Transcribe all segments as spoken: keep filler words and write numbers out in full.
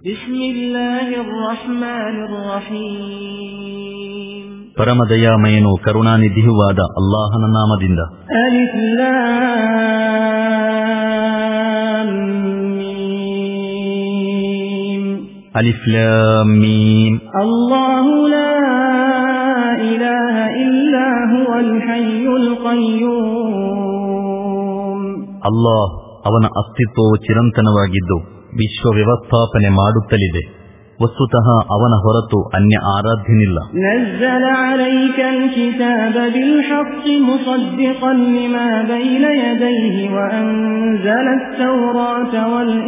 ಬಿಸ್ಮಿಲ್ಲಾಹಿರ್ ರಹ್ಮಾನಿರ್ ರಹೀಮ್. ಪರಮದಯಾಮಯನು ಕರುಣಾನಿಧಿಯುವಾದ ಅಲ್ಲಾಹನ ನಾಮದಿಂದ. ಅಲಿಫ್ ಲಾಮ್ ಮೀಮ್. ಅಲಿಫ್ ಲಾಮ್ ಮೀಮ್. ಅಲ್ಲಾಹು ಲಾ ಇಲಾಹ ಇಲ್ಲಾ ಹುವಲ್ ಹಯ್ಯುಲ್ ಕಯ್ಯೂಮ್. ಅಲ್ಲಾಹ್ ಅವನ ಅಸ್ತಿತ್ವವು ಚಿರಂತನವಾಗಿದ್ದು ವಿಶ್ವ ವ್ಯವಸ್ಥಾಪನೆ ಮಾಡುತ್ತಲಿದೆ. ವಸ್ತುತಃ ಅವನ ಹೊರತು ಅನ್ಯ ಆರಾಧ್ಯನಿಲ್ಲ. ನಜ್ಜಲ ಅಲೈಕಲ್ ಕಿತಾಬ ಬಿಲ್ ಹಕ್ಕಿ ಮುಸದ್ದಿಕನ್ ಲಿಮಾ ಬೈನ ಯದೈಹಿ ವ ಅನ್ಜಲತ್ ತೌರಾತ ವಲ್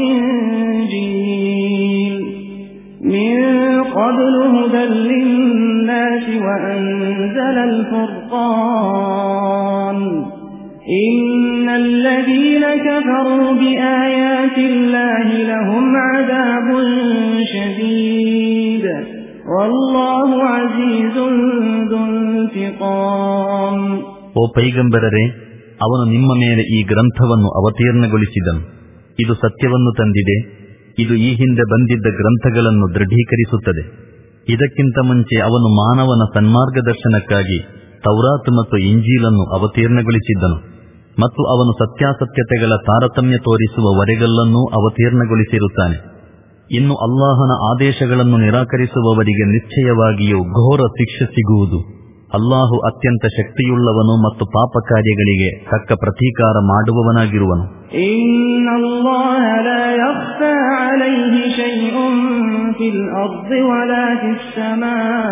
ಇಂಜೀಲ್ ಮಿನ್ क़ब्लु ಹುದಲ್ ಲಿನ್ನಾಸಿ ವ ಅನ್ಜಲಲ್ ಫುರ್ಖಾನ್ ಇನ್ನಲ್ ಲದೀನ ಕಫರೂ ಬಿಆಯಾತಿಲ್ಲಾಹಿ ಲಹುಂ ಅದಾಬುನ್ ಶದೀದ್ ವಲ್ಲಾಹು ಅಜೀಜುನ್ ದುಂತಿಕಾಮ್. ಓ ಪೈಗಂಬರರೇ, ಅವನು ನಿಮ್ಮ ಮೇಲೆ ಈ ಗ್ರಂಥವನ್ನು ಅವತೀರ್ಣಗೊಳಿಸಿದನು. ಇದು ಸತ್ಯವನ್ನು ತಂದಿದೆ. ಇದು ಈ ಹಿಂದೆ ಬಂದಿದ್ದ ಗ್ರಂಥಗಳನ್ನು ದೃಢೀಕರಿಸುತ್ತದೆ. ಇದಕ್ಕಿಂತ ಮುಂಚೆ ಅವನು ಮಾನವನ ಸನ್ಮಾರ್ಗದರ್ಶನಕ್ಕಾಗಿ ತೌರಾತ್ ಮತ್ತು ಇಂಜೀಲನ್ನು ಅವತೀರ್ಣಗೊಳಿಸಿದ್ದನು ಮತ್ತು ಅವನು ಸತ್ಯಾಸತ್ಯತೆಗಳ ತಾರತಮ್ಯ ತೋರಿಸುವ ವರೆಗಲ್ಲನ್ನೂ ಅವತೀರ್ಣಗೊಳಿಸಿರುತ್ತಾನೆ. ಇನ್ನು ಅಲ್ಲಾಹನ ಆದೇಶಗಳನ್ನು ನಿರಾಕರಿಸುವವರಿಗೆ ನಿಶ್ಚಯವಾಗಿಯೂ ಘೋರ ಶಿಕ್ಷೆ ಸಿಗುವುದು. ಅಲ್ಲಾಹು ಅತ್ಯಂತ ಶಕ್ತಿಯುಳ್ಳವನು ಮತ್ತು ಪಾಪ ಕಾರ್ಯಗಳಿಗೆ ತಕ್ಕ ಪ್ರತೀಕಾರ ಮಾಡುವವನಾಗಿರುವನು. ಇನ್ನಲ್ಲಾಹ ಲಾ ಯಖ್ಫಾ ಅಲೈಹಿ ಶೈഉನ್ ಫಿಲ್ ಅರ್ದಿ ವಲಾ ಫಿಸ್ ಸಮಾ.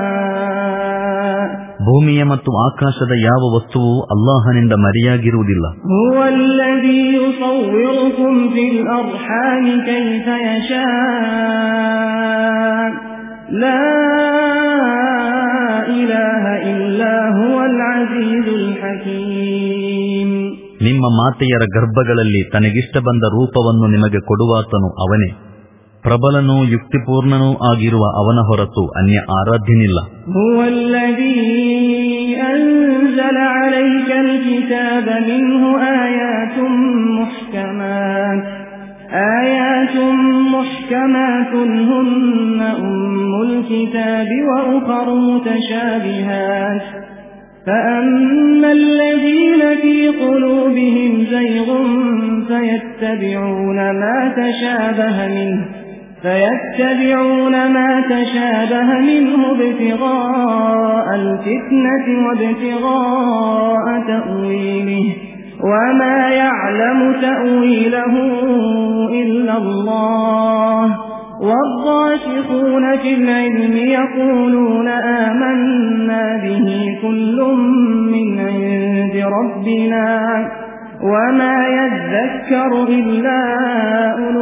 ಭೂಮಿಯ ಮತ್ತು ಆಕಾಶದ ಯಾವ ವಸ್ತುವು ಅಲ್ಲಾಹನಿಂದ ಮರೆಯಾಗಿರುವುದಿಲ್ಲ. ಹುವಲ್ಲದೀ ಯುಸವ್ವಿರುಕುಂ ಫಿಲ್ ಅರ್ಹಾಮಿ ಕೈಫ ಯಶಾ ಲಾ ಇಲಾಹ ಇಲ್ಲಾ ಹುವಲ್ ಅಜೀಜುಲ್ ಹಕೀಮ್. ನಿಮ್ಮ ಮಾತೆಯರ ಗರ್ಭಗಳಲ್ಲಿ ತನಗಿಷ್ಟ ಬಂದ ರೂಪವನ್ನು ನಿಮಗೆ ಕೊಡುವಾತನು ಅವನೇ. ಪ್ರಬಲನೂ ಯುಕ್ತಿಪೂರ್ಣನೂ ಆಗಿರುವ ಅವನ ಹೊರತು ಅನ್ಯ ಆರಾಧ್ಯನಿಲ್ಲ. ಹುವಲ್ಲದೀ ಅನ್ಜಲ ಅಲೈಕಲ್ ಕಿತಾಬ ಮಿನ್ಹು ಆಯಾತುಂ ಮುಹ್ಕಮಾತ್ ಆಯಾತುಂ ಮುಹ್ಕಮಾತುನ್ ಹುನ್ನ ಉಮ್ಮುಲ್ ಕಿತಾಬಿ ವ ಉಖರು ಮುತಶಾಬಿಹಾತ್ فأما الذين في قلوبهم زيغ فيتبعون ما تشابه منه فيتبعون ما تشابه منه ابتغاء الفتنة وابتغاء تأويله وما يعلم تأويله إلا الله والراسخون في العلم يقولون آمنا به كل من عند ربنا وما يذكر إلا أولو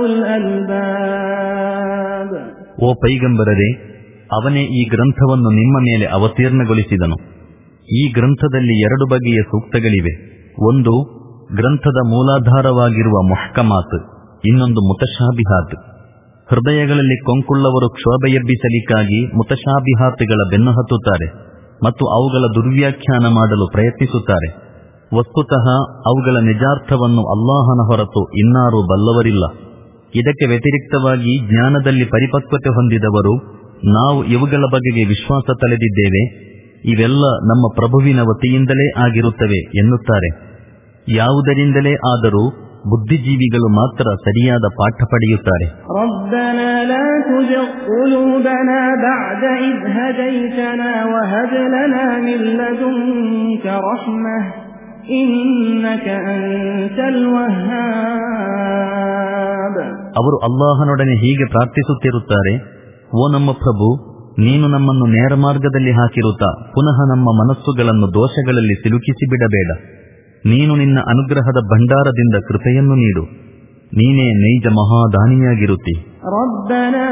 الألباب. ಓ ಪೈಗಂಬರರೇ, ಅವನೇ ಈ ಗ್ರಂಥವನ್ನು ನಿಮ್ಮ ಮೇಲೆ ಅವತೀರ್ಣಗೊಳಿಸಿದನು. ಈ ಗ್ರಂಥದಲ್ಲಿ ಎರಡು ಬಗೆಯ ಸೂಕ್ತಗಳಿವೆ. ಒಂದು ಗ್ರಂಥದ ಮೂಲಾಧಾರವಾಗಿರುವ ಮುಹ್ಕಮಾತ್, ಇನ್ನೊಂದು ಮುತಶಾಬಿಹಾತ್. ಹೃದಯಗಳಲ್ಲಿ ಕೊಂಕುಳ್ಳವರು ಕ್ಷೋಭೆಯಬ್ಬಿಸಲಿಕ್ಕಾಗಿ ಮುತಶಾಬಿಹಾತ್ಗಳ ಬೆನ್ನು ಹತ್ತುತ್ತಾರೆ ಮತ್ತು ಅವುಗಳ ದುರ್ವ್ಯಾಖ್ಯಾನ ಮಾಡಲು ಪ್ರಯತ್ನಿಸುತ್ತಾರೆ. ವಸ್ತುತಃ ಅವುಗಳ ನಿಜಾರ್ಥವನ್ನು ಅಲ್ಲಾಹನ ಹೊರತು ಇನ್ನಾರೂ ಬಲ್ಲವರಿಲ್ಲ. ಇದಕ್ಕೆ ವ್ಯತಿರಿಕ್ತವಾಗಿ ಜ್ಞಾನದಲ್ಲಿ ಪರಿಪಕ್ವತೆ ಹೊಂದಿದವರು ನಾವು ಇವುಗಳ ಬಗೆಗೆ ವಿಶ್ವಾಸ ತಳೆದಿದ್ದೇವೆ, ಇವೆಲ್ಲ ನಮ್ಮ ಪ್ರಭುವಿನ ವತಿಯಿಂದಲೇ ಆಗಿರುತ್ತವೆ ಎನ್ನುತ್ತಾರೆ. ಯಾವುದರಿಂದಲೇ ಆದರೂ ಬುದ್ಧಿಜೀವಿಗಳು ಮಾತ್ರ ಸರಿಯಾದ ಪಾಠ ಪಡೆಯುತ್ತಾರೆ. ರಬ್ಬನಾ ಲಾ ತುಜಿಗ್ ಕುಲೂಬನಾ ಬಅದ ಇದ್ ಹದೈತನಾ ವಹಬ್ ಲನಾ ಮಿನ್ ಲದುನ್ಕ ರಹ್ಮಃ ಇನ್ನಕ ಅಂತಲ್ ವಹ್ಹಾಬ್. ಅವರು ಅಲ್ಲಾಹನೊಡನೆ ಹೀಗೆ ಪ್ರಾರ್ಥಿಸುತ್ತಿರುತ್ತಾರೆ, ಓ ನಮ್ಮ ಪ್ರಭು, ನೀನು ನಮ್ಮನ್ನು ನೇರ ಮಾರ್ಗದಲ್ಲಿ ಹಾಕಿರುತ್ತಾ ಪುನಃ ನಮ್ಮ ಮನಸ್ಸುಗಳನ್ನು ದೋಷಗಳಲ್ಲಿ ಸಿಲುಕಿಸಿ ಬಿಡಬೇಡ. ನೀನು ನಿನ್ನ ಅನುಗ್ರಹದ ಭಂಡಾರದಿಂದ ಕೃಪೆಯನ್ನು ನೀಡು. ನೀನೇ ನೈಜ ಮಹಾದಾನಿಯಾಗಿರುತ್ತಿ. ರಬ್ಬನಾ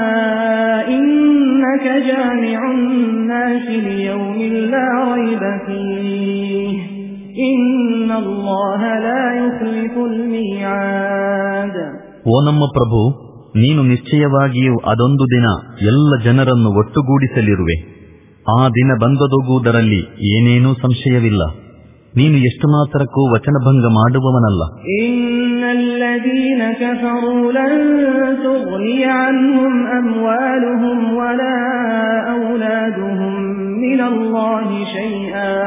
ಇನ್ನಕ ಜಾಮಿಉನ್ ನಾಸಿ ಲಿಯೌಮಿನ್ ಲಾ ರೈಬ ಫೀಹ್ ಇನ್ನಲ್ಲಾಹ ಲಾ ಯುಖ್ಲಿಫುಲ್ ಮೀಆದ್. ಓ ನಮ್ಮ ಪ್ರಭು, ನೀನು ನಿಶ್ಚಯವಾಗಿಯೂ ಅದೊಂದು ದಿನ ಎಲ್ಲ ಜನರನ್ನು ಒಟ್ಟುಗೂಡಿಸಲಿರುವೆ. ಆ ದಿನ ಬಂದೊದಗುವುದರಲ್ಲಿ ಏನೇನೂ ಸಂಶಯವಿಲ್ಲ. ನೀನು ಎಷ್ಟು ಮಾತ್ರಕ್ಕೂ ವಚನಭಂಗ ಮಾಡುವವನಲ್ಲ. ಇನ್ನಲ್ಲದೀನ الذين كفروا لن تغني عنهم أموالهم ولا أولادهم من الله شيئا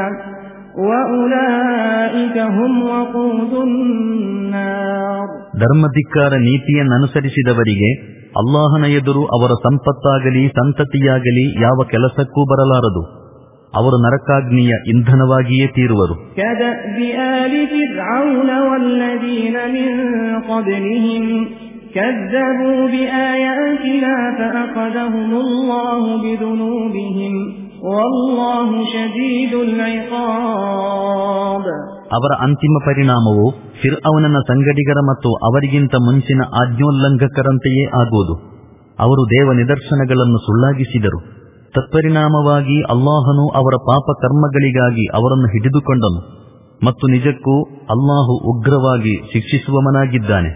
وأولئك هم وقود النار. ಧರ್ಮಧಿಕ್ಕಾರ ನೀತಿಯನ್ನನುಸರಿಸಿದವರಿಗೆ ಅಲ್ಲಾಹನ ಎದುರು ಅವರ ಸಂಪತ್ತಾಗಲಿ ಸಂತತಿಯಾಗಲಿ ಯಾವ ಕೆಲಸಕ್ಕೂ ಬರಲಾರದು. ಅವರು ನರಕಾಗ್ನಿಯ ಇಂಧನವಾಗಿಯೇ ತೀರುವರು. كدأب آل فرعون والذين من قبلهم كذبوا بآياتنا فأخذهم الله بذنوبهم والله شديد العقاب. ಅವರ ಅಂತಿಮ ಪರಿಣಾಮವು ಫಿರ್ಔನನ ಸಂಗಡಿಗರ ಮತ್ತು ಅವರಿಗಿಂತ ಮುಂಚಿನ ಆಜ್ಞೋಲ್ಲಂಘಕರಂತೆಯೇ ಆಗುವುದು. ಅವರು ದೇವ ನಿದರ್ಶನಗಳನ್ನು ಸುಳ್ಳಾಗಿಸಿದರು. ತತ್ಪರಿಣಾಮವಾಗಿ ಅಲ್ಲಾಹನು ಅವರ ಪಾಪ ಕರ್ಮಗಳಿಗಾಗಿ ಅವರನ್ನು ಹಿಡಿದುಕೊಂಡನು ಮತ್ತು ನಿಜಕ್ಕೂ ಅಲ್ಲಾಹು ಉಗ್ರವಾಗಿ ಶಿಕ್ಷಿಸುವವನಾಗಿದ್ದಾನೆ.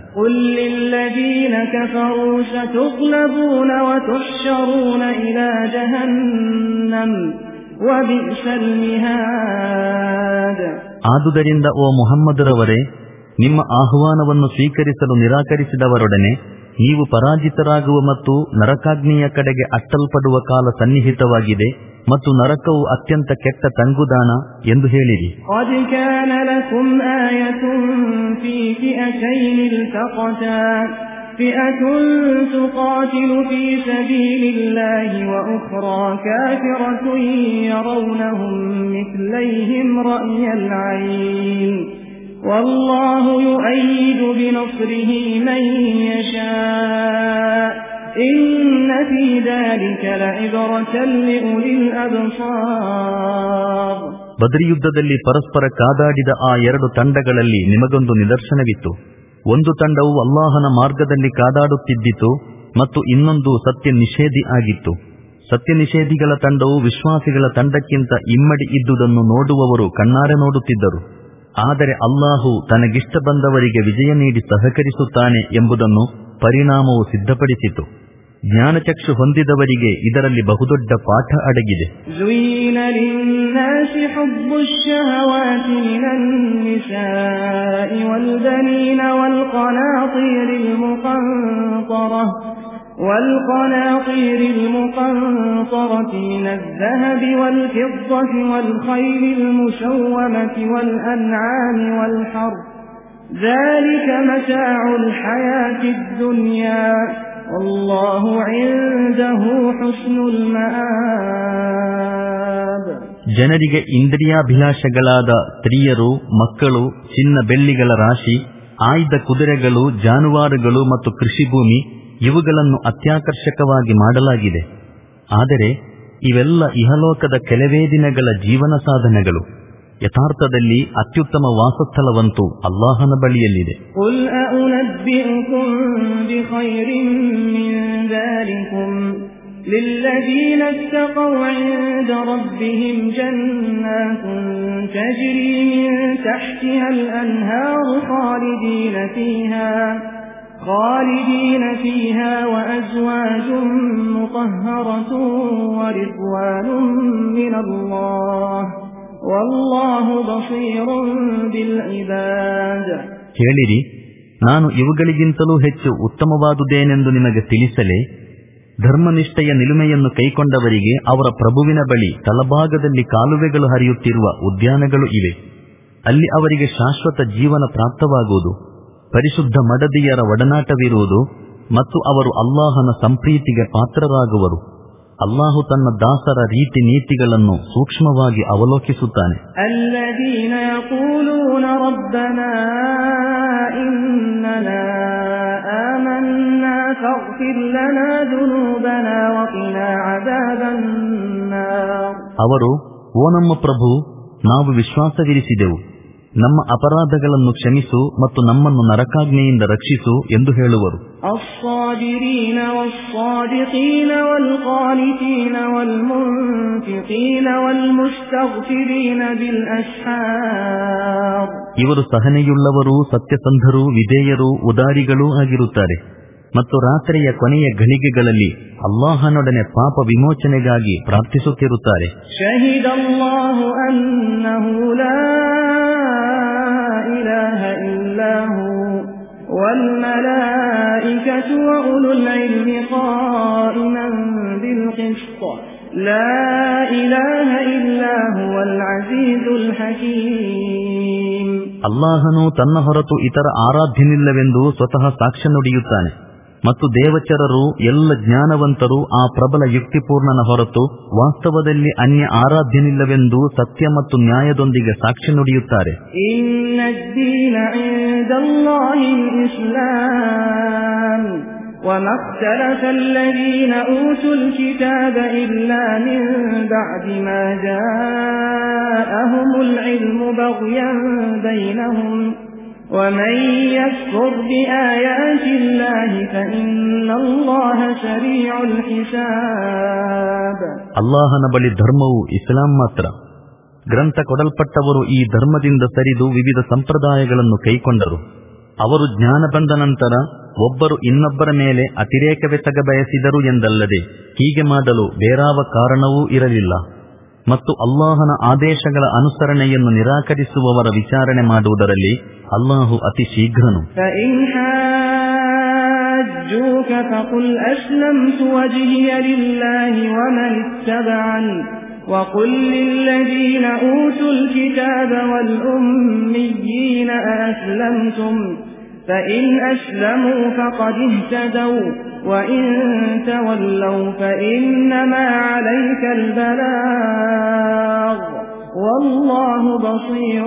ಆದುದರಿಂದ ಓ ಮುಹಮ್ಮದರವರೇ, ನಿಮ್ಮ ಆಹ್ವಾನವನ್ನು ಸ್ವೀಕರಿಸಲು ನಿರಾಕರಿಸಿದವರೊಡನೆ ನೀವು ಪರಾಜಿತರಾಗುವ ಮತ್ತು ನರಕಾಗ್ನಿಯ ಕಡೆಗೆ ಅಟ್ಟಲ್ಪಡುವ ಕಾಲ ಸನ್ನಿಹಿತವಾಗಿದೆ ಮತ್ತು ನರಕವು ಅತ್ಯಂತ ಕೆಟ್ಟ ತಂಗುದಾಣ ಎಂದು ಹೇಳಿರಿ. فئة تقاتل في سبيل الله وأخرى كافرة يرونهم مثليهم رأي العين والله يؤيد بنصره من يشاء إن في ذلك لعبرة لأولي الأبصار. ಬದ್ರ್ ಯುದ್ಧದಲ್ಲಿ ಪರಸ್ಪರ ಕಾದಾಡಿದ ಆ ಎರಡು ತಂಡಗಳಲ್ಲಿ ನಿಮಗೊಂದು ನಿದರ್ಶನವಿತ್ತು. ಒಂದು ತಂಡವು ಅಲ್ಲಾಹನ ಮಾರ್ಗದಲ್ಲಿ ಕಾದಾಡುತ್ತಿದ್ದಿತು ಮತ್ತು ಇನ್ನೊಂದು ಸತ್ಯ ನಿಷೇಧಿ ಆಗಿತ್ತು. ಸತ್ಯ ನಿಷೇಧಿಗಳ ತಂಡವು ವಿಶ್ವಾಸಿಗಳ ತಂಡಕ್ಕಿಂತ ಇಮ್ಮಡಿ ಇದ್ದುದನ್ನು ನೋಡುವವರು ಕಣ್ಣಾರೆ ನೋಡುತ್ತಿದ್ದರು. ಆದರೆ ಅಲ್ಲಾಹು ತನಗಿಷ್ಟ ಬಂದವರಿಗೆ ವಿಜಯ ನೀಡಿ ಸಹಕರಿಸುತ್ತಾನೆ ಎಂಬುದನ್ನು ಪರಿಣಾಮವು ಸಿದ್ಧಪಡಿಸಿತು. ಜ್ಞಾನಚಕ್ಷು ಹೊಂದಿದವರಿಗೆ ಇದರಲ್ಲಿ ಬಹುದೊಡ್ಡ ಪಾಠ ಅಡಗಿದೆ. والقناطير المقنطرة من الذهب والفضة والخيل المسومة والأنعام والحرث ذلك متاع الحياة الدنيا والله عنده حسن المآب. ಜನರಿಗೆ ಇಂದ್ರಿಯಾಭಿಲಾಷಗಳಾದ ಸ್ತ್ರೀಯರು, ಮಕ್ಕಳು, ಚಿನ್ನ ಬೆಳ್ಳಿಗಳ ರಾಶಿ, ಆಯ್ದ ಕುದುರೆಗಳು, ಜಾನುವಾರುಗಳು ಮತ್ತು ಕೃಷಿಭೂಮಿ ಇವುಗಳನ್ನು ಅತ್ಯಾಕರ್ಷಕವಾಗಿ ಮಾಡಲಾಗಿದೆ. ಆದರೆ ಇವೆಲ್ಲ ಇಹಲೋಕದ ಕೆಲವೇ ದಿನಗಳ ಜೀವನ ಸಾಧನೆಗಳು. ಯಥಾರ್ಥದಲ್ಲಿ ಅತ್ಯುತ್ತಮ ವಾಸಸ್ಥಳವಂತೂ ಅಲ್ಲಾಹನ ಬಳಿಯಲ್ಲಿದೆ. للذين اتقوا عند ربهم جنات تجري من تحتها الأنهار خالدين فيها خالدين فيها وأزواج مطهرة ورضوان من الله والله بصير بالعباد. ಹೇಳಿರಿ, ನಾನು ಇವುಗಳಿಗಿಂತಲೂ ಹೆಚ್ಚು ಉತ್ತಮವಾದುದೇನೆಂದು ನಿಮಗೆ ತಿಳಿಸಲೇ? ಧರ್ಮನಿಷ್ಠೆಯ ನಿಲುಮೆಯನ್ನು ಕೈಕೊಂಡವರಿಗೆ ಅವರ ಪ್ರಭುವಿನ ಬಳಿ ತಲಭಾಗದಲ್ಲಿ ಕಾಲುವೆಗಳು ಹರಿಯುತ್ತಿರುವ ಉದ್ಯಾನಗಳು ಇವೆ. ಅಲ್ಲಿ ಅವರಿಗೆ ಶಾಶ್ವತ ಜೀವನ ಪ್ರಾಪ್ತವಾಗುವುದು, ಪರಿಶುದ್ಧ ಮಡದಿಯರ ಒಡನಾಟವಿರುವುದು ಮತ್ತು ಅವರು ಅಲ್ಲಾಹನ ಸಂಪ್ರೀತಿಗೆ ಪಾತ್ರರಾಗುವರು. ಅಲ್ಲಾಹು ತನ್ನ ದಾಸರ ರೀತಿ ನೀತಿಗಳನ್ನು ಸೂಕ್ಷ್ಮವಾಗಿ ಅವಲೋಕಿಸುತ್ತಾನೆ. الذين يقولون ربنا إننا آمنا فاغفر لنا ذنوبنا وقنا عذاب النار. ಅವರು, ಓ ನಮ್ಮ ಪ್ರಭು, ನಾವು ವಿಶ್ವಾಸವಿರಿಸಿದೆವು, ನಮ್ಮ ಅಪರಾಧಗಳನ್ನು ಕ್ಷಮಿಸು ಮತ್ತು ನಮ್ಮನ್ನು ನರಕಾಗ್ನಿಯಿಂದ ರಕ್ಷಿಸು ಎಂದು ಹೇಳುವರು. الصابرين والصادقين والقانتين والمنفقين والمستغفرين بالأسحار. ಇವರು ಸಹನೆಯುಳ್ಳವರು, ಸತ್ಯಸಂಧರು, ವಿಧೇಯರು, ಉದಾರಿಗಳೂ ಆಗಿರುತ್ತಾರೆ ಮತ್ತು ರಾತ್ರಿಯ ಕೊನೆಯ ಘಳಿಗೆಗಳಲ್ಲಿ ಅಲ್ಲಾಹನೊಡನೆ ಪಾಪ ವಿಮೋಚನೆಗಾಗಿ ಪ್ರಾರ್ಥಿಸುತ್ತಿರುತ್ತಾರೆ. ಶಹೀದಲ್ಲಾಹು ಅನ್ನಹು ಲಾ ಇಲಾಹ ಇಲ್ಲಾ ಹು والملائكة وأولو العلم قائما بالقسط لا إله إلا هو العزيز الحكيم. ಅಲ್ಲಾಹನು ತನ್ನ ಹೊರತು ಇತರ ಆರಾಧ್ಯನಿಲ್ಲವೆಂದು ಸ್ವತಃ ಸಾಕ್ಷ್ಯ ನುಡಿಯುತ್ತಾನೆ ಮತ್ತು ದೇವಚರರು ಎಲ್ಲ ಜ್ಞಾನವಂತರು ಆ ಪ್ರಬಲ ಯುಕ್ತಿಪೂರ್ಣನ ಹೊರತು ವಾಸ್ತವದಲ್ಲಿ ಅನ್ಯ ಆರಾಧ್ಯನಿಲ್ಲವೆಂದು ಸತ್ಯ ಮತ್ತು ನ್ಯಾಯದೊಂದಿಗೆ ಸಾಕ್ಷ್ಯ ನುಡಿಯುತ್ತಾರೆ. ಇನ್ನ ಅದ್ದೀನ ಇಂದಲ್ಲಾಹಿಲ್ ಇಸ್ಲಾಂ وما اختلف الذين أوتوا الكتاب إلا من بعد ما جاءهم العلم بغيا بينهم ومن يكفر بآيات الله فإن الله سريع الحساب. ಅಲ್ಲಾಹನ ಬಳಿ ಧರ್ಮವು ಇಸ್ಲಾಂ ಮಾತ್ರ. ಗ್ರಂಥ ಕೊಡಲ್ಪಟ್ಟವರು ಈ ಧರ್ಮದಿಂದ ಸರಿದು ವಿವಿಧ ಸಂಪ್ರದಾಯಗಳನ್ನು ಕೈಕೊಂಡರು. ಅವರು ಜ್ಞಾನ ಬಂದ ನಂತರ ಒಬ್ಬರು ಇನ್ನೊಬ್ಬರ ಮೇಲೆ ಅತಿರೇಕವೆಸಗ ಬಯಸಿದರು ಎಂದಲ್ಲದೆ ಹೀಗೆ ಮಾಡಲು ಬೇರಾವ ಕಾರಣವೂ ಇರಲಿಲ್ಲ. ಮತ್ತು ಅಲ್ಲಾಹನ ಆದೇಶಗಳ ಅನುಸರಣೆಯನ್ನು ನಿರಾಕರಿಸುವವರ ವಿಚಾರಣೆ ಮಾಡುವುದರಲ್ಲಿ ಅಲ್ಲಾಹು ಅತಿ ಶೀಘ್ರನು. وقل للذين أوتوا الكتاب والأميين أأسلمتم فإن أسلموا فقد اهتدوا وإن تولوا فإنما عليك البلاغ والله بصير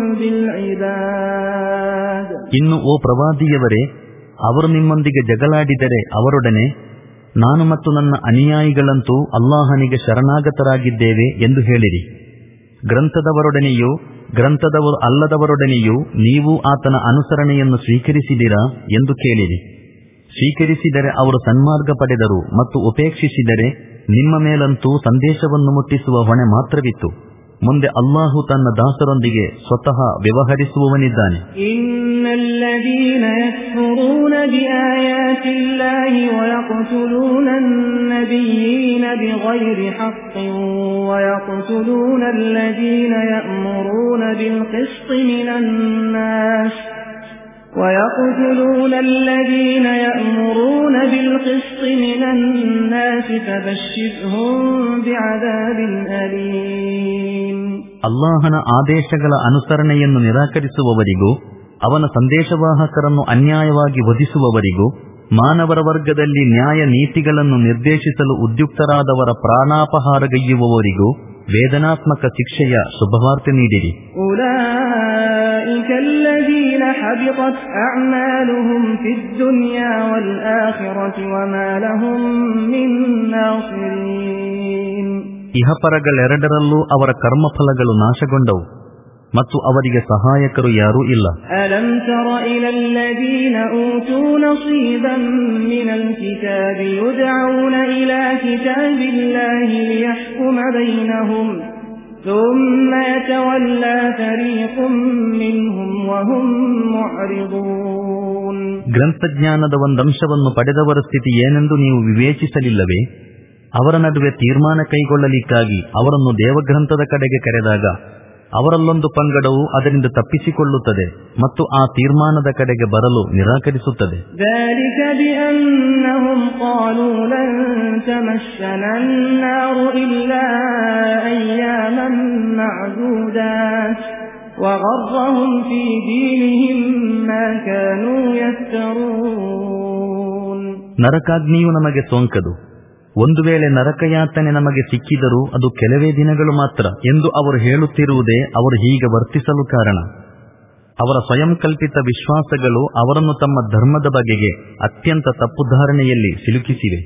بالعباد. ಇನ್ನು ಓ ಪ್ರವಾದಿಯವರೇ, ಅವರು ನಿಮ್ಮೊಂದಿಗೆ ಜಗಳಾಡಿದರೆ ಅವರೊಡನೆ ನಾನು ಮತ್ತು ನನ್ನ ಅನುಯಾಯಿಗಳಂತೂ ಅಲ್ಲಾಹನಿಗೆ ಶರಣಾಗತರಾಗಿದ್ದೇವೆ ಎಂದು ಹೇಳಿರಿ. ಗ್ರಂಥದವರೊಡನೆಯೂ ಗ್ರಂಥದವರು ಅಲ್ಲದವರೊಡನೆಯೂ ನೀವು ಆತನ ಅನುಸರಣೆಯನ್ನು ಸ್ವೀಕರಿಸಿದಿರಾ ಎಂದು ಕೇಳಿರಿ. ಸ್ವೀಕರಿಸಿದರೆ ಅವರು ಸನ್ಮಾರ್ಗ ಪಡೆದರು ಮತ್ತು ಉಪೇಕ್ಷಿಸಿದರೆ ನಿಮ್ಮ ಮೇಲಂತೂ ಸಂದೇಶವನ್ನು ಮುಟ್ಟಿಸುವ ಹೊಣೆ ಮಾತ್ರವಿತ್ತು. ಮುಂದೆ ಅಲ್ಲಾಹು ತನ್ನ ದಾಸರೊಂದಿಗೆ ಸ್ವತಃ ವ್ಯವಹರಿಸುವವನಿದ್ದಾನೆ. ಇನ್ನಲ್ಲದೀನ ಯಕ್ಫುರೂನ ಬಿಆಯಾತಿಲ್ಲಾಹಿ ವಯಕ್ತುಲೂನ ಅನ್ನಬಿಯೀನ ಬಿಗೈರಿ ಹಕ್ಕಿನ್ ವಯಕ್ತುಲೂನ ಅಲ್ಲದೀನ ಯಅಮುರೂನ ಬಿಲ್ಕಿಸ್ತಿ ಮಿನನ್ ನಾಸ್ ويقتلون الذين يأمرون بالقسط من الناس فبشرهم بعذاب أليم. ಅಲ್ಲಾಹನ ಆದೇಶಗಳ ಅನುಸರಣೆಯನ್ನು ನಿರಾಕರಿಸುವವರಿಗೂ ಅವನ ಸಂದೇಶವಾಹಕರನ್ನು ಅನ್ಯಾಯವಾಗಿ ವಧಿಸುವವರಿಗೂ ಮಾನವರ ವರ್ಗದಲ್ಲಿ ನ್ಯಾಯ ನೀತಿಗಳನ್ನು ನಿರ್ದೇಶಿಸಲು ಉದ್ಯುಕ್ತರಾದವರ ಪ್ರಾಣಾಪಹಾರಗೈಯುವವರಿಗೂ ವೇದನಾತ್ಮಕ ಶಿಕ್ಷೆಯ ಶುಭವಾರ್ತೆ ನೀಡಿರಿ. أولئك الذين حبطت أعمالهم في الدنيا والآخرة وما لهم من ناصرين. ಇಹಪರಗಳೆರಡರಲ್ಲೂ ಅವರ ಕರ್ಮಫಲಗಳು ನಾಶಗೊಂಡವು ಮತ್ತು ಅವರಿಗೆ ಸಹಾಯಕರು ಯಾರೂ ಇಲ್ಲ. ಅಲಂ ತರ ಇಲಲ್ಲದೀನ ಊತೂ ನಸೀಬಂ ಮಿನಲ್ ಕಿತಾಬಿ ಯುದ್ಔನ ಇಲಾ ಕಿತಾಬಿಲ್ಲಾಹಿ ಲಿಯಹ್ಕುಮ ಬೈನಹುಂ ثم يتولى فريق منهم وهم معرضون. ಗ್ರಂಥಜ್ಞಾನದ ಒಂದಂಶವನ್ನು ಪಡೆದವರ ಸ್ಥಿತಿ ಏನೆಂದು ನೀವು ವಿವೇಚಿಸಲಿಲ್ಲವೇ? ಅವರ ನಡುವೆ ತೀರ್ಮಾನ ಕೈಗೊಳ್ಳಲಿಕ್ಕಾಗಿ ಅವರನ್ನು ದೇವಗ್ರಂಥದ ಕಡೆಗೆ ಕರೆದಾಗ ಅವರಲ್ಲೊಂದು ಪಂಗಡವು ಅದರಿಂದ ತಪ್ಪಿಸಿಕೊಳ್ಳುತ್ತದೆ ಮತ್ತು ಆ ತೀರ್ಮಾನದ ಕಡೆಗೆ ಬರಲು ನಿರಾಕರಿಸುತ್ತದೆ. ذلك بأنهم قالوا لن تمسنا النار إلا أياما معدودات وغرهم في دينهم ما كانوا يفترون. ನರಕಾಗ್ನಿಯು ನಮಗೆ ಸೋಂಕದು, ಒಂದು ವೇಳೆ ನರಕಯಾತನೆ ನಮಗೆ ಸಿಕ್ಕಿದರೂ ಅದು ಕೆಲವೇ ದಿನಗಳು ಮಾತ್ರ ಎಂದು ಅವರು ಹೇಳುತ್ತಿರುವುದೇ ಅವರು ಹೀಗೆ ವರ್ತಿಸಲು ಕಾರಣ. ಅವರ ಸ್ವಯಂ ಕಲ್ಪಿತ ವಿಶ್ವಾಸಗಳು ಅವರನ್ನು ತಮ್ಮ ಧರ್ಮದ ಬಗೆಗೆ ಅತ್ಯಂತ ತಪ್ಪುಧಾರಣೆಯಲ್ಲಿ ಸಿಲುಕಿಸಿವೆ.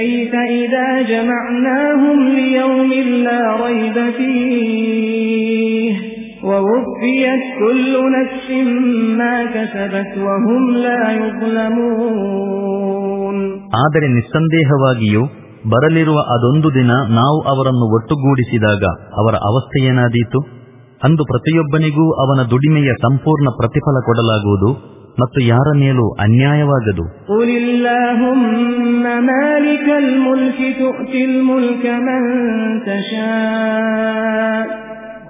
ಆದರೆ ನಿಸ್ಸಂದೇಹವಾಗಿಯೂ ಬರಲಿರುವ ಅದೊಂದು ದಿನ ನಾವು ಅವರನ್ನು ಒಟ್ಟುಗೂಡಿಸಿದಾಗ ಅವರ ಅವಸ್ಥೆ ಏನಾದೀತು? ಅಂದು ಪ್ರತಿಯೊಬ್ಬನಿಗೂ ಅವನ ದುಡಿಮೆಯ ಸಂಪೂರ್ಣ ಪ್ರತಿಫಲ ಕೊಡಲಾಗುವುದು ಮತ್ತು ಯಾರ ಮೇಲೂ ಅನ್ಯಾಯವಾಗದು.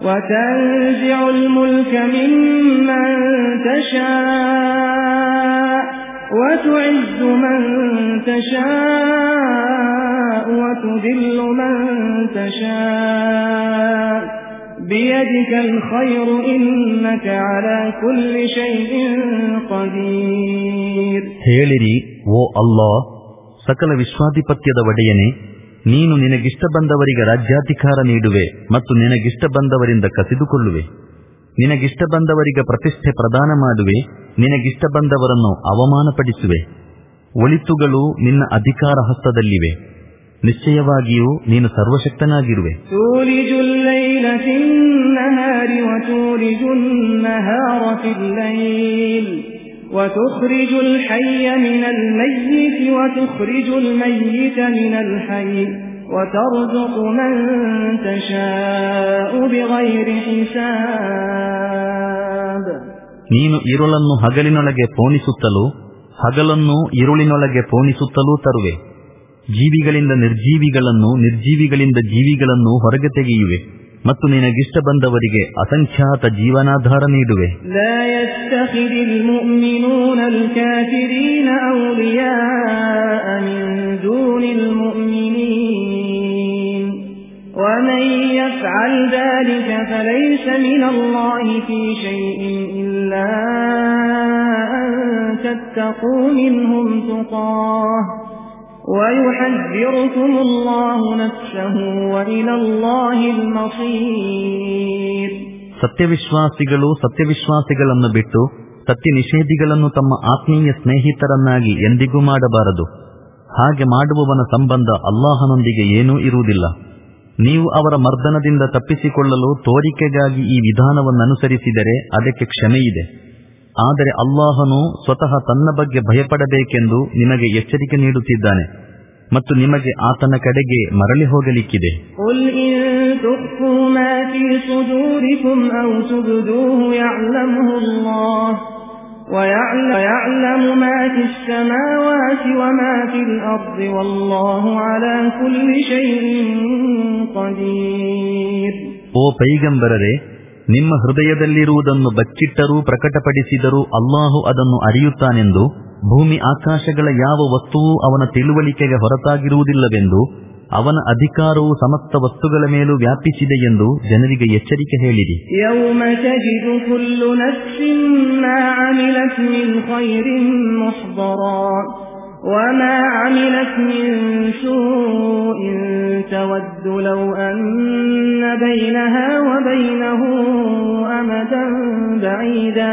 وتنزع الملك ممن تشاء وتعز من تشاء وتذل من تشاء بيدك الخير إنك على كل شيء قدير. ಹೇಳಿರಿ, ಓ ಅಲ್ಲಾಹ್, ಸಕಲ ವಿಶ್ವಾಧಿಪತ್ಯದ ಒಡೆಯನೇ, ನೀನು ನಿನಗಿಷ್ಟ ಬಂದವರಿಗೆ ರಾಜ್ಯಾಧಿಕಾರ ನೀಡುವೆ ಮತ್ತು ನಿನಗಿಷ್ಟ ಬಂದವರಿಂದ ಕಸಿದುಕೊಳ್ಳುವೆ. ನಿನಗಿಷ್ಟ ಬಂದವರಿಗೆ ಪ್ರತಿಷ್ಠೆ ಪ್ರದಾನ ಮಾಡುವೆ, ನಿನಗಿಷ್ಟ ಬಂದವರನ್ನು ಅವಮಾನಪಡಿಸುವೆ. ಒಳಿತುಗಳು ನಿನ್ನ ಅಧಿಕಾರ ಹಸ್ತದಲ್ಲಿವೆ, ನಿಶ್ಚಯವಾಗಿಯೂ ನೀನು ಸರ್ವಶಕ್ತನಾಗಿರುವೆ. ತೂಲಿಜುಲ್ ಲೈಲ ಫಿನ್ನಹಾರಿ ವತೂಲಿಜುನ್ ನಹಾರ ಫಿಲ್ಲೈಲ್ ವತುಖ್ರಿಜುಲ್ ಹಯ್ಯ ಮಿನಲ್ ಮಯ್ಯಿತ್ ವತುಖ್ರಿಜುಲ್ ಮಯ್ಯಿತ ಮಿನಲ್ ಹಯ್ಯ ವತರ್ಜುಕು ಮನ್ ತಶಾಅು ಬಿಗೈರಿ ಹಿಸಾಬ್. ನೀನು ಇರುಳನ್ನು ಹಗಲಿನೊಳಗೆ ಪೋಣಿಸುತ್ತಲೂ ಹಗಲನ್ನು ಇರುಳಿನೊಳಗೆ ಪೋಣಿಸುತ್ತಲೂ ತರುವೆ. ಜೀವಿಗಳಿಂದ ನಿರ್ಜೀವಿಗಳನ್ನು, ನಿರ್ಜೀವಿಗಳಿಂದ ಜೀವಿಗಳನ್ನು ಹೊರಗೆ ತೆಗೆಯುವೆ ಮತ್ತು ನಿನಗಿಷ್ಟ ಬಂದವರಿಗೆ ಅಸಂಖ್ಯಾತ ಜೀವನಾಧಾರ ನೀಡುವೆ. ಲಾ ಯತ್ತಖಿದಿಲ್ ಮುಅ್ಮಿನೂನಲ್ ಕಾಫಿರೀನ ಔಲಿಯಾಅ ಮಿನ್ ದೂನಿಲ್ ಮುಅ್ಮಿನೀನ್ ವಮನ್ ಯಫ್ಅಲ್ ذلك فليس من الله في شيء إلا أن تتقوا منهم تقاه ويحذركم الله نفسه وإلى الله المصير. ಸತ್ಯವಿಶ್ವಾಸಿಗಳು ಸತ್ಯವಿಶ್ವಾಸಿಗಳನ್ನು ಬಿಟ್ಟು ಸತ್ಯ ನಿಷೇಧಿಗಳನ್ನು ತಮ್ಮ ಆತ್ಮೀಯ ಸ್ನೇಹಿತರನ್ನಾಗಿ ಎಂದಿಗೂ ಮಾಡಬಾರದು. ಹಾಗೆ ಮಾಡುವವನ ಸಂಬಂಧ ಅಲ್ಲಾಹನೊಂದಿಗೆ ಏನೂ ಇರುವುದಿಲ್ಲ. ನೀವು ಅವರ ಮರ್ದನದಿಂದ ತಪ್ಪಿಸಿಕೊಳ್ಳಲು ತೋರಿಕೆಗಾಗಿ ಈ ವಿಧಾನವನ್ನನುಸರಿಸಿದರೆ ಅದಕ್ಕೆ ಕ್ಷಮೆಯಿದೆ. ಆದರೆ ಅಲ್ಲಾಹನು ಸ್ವತಃ ತನ್ನ ಬಗ್ಗೆ ಭಯಪಡಬೇಕೆಂದು ನಿಮಗೆ ಎಚ್ಚರಿಕೆ ನೀಡುತ್ತಿದ್ದಾನೆ ಮತ್ತು ನಿಮಗೆ ಆತನ ಕಡೆಗೆ ಮರಳಿ ಹೋಗಲಿಕ್ಕಿದೆ. قُلْ إِن تُخْفُوا مَا فِي صُدُورِكُمْ أَوْ تُبْدُوهُ يَعْلَمْهُ اللَّهُ وَيَعْلَمُ مَا فِي السَّمَاوَاتِ وَمَا فِي الْأَرْضِ وَاللَّهُ عَلَى كُلِّ شَيْءٍ قَدِيرٌ. ಓ ಪೈಗಂಬರರೇ, ನಿಮ್ಮ ಹೃದಯದಲ್ಲಿರುವುದನ್ನು ಬಚ್ಚಿಟ್ಟರೂ ಪ್ರಕಟಪಡಿಸಿದರೂ ಅಲ್ಲಾಹು ಅದನ್ನು ಅರಿಯುತ್ತಾನೆಂದು, ಭೂಮಿ ಆಕಾಶಗಳ ಯಾವ ವಸ್ತುವೂ ಅವನ ತಿಳುವಳಿಕೆಗೆ ಹೊರತಾಗಿರುವುದಿಲ್ಲವೆಂದು, ಅವನ ಅಧಿಕಾರವು ಸಮಸ್ತ ವಸ್ತುಗಳ ಮೇಲೂ ವ್ಯಾಪಿಸಿದೆ ಎಂದು ಜನರಿಗೆ ಎಚ್ಚರಿಕೆ ಹೇಳಿರಿ. ಯೌಮ ತಜಿದು ಕುಲ್ಲು ನಫ್ಸಿನ್ ಮಾ ಅಮಿಲತ್ ಮಿನ್ ಖೈರಿನ್ ಮುಹ್ದರಾ وما عملت من سوء تود لو أن بينها وبينه أمدا بعيدا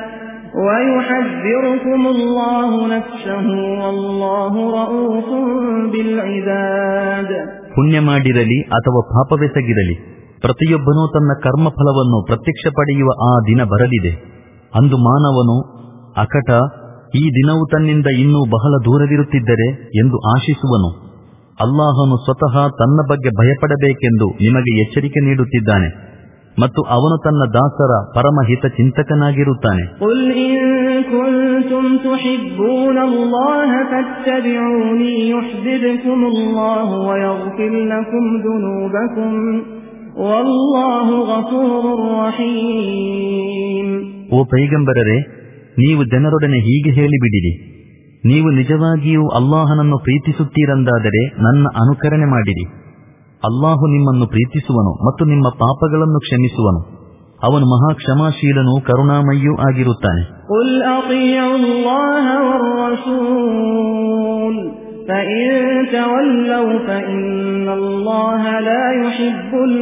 ويحذركم الله نفسه والله رؤوف بالعباد. ಪುಣ್ಯ ಮಾಡಿರಲಿ ಅಥವಾ ಪಾಪವೆಸಗಿರಲಿ, ಪ್ರತಿಯೊಬ್ಬನೂ ತನ್ನ ಕರ್ಮಫಲವನ್ನು ಪ್ರತ್ಯಕ್ಷ ಪಡೆಯುವ ಆ ದಿನ ಬರಲಿದೆ. ಅಂದು ಮಾನವನು ಅಕಟ, ಈ ದಿನವು ತನ್ನಿಂದ ಇನ್ನೂ ಬಹಳ ದೂರವಿರುತ್ತಿದ್ದರೆ ಎಂದು ಆಶಿಸುವನು. ಅಲ್ಲಾಹನು ಸ್ವತಃ ತನ್ನ ಬಗ್ಗೆ ಭಯಪಡಬೇಕೆಂದು ನಿಮಗೆ ಎಚ್ಚರಿಕೆ ನೀಡುತ್ತಿದ್ದಾನೆ ಮತ್ತು ಅವನು ತನ್ನ ದಾಸರ ಪರಮಹಿತ ಚಿಂತಕನಾಗಿರುತ್ತಾನೆ. ಕುಲ್ ಇನ್ ಕುಂತುಂ ತುಹಿಬ್ಬೂನಲ್ಲಾಹ ಫತ್ತಬಿಊನಿ ಯುಹ್ಬಿಬ್ಕುಮುಲ್ಲಾಹು ವಯಗ್ಫಿರ್ ಲಕುಂ ದುನೂಬಕುಂ ವಲ್ಲಾಹು ಗಫೂರುರ್ ರಹೀಮ್. ಓ ಪೈಗಂಬರರೇ, ನೀವು ಜನರೊಡನೆ ಹೀಗೆ ಹೇಳಿಬಿಡಿರಿ, ನೀವು ನಿಜವಾಗಿಯೂ ಅಲ್ಲಾಹನನ್ನು ಪ್ರೀತಿಸುತ್ತೀರೆಂದಾದರೆ ನನ್ನ ಅನುಕರಣೆ ಮಾಡಿರಿ. ಅಲ್ಲಾಹು ನಿಮ್ಮನ್ನು ಪ್ರೀತಿಸುವನು ಮತ್ತು ನಿಮ್ಮ ಪಾಪಗಳನ್ನು ಕ್ಷಮಿಸುವನು. ಅವನು ಮಹಾ ಕ್ಷಮಾಶೀಲನೂ ಕರುಣಾಮಯ್ಯೂ ಆಗಿರುತ್ತಾನೆ. ಕುಲ್ ಅತೀഉ ಅಲ್ಲಾಹ ವರ್ರಸೂಲ್ ಫಇನ್ ತವಲ್ಲೌ ಫಇನ್ನಲ್ಲಾಹ ಲಾ ಯುಹಿಬ್ಬುಲ್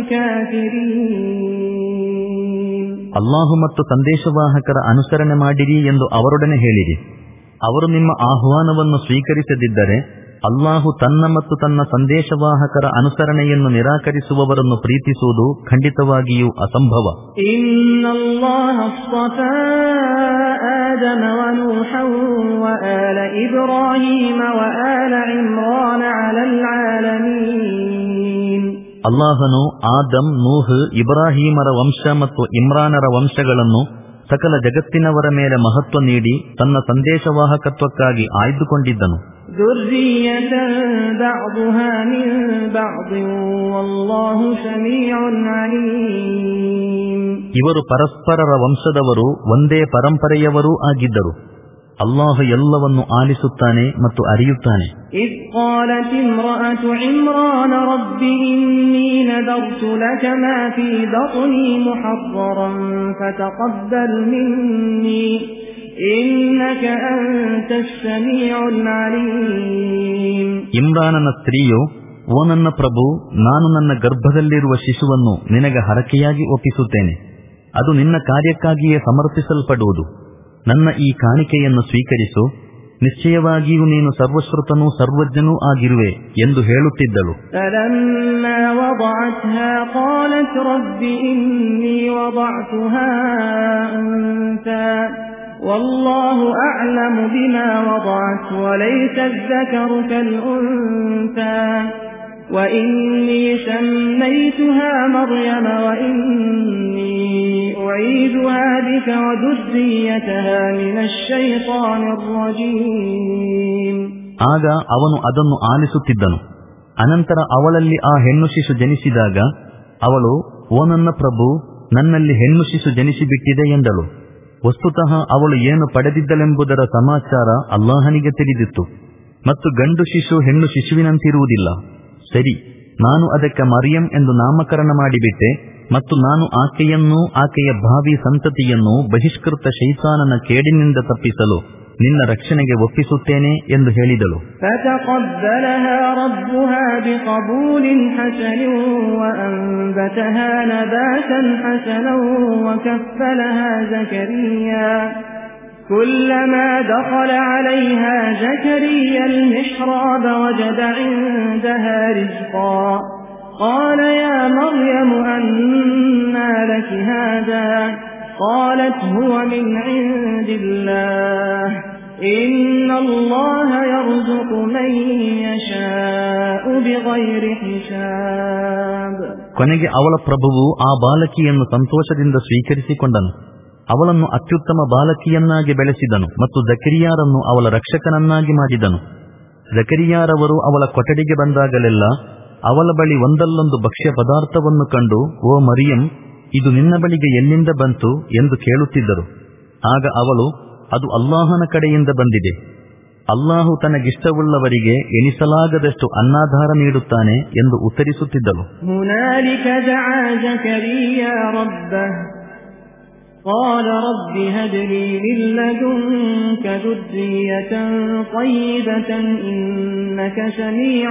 ಕಾಫಿರೀನ್. ಅಲ್ಲಾಹು ಮತ್ತು ಸಂದೇಶವಾಹಕರ ಅನುಸರಣೆ ಮಾಡಿರಿ ಎಂದು ಅವರೊಡನೆ ಹೇಳಿರಿ. ಅವರು ನಿಮ್ಮ ಆಹ್ವಾನವನ್ನು ಸ್ವೀಕರಿಸದಿದ್ದರೆ ಅಲ್ಲಾಹು ತನ್ನ ಮತ್ತು ತನ್ನ ಸಂದೇಶವಾಹಕರ ಅನುಸರಣೆಯನ್ನು ನಿರಾಕರಿಸುವವರನ್ನು ಪ್ರೀತಿಸುವುದು ಖಂಡಿತವಾಗಿಯೂ ಅಸಂಭವ. ಇನ್ನಲ್ಲಾಹ ಅಸ್ಫಾ ಆದಮ ವ ನೂಹನ್ ವ ಆಲ ಇಬ್ರಾಹೀಮ ವ ಆಲ ಇಮ್ರಾನ ಅಲಲ್ ಆಲಮೀನ್. ಅಲ್ಲಾಹನು ಆದಮ್, ನೂಹ್, ಇಬ್ರಾಹೀಮರ ವಂಶ ಮತ್ತು ಇಮ್ರಾನರ ವಂಶಗಳನ್ನು ಸಕಲ ಜಗತ್ತಿನವರ ಮೇಲೆ ಮಹತ್ವ ನೀಡಿ ತನ್ನ ಸಂದೇಶವಾಹಕತ್ವಕ್ಕಾಗಿ ಆಯ್ದುಕೊಂಡಿದ್ದನು. ಇವರು ಪರಸ್ಪರರ ವಂಶದವರು, ಒಂದೇ ಪರಂಪರೆಯವರೂ ಆಗಿದ್ದರು. ಅಲ್ಲಾಹ್ ಎಲ್ಲವನ್ನು ಆಲಿಸುತ್ತಾನೆ ಮತ್ತು ಅರಿಯುತ್ತಾನೆ. ಇದ್ ಕಾಲತ್ ಇಮ್ರಾಅತು ಇಮ್ರಾನ್ ರಬ್ಬಿ ಇನ್ನೀ ನದರ್ತು ಲಕ ಮಾ ಫೀ ಬತ್ನಿ ಮುಹರ್ರರನ್ ಫತಕಬ್ಬಲ್ ಮಿನ್ನೀ ಇನ್ನಕ ಅಂತಸ್ ಸಮೀಉಲ್ ಅಲೀಮ್. ಇಮ್ರಾನನ ಸ್ತ್ರೀಯು, ಓ ನನ್ನ ಪ್ರಭು, ನಾನು ನನ್ನ ಗರ್ಭದಲ್ಲಿರುವ ಶಿಶುವನ್ನು ನಿನಗೆ ಹರಕೆಯಾಗಿ ಒಪ್ಪಿಸುತ್ತೇನೆ. ಅದು ನಿನ್ನ ಕಾರ್ಯಕ್ಕಾಗಿಯೇ ಸಮರ್ಪಿಸಲ್ಪಡುವುದು. ನನ್ನ ಈ ಕಾಣಿಕೆಯನ್ನು ಸ್ವೀಕರಿಸು, ನಿಶ್ಚಯವಾಗಿಯೂ ನೀನು ಸರ್ವಶ್ರುತನೂ ಸರ್ವಜ್ಞನೂ ಆಗಿರುವೆ ಎಂದು ಹೇಳುತ್ತಿದ್ದಳು. ಫಲಮ್ಮಾ ವದಅತ್ಹಾ ಕಾಲತ್ ರಬ್ಬಿ ಇನ್ನೀ ವದಅತುಹಾ ಉನ್ಸಾ ವಲ್ಲಾಹು ಅಅಲಮು ಬಿಮಾ ವದಅತ್ ವಲೈಸ ಅذ್ಜಕರು ಕಲ್ಉನ್ಸಾ وإني سميتها مريم وإني أعيذها بك وذريتها من الشيطان الرجيم. ಆಗ ಅವನು ಅದನ್ನು ಆಲಿಸುತ್ತಿದ್ದನು. ಅನಂತರ ಅವಳಲ್ಲಿ ಆ ಹೆಣ್ಣು ಶಿಶು ಜನಿಸಿದಾಗ ಅವಳು, ಓ ನನ್ನ ಪ್ರಭು, ನನ್ನಲ್ಲಿ ಹೆಣ್ಣು ಶಿಶು ಜನಿಸಿಬಿಟ್ಟಿದೆ ಎಂದಳು. ವಸ್ತುತಃ ಅವಳು ಏನು ಪಡೆದಿದ್ದಳೆಂಬುದರ ಸಮಾಚಾರ ಅಲ್ಲಾಹನಿಗೆ ತಿಳಿದಿತ್ತು. ಮತ್ತು ಗಂಡು ಶಿಶು ಹೆಣ್ಣು ಶಿಶುವಿನಂತಿರುವುದಿಲ್ಲ. ಸರಿ, ನಾನು ಅದಕ್ಕೆ ಮರಿಯಂ ಎಂದು ನಾಮಕರಣ ಮಾಡಿಬಿಟ್ಟೆ ಮತ್ತು ನಾನು ಆಕೆಯನ್ನೂ ಆಕೆಯ ಭಾವಿ ಸಂತತಿಯನ್ನೂ ಬಹಿಷ್ಕೃತ ಶೈತಾನನ ಕೇಡಿನಿಂದ ತಪ್ಪಿಸಲು ನಿನ್ನ ರಕ್ಷಣೆಗೆ ಒಪ್ಪಿಸುತ್ತೇನೆ ಎಂದು ಹೇಳಿದಳು. ಫತಕಬ್ಬಲಹಾ ರಬ್ಬುಹಾ ಬಿಕಬೂಲಿನ್ ಹಸನಿನ್ ವಅಂಬತಹಾ ನಬಾತನ್ ಹಸನನ್ ವಕಫಲಹಾ ಝಕರಿಯಾ كلما دخل عليها زكريا المحراب وجد عندها رزقا قال يا مريم أنى لك هذا قالت هو من عند الله إن الله يرزق من يشاء بغير حساب. ಕೊನೆಗೆ ಅವಳ ಪ್ರಭುವು ಆ ಬಾಲಕಿಯನ್ನು ಸಂತೋಷದಿಂದ ಸ್ವೀಕರಿಸಿಕೊಂಡನು. ಅವಳನ್ನು ಅತ್ಯುತ್ತಮ ಬಾಲಕಿಯನ್ನಾಗಿ ಬೆಳೆಸಿದನು ಮತ್ತು ಜಕರಿಯಾರನ್ನು ಅವಳ ರಕ್ಷಕನನ್ನಾಗಿ ಮಾಡಿದನು. ಜಕರಿಯಾರವರು ಅವಳ ಕೊಠಡಿಗೆ ಬಂದಾಗಲೆಲ್ಲ ಅವಳ ಬಳಿ ಒಂದಲ್ಲೊಂದು ಭಕ್ಷ್ಯ ಪದಾರ್ಥವನ್ನು ಕಂಡು, ಓ ಮರಿಯಂ, ಇದು ನಿನ್ನ ಬಳಿಗೆ ಎಲ್ಲಿಂದ ಬಂತು ಎಂದು ಕೇಳುತ್ತಿದ್ದರು. ಆಗ ಅವಳು, ಅದು ಅಲ್ಲಾಹನ ಕಡೆಯಿಂದ ಬಂದಿದೆ. ಅಲ್ಲಾಹು ತನಗಿಷ್ಟವುಳ್ಳವರಿಗೆ ಎಣಿಸಲಾಗದಷ್ಟು ಅನ್ನಾಧಾರ ನೀಡುತ್ತಾನೆ ಎಂದು ಉತ್ತರಿಸುತ್ತಿದ್ದಳು. قال رب هب لي من لدنك ذرية طيبة إنك سميع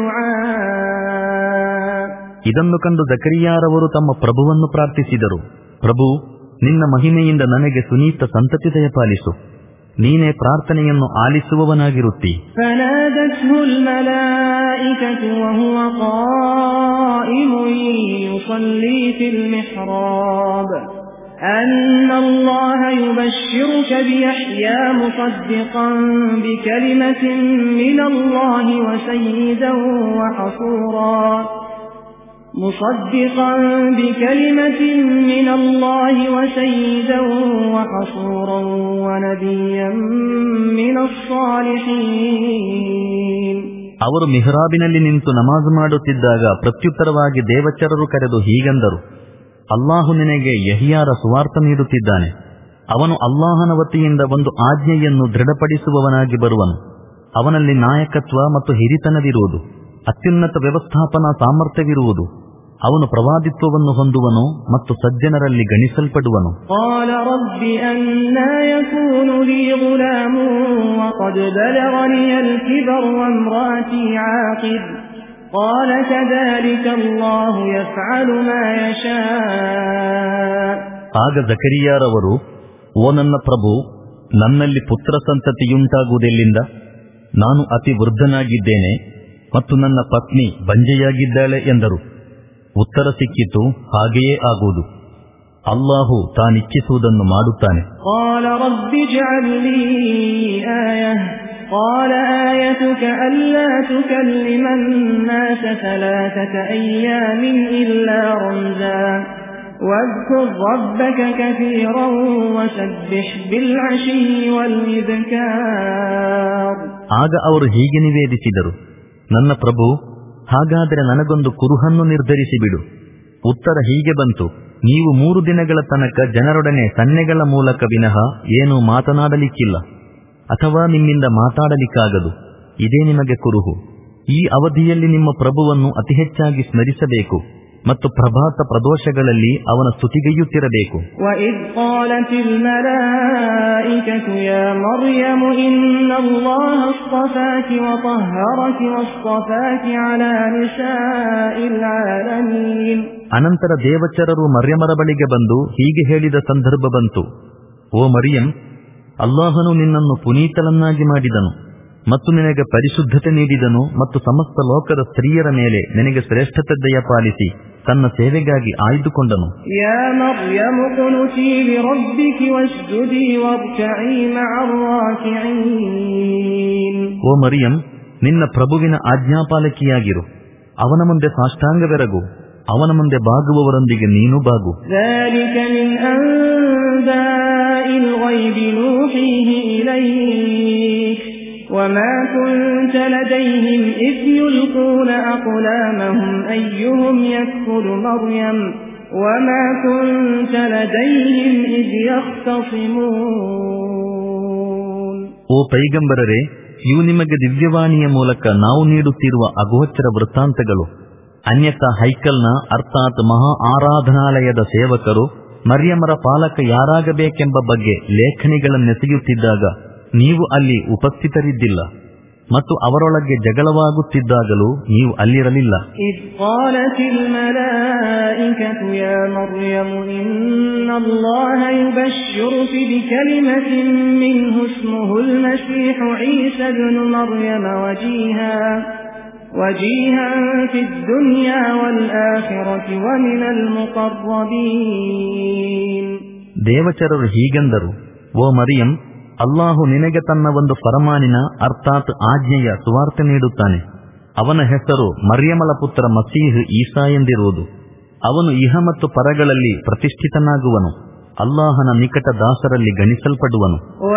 الدعاء. ಇದನ್ನು ಕಂಡು ಜಕರಿಯಾರವರು ತಮ್ಮ ಪ್ರಭುವನ್ನು ಪ್ರಾರ್ಥಿಸಿದರು. ಪ್ರಭು, ನಿನ್ನ ಮಹಿಮೆಯಿಂದ ನನಗೆ ಸುನೀತ ಸಂತತಿ ದಯಪಾಲಿಸು, ನೀನೇ ಪ್ರಾರ್ಥನೆಯನ್ನು ಆಲಿಸುವವನಾಗಿರುತ್ತಿ. فنادته الملائكة وهو قائم يصلي في المحراب أن الله يبشرك بيحيى مصدقا بكلمة من الله وسيدا وحصورا مصدقا بكلمة من الله وسيدا وحصورا ونبيا من الصالحين. ಅವರು ಮಿಹ್ರಾಬಿನಲ್ಲಿ ನಿಂತು ನಮಾಜ್ ಮಾಡುತ್ತಿದ್ದಾಗ ಪ್ರತ್ಯುತ್ತರವಾಗಿ ದೇವಚರರು ಕರೆದು ಹೀಗೆಂದರು, ಅಲ್ಲಾಹು ನಿನಗೆ ಯಹಿಯಾರ ಸುವಾರ್ತ ನೀಡುತ್ತಿದ್ದಾನೆ. ಅವನು ಅಲ್ಲಾಹನ ವತಿಯಿಂದ ಒಂದು ಆಜ್ಞೆಯನ್ನು ದೃಢಪಡಿಸುವವನಾಗಿ ಬರುವನು. ಅವನಲ್ಲಿ ನಾಯಕತ್ವ ಮತ್ತು ಹಿರಿತನವಿರುವುದು, ಅತ್ಯುನ್ನತ ವ್ಯವಸ್ಥಾಪನಾ ಸಾಮರ್ಥ್ಯವಿರುವುದು. ಅವನು ಪ್ರವಾದಿತ್ವವನ್ನು ಹೊಂದುವನು ಮತ್ತು ಸಜ್ಜನರಲ್ಲಿ ಗಣಿಸಲ್ಪಡುವನು. قال رب أنى يكون لي غلام وقد بلغني الكبر وامرأتي عاقر قال كذلك الله يفعل ما يشاء. ಆಗ ಜಕರಿಯಾರವರು, ಓ ನನ್ನ ಪ್ರಭು, ನನ್ನಲ್ಲಿ ಪುತ್ರ ಸಂತತಿಯುಂಟಾಗುವುದೆಲ್ಲಿಂದ? ನಾನು ಅತಿ ವೃದ್ಧನಾಗಿದ್ದೇನೆ ಮತ್ತು ನನ್ನ ಪತ್ನಿ ಬಂಜೆಯಾಗಿದ್ದಾಳೆ ಎಂದರು. ಉತ್ತರ ಸಿಕ್ಕಿತು, ಹಾಗೆಯೇ ಆಗುವುದು. ಅಲ್ಲಾಹು ತಾನಿಚ್ಛಿಸುವುದನ್ನು ಮಾಡುತ್ತಾನೆ. قال رب اجعل لي آية قال آيتك ألا تكلم الناس ثلاثة أيام إلا رمزا واذكر ربك كثيرا وسبح بالعشي والإبكار. ಆಗ ಅವರು ಹೀಗೆ ನಿವೇದಿಸಿದರು, ನನ್ನ ಪ್ರಭು, ಹಾಗಾದರೆ ನನಗೊಂದು ಕುರುಹನ್ನು ನಿರ್ಧರಿಸಿಬಿಡು. ಉತ್ತರ ಹೀಗೆ ಬಂತು, ನೀವು ಮೂರು ದಿನಗಳ ತನಕ ಜನರೊಡನೆ ಸನ್ನೆಗಳ ಮೂಲಕ ವಿನಃ ಏನೂ ಮಾತನಾಡಲಿಕ್ಕಿಲ್ಲ ಅಥವಾ ನಿಮ್ಮಿಂದ ಮಾತಾಡಲಿಕ್ಕಾಗದು. ಇದೇ ನಿಮಗೆ ಕುರುಹು. ಈ ಅವಧಿಯಲ್ಲಿ ನಿಮ್ಮ ಪ್ರಭುವನ್ನು ಅತಿ ಹೆಚ್ಚಾಗಿ ಸ್ಮರಿಸಬೇಕು ಮತ್ತು ಪ್ರಭಾತ ಪ್ರದೋಷಗಳಲ್ಲಿ ಅವನ ಸ್ತುತಿಗೈಯುತ್ತಿರಬೇಕು. ಅನಂತರ ದೇವಚರರು ಮರ್ಯಮರ ಬಳಿಗೆ ಬಂದು ಹೀಗೆ ಹೇಳಿದ ಸಂದರ್ಭ ಬಂತು: ಓ ಮರಿಯಂ, ಅಲ್ಲಾಹನು ನಿನ್ನನ್ನು ಪುನೀತಲನ್ನಾಗಿ ಮಾಡಿದನು ಮತ್ತು ನಿನಗೆ ಪರಿಶುದ್ಧತೆ ನೀಡಿದನು ಮತ್ತು ಸಮಸ್ತ ಲೋಕದ ಸ್ತ್ರೀಯರ ಮೇಲೆ ನಿನಗೆ ಶ್ರೇಷ್ಠತೆ ದಯಪಾಲಿಸಿ ತನ್ನ ಸೇವೆಗಾಗಿ ಆಯ್ದುಕೊಂಡನು. ಓ ಮರಿಯಂ, ನಿನ್ನ ಪ್ರಭುವಿನ ಆಜ್ಞಾಪಾಲಕಿಯಾಗಿರು. ಅವನ ಮುಂದೆ ಸಾಷ್ಟಾಂಗವೆರಗು. ಅವನ ಮುಂದೆ ಬಾಗುವವರೊಂದಿಗೆ ನೀನು ಬಾಗು. وما كنت لديهم إذ يلقون أقلامهم أيهم يكفل مريم وما كنت لديهم إذ يختصمون. ಓ ಪೈಗಂಬರರೇ, ಇವು ನಿಮಗೆ ದಿವ್ಯವಾಣಿಯ ಮೂಲಕ ನಾವು ನೀಡುತ್ತಿರುವ ಅಗೋಚರ ವೃತ್ತಾಂತಗಳು. ಅನ್ಯಥಾ ಹೈಕಲ್ನ ಅರ್ಥಾತ್ ಮಹಾ ಆರಾಧನಾಲಯದ ಸೇವಕರು ಮರ್ಯಮರ ಪಾಲಕ ಯಾರಾಗಬೇಕೆಂಬ ಬಗ್ಗೆ ಲೇಖನಿಗಳನ್ನೆಸೆಯುತ್ತಿದ್ದಾಗ ನೀವು ಅಲ್ಲಿ ಉಪಸ್ಥಿತರಿದ್ದಿಲ್ಲ ಮತ್ತು ಅವರೊಳಗೆ ಜಗಳವಾಗುತ್ತಿದ್ದಾಗಲೂ ನೀವು ಅಲ್ಲಿರಲಿಲ್ಲ. ದೇವಚರರು ಹೀಗೆಂದರು: ಓ ಮರಿಯಂ, ಅಲ್ಲಾಹು ನಿನಗೆ ತನ್ನ ಒಂದು ಫರಮಾನಿನ ಅರ್ಥಾತ್ ಆಜ್ಞೆಯ ಸುವಾರ್ತೆ ನೀಡುತ್ತಾನೆ. ಅವನ ಹೆಸರು ಮರ್ಯಮಳ ಪುತ್ರ ಮಸೀಹ್ ಈಸಾ ಎಂದಿರುವುದು. ಅವನು ಇಹ ಮತ್ತು ಪರಗಳಲ್ಲಿ ಪ್ರತಿಷ್ಠಿತನಾಗುವನು. ಅಲ್ಲಾಹನ ನಿಕಟ ದಾಸರಲ್ಲಿ ಗಣಿಸಲ್ಪಡುವನು.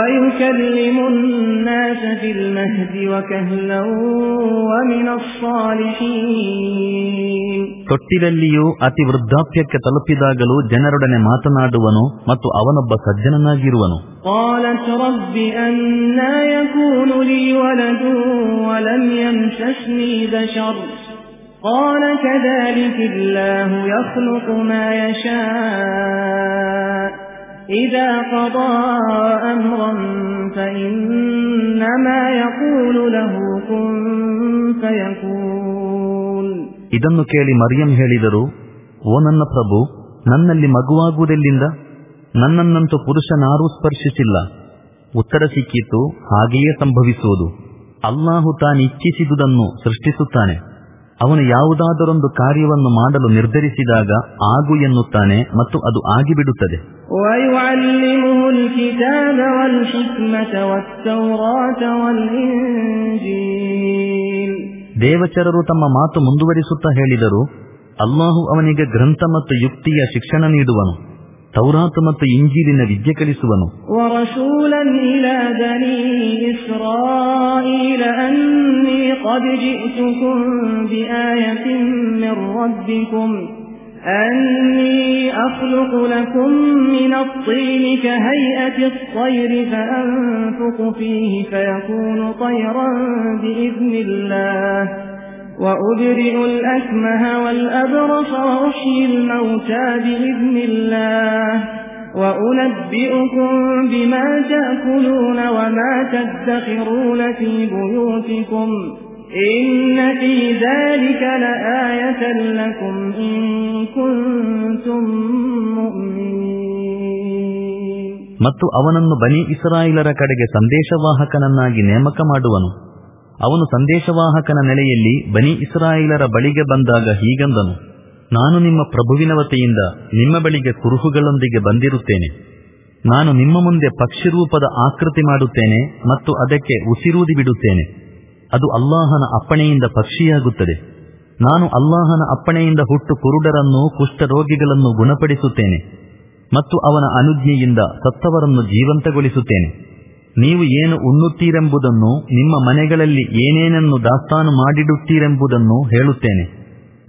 ತೊಟ್ಟಿಲಲ್ಲಿಯೂ ಅತಿ ವೃದ್ಧಾಪ್ಯಕ್ಕೆ ತಲುಪಿದಾಗಲೂ ಜನರೊಡನೆ ಮಾತನಾಡುವನು ಮತ್ತು ಅವನೊಬ್ಬ ಸಜ್ಜನನಾಗಿರುವನು. قال كذلك الله يخلق ما يشاء إذا قضى أمرا فإنما يقول له كن فيكون. ಇದನ್ನು ಕೇಳಿ ಮರಿಯಂ ಹೇಳಿದರು: ಓ ನನ್ನ ಪ್ರಭು, ನನ್ನಲ್ಲಿ ಮಗುವಾಗುವುದೆಲ್ಲಿಂದ? ನನ್ನನ್ನಂತೂ ಪುರುಷನಾರೂ ಸ್ಪರ್ಶಿಸಿಲ್ಲ. ಉತ್ತರ ಸಿಕ್ಕಿತು: ಹಾಗೆಯೇ ಸಂಭವಿಸುವುದು. ಅಲ್ಲಾಹು ತಾನಿಚ್ಛಿಸಿದುದನ್ನು ಸೃಷ್ಟಿಸುತ್ತಾನೆ. ಅವನು ಯಾವುದಾದರೊಂದು ಕಾರ್ಯವನ್ನು ಮಾಡಲು ನಿರ್ಧರಿಸಿದಾಗ ಆಗು ಎನ್ನುತ್ತಾನೆ ಮತ್ತು ಅದು ಆಗಿಬಿಡುತ್ತದೆ. ದೇವಚರರು ತಮ್ಮ ಮಾತು ಮುಂದುವರಿಸುತ್ತಾ ಹೇಳಿದರು: ಅಲ್ಲಾಹು ಅವನಿಗೆ ಗ್ರಂಥ ಮತ್ತು ಯುಕ್ತಿಯ ಶಿಕ್ಷಣ ನೀಡುವನು, ತೌರಾತ್ ಮತ್ತು ಇಂಜೀಲಿನ ವಿದ್ಯೆ ಕಲಿಸುವನು. أني أخلق لكم من الطين كهيئة الطير فأنفخ فيه فيكون طيرا بإذن الله وأبرئ الأكمه والأبرص وأحيي الموتى بإذن الله وأنبئكم بما تأكلون وما تدخرون في بيوتكم إن في ذلك لآية لكم إن كنتم مؤمنين. ಮತ್ತು ಅವನನ್ನು ಬನಿ ಇಸ್ರಾಯೇಲರ ಕಡೆಗೆ ಸಂದೇಶವಾಹಕನನ್ನಾಗಿ ನೇಮಕ ಮಾಡುವನು. ಅವನು ಸಂದೇಶವಾಹಕನ ನೆಲೆಯಲ್ಲಿ ಬನಿ ಇಸ್ರಾಯೇಲರ ಬಳಿಗೆ ಬಂದಾಗ ಹೀಗಂದನು: ನಾನು ನಿಮ್ಮ ಪ್ರಭುವಿನ ವತಿಯಿಂದ ನಿಮ್ಮ ಬಳಿಗೆ ಕುರುಹುಗಳೊಂದಿಗೆ ಬಂದಿರುತ್ತೇನೆ. ನಾನು ನಿಮ್ಮ ಮುಂದೆ ಪಕ್ಷಿರೂಪದ ಆಕೃತಿ ಮಾಡುತ್ತೇನೆ ಮತ್ತು ಅದಕ್ಕೆ ಉಸಿರೂದಿ ಬಿಡುತ್ತೇನೆ. ಅದು ಅಲ್ಲಾಹನ ಅಪ್ಪಣೆಯಿಂದ ಪಕ್ಷಿಯಾಗುತ್ತದೆ. ನಾನು ಅಲ್ಲಾಹನ ಅಪ್ಪಣೆಯಿಂದ ಹುಟ್ಟು ಕುರುಡರನ್ನು ಕುಷ್ಠರೋಗಿಗಳನ್ನು ಗುಣಪಡಿಸುತ್ತೇನೆ ಮತ್ತು ಅವನ ಅನುಜ್ಞೆಯಿಂದ ಸತ್ತವರನ್ನು ಜೀವಂತಗೊಳಿಸುತ್ತೇನೆ. ನೀವು ಏನು ಉಣ್ಣುತ್ತೀರೆಂಬುದನ್ನು, ನಿಮ್ಮ ಮನೆಗಳಲ್ಲಿ ಏನೇನನ್ನು ದಾಸ್ತಾನು ಮಾಡಿಡುತ್ತೀರೆಂಬುದನ್ನು ಹೇಳುತ್ತೇನೆ.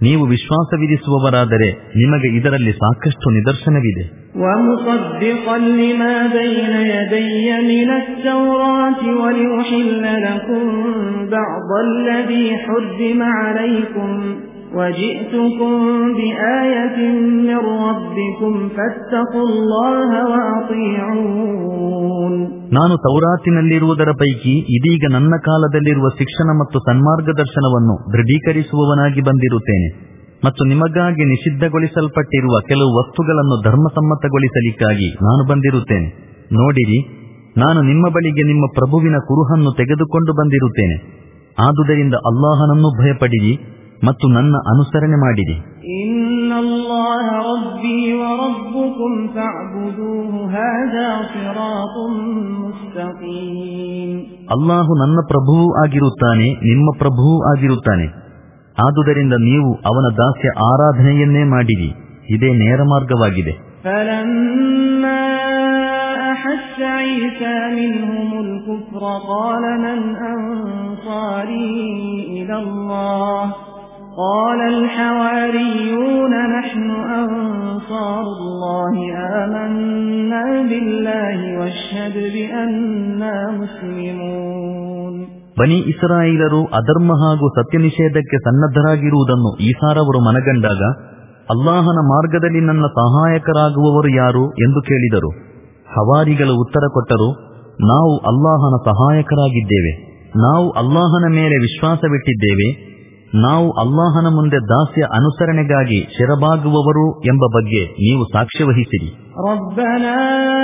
ನೀವು ವಿಶ್ವಾಸವಿರಿಸುವವರಾದರೆ ನಿಮಗೆ ಇದರಲ್ಲಿ ಸಾಕಷ್ಟು ನಿದರ್ಶನವಿದೆ. وَمُصَدِّقًا لِمَا بَيْنَ يَدَيَّ مِنَ التَّوْرَاةِ وَلِأُحِلَّ لَكُم بَعْضَ الَّذِي حُرِّمَ عَلَيْكُمْ وَجِئْتُكُم بِآيَةٍ مِّن رَّبِّكُمْ فَاتَّقُوا اللَّهَ وَأَطِيعُونِ. ನಾನು ತೌರಾತಿನಲ್ಲಿರುವುದರ ಪೈಕಿ ಇದೀಗ ನನ್ನ ಕಾಲದಲ್ಲಿರುವ ಶಿಕ್ಷಣ ಮತ್ತು ಸನ್ಮಾರ್ಗದರ್ಶನವನ್ನು ದೃಢೀಕರಿಸುವವನಾಗಿ ಬಂದಿರುತ್ತೇನೆ ಮತ್ತು ನಿಮಗಾಗಿ ನಿಷಿದ್ಧಗೊಳಿಸಲ್ಪಟ್ಟಿರುವ ಕೆಲವು ವಸ್ತುಗಳನ್ನು ಧರ್ಮಸಮ್ಮತಗೊಳಿಸಲಿಕ್ಕಾಗಿ ನಾನು ಬಂದಿರುತ್ತೇನೆ. ನೋಡಿರಿ, ನಾನು ನಿಮ್ಮ ಬಳಿಗೆ ನಿಮ್ಮ ಪ್ರಭುವಿನ ಕುರುಹನ್ನು ತೆಗೆದುಕೊಂಡು ಬಂದಿರುತ್ತೇನೆ. ಆದುದರಿಂದ ಅಲ್ಲಾಹನನ್ನು ಭಯಪಡಿರಿ ಮತ್ತು ನನ್ನ ಅನುಸರಣೆ ಮಾಡಿರಿ. ಇನ್ನಲ್ಲಾಹ ರಬ್ಬಿ ವ ರಬ್ಬುಕುಂ ಫಅಬುದೂಹು ಹಾದಾ ಸಿರಾತುಂ ಮುಸ್ತಕೀಮ್. ಅಲ್ಲಾಹು ನನ್ನ ಪ್ರಭುವೂ ಆಗಿರುತ್ತಾನೆ, ನಿಮ್ಮ ಪ್ರಭುವೂ ಆಗಿರುತ್ತಾನೆ. ಆದುದರಿಂದ ನೀವು ಅವನ ದಾಸ್ಯ ಆರಾಧನೆಯನ್ನೇ ಮಾಡಿರಿ, ಇದೇ ನೇರ ಮಾರ್ಗವಾಗಿದೆ. ಫಲಮ್ಮಾ ಅಹಸ್ಸ ಈಸಾ ಮಿನ್ಹುಮುಲ್ ಕುಫ್ರ ಕಾಲ ಮನ್ ಅನ್ಸಾರೀ ಇಲಲ್ಲಾಹ್ قال الحواريون نحن أنصار الله آمنا بالله واشهد بأننا مسلمون. ಬನಿ ಇಸ್ರಾಯೇಲರು ಅಧರ್ಮ ಹಾಗೂ ಸತ್ಯ ನಿಷೇಧಕ್ಕೆ ಸನ್ನದ್ಧರಾಗಿರುವುದನ್ನು ಈಸಾರವರು ಮನಗಂಡಾಗ, ಅಲ್ಲಾಹನ ಮಾರ್ಗದಲ್ಲಿ ನನ್ನ ಸಹಾಯಕರಾಗುವವರು ಯಾರು ಎಂದು ಕೇಳಿದರು. ಹವಾರಿಗಳು ಉತ್ತರ ಕೊಟ್ಟರು, ನಾವು ಅಲ್ಲಾಹನ ಸಹಾಯಕರಾಗಿದ್ದೇವೆ, ನಾವು ಅಲ್ಲಾಹನ ಮೇಲೆ ವಿಶ್ವಾಸವಿಟ್ಟಿದ್ದೇವೆ, ನಾವು ಅಲ್ಲಾಹನ ಮುಂದೆ ದಾಸ್ಯ ಅನುಸರಣೆಗಾಗಿ ಶಿರಬಾಗುವವರು ಎಂಬ ಬಗ್ಗೆ ನೀವು ಸಾಕ್ಷ್ಯ ವಹಿಸಿರಿ. ರಬ್ಬನಾ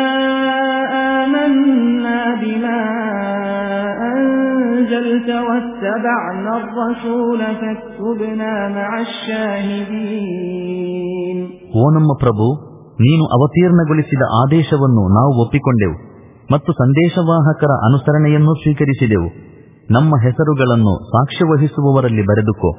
ಆಮನ್ನಾ ಬಿಮಾ ಅನ್ಜಲ್ತ ವತ್ತಬಅನಾ ಅರ್-ರಸೂಲ ಫಕ್ತುಬ್ನಾ ಮಅಶ್ ಶಾಹಿದೀನ್. ಓ ನಮ್ಮ ಪ್ರಭು, ನೀನು ಅವತೀರ್ಣಗೊಳಿಸಿದ ಆದೇಶವನ್ನು ನಾವು ಒಪ್ಪಿಕೊಂಡೆವು ಮತ್ತು ಸಂದೇಶವಾಹಕರ ಅನುಸರಣೆಯನ್ನು ಸ್ವೀಕರಿಸಿದೆವು. ನಮ್ಮ ಹೆಸರುಗಳನ್ನು ಸಾಕ್ಷ್ಯ ವಹಿಸುವವರಲ್ಲಿ ಬರೆದುಕೋ.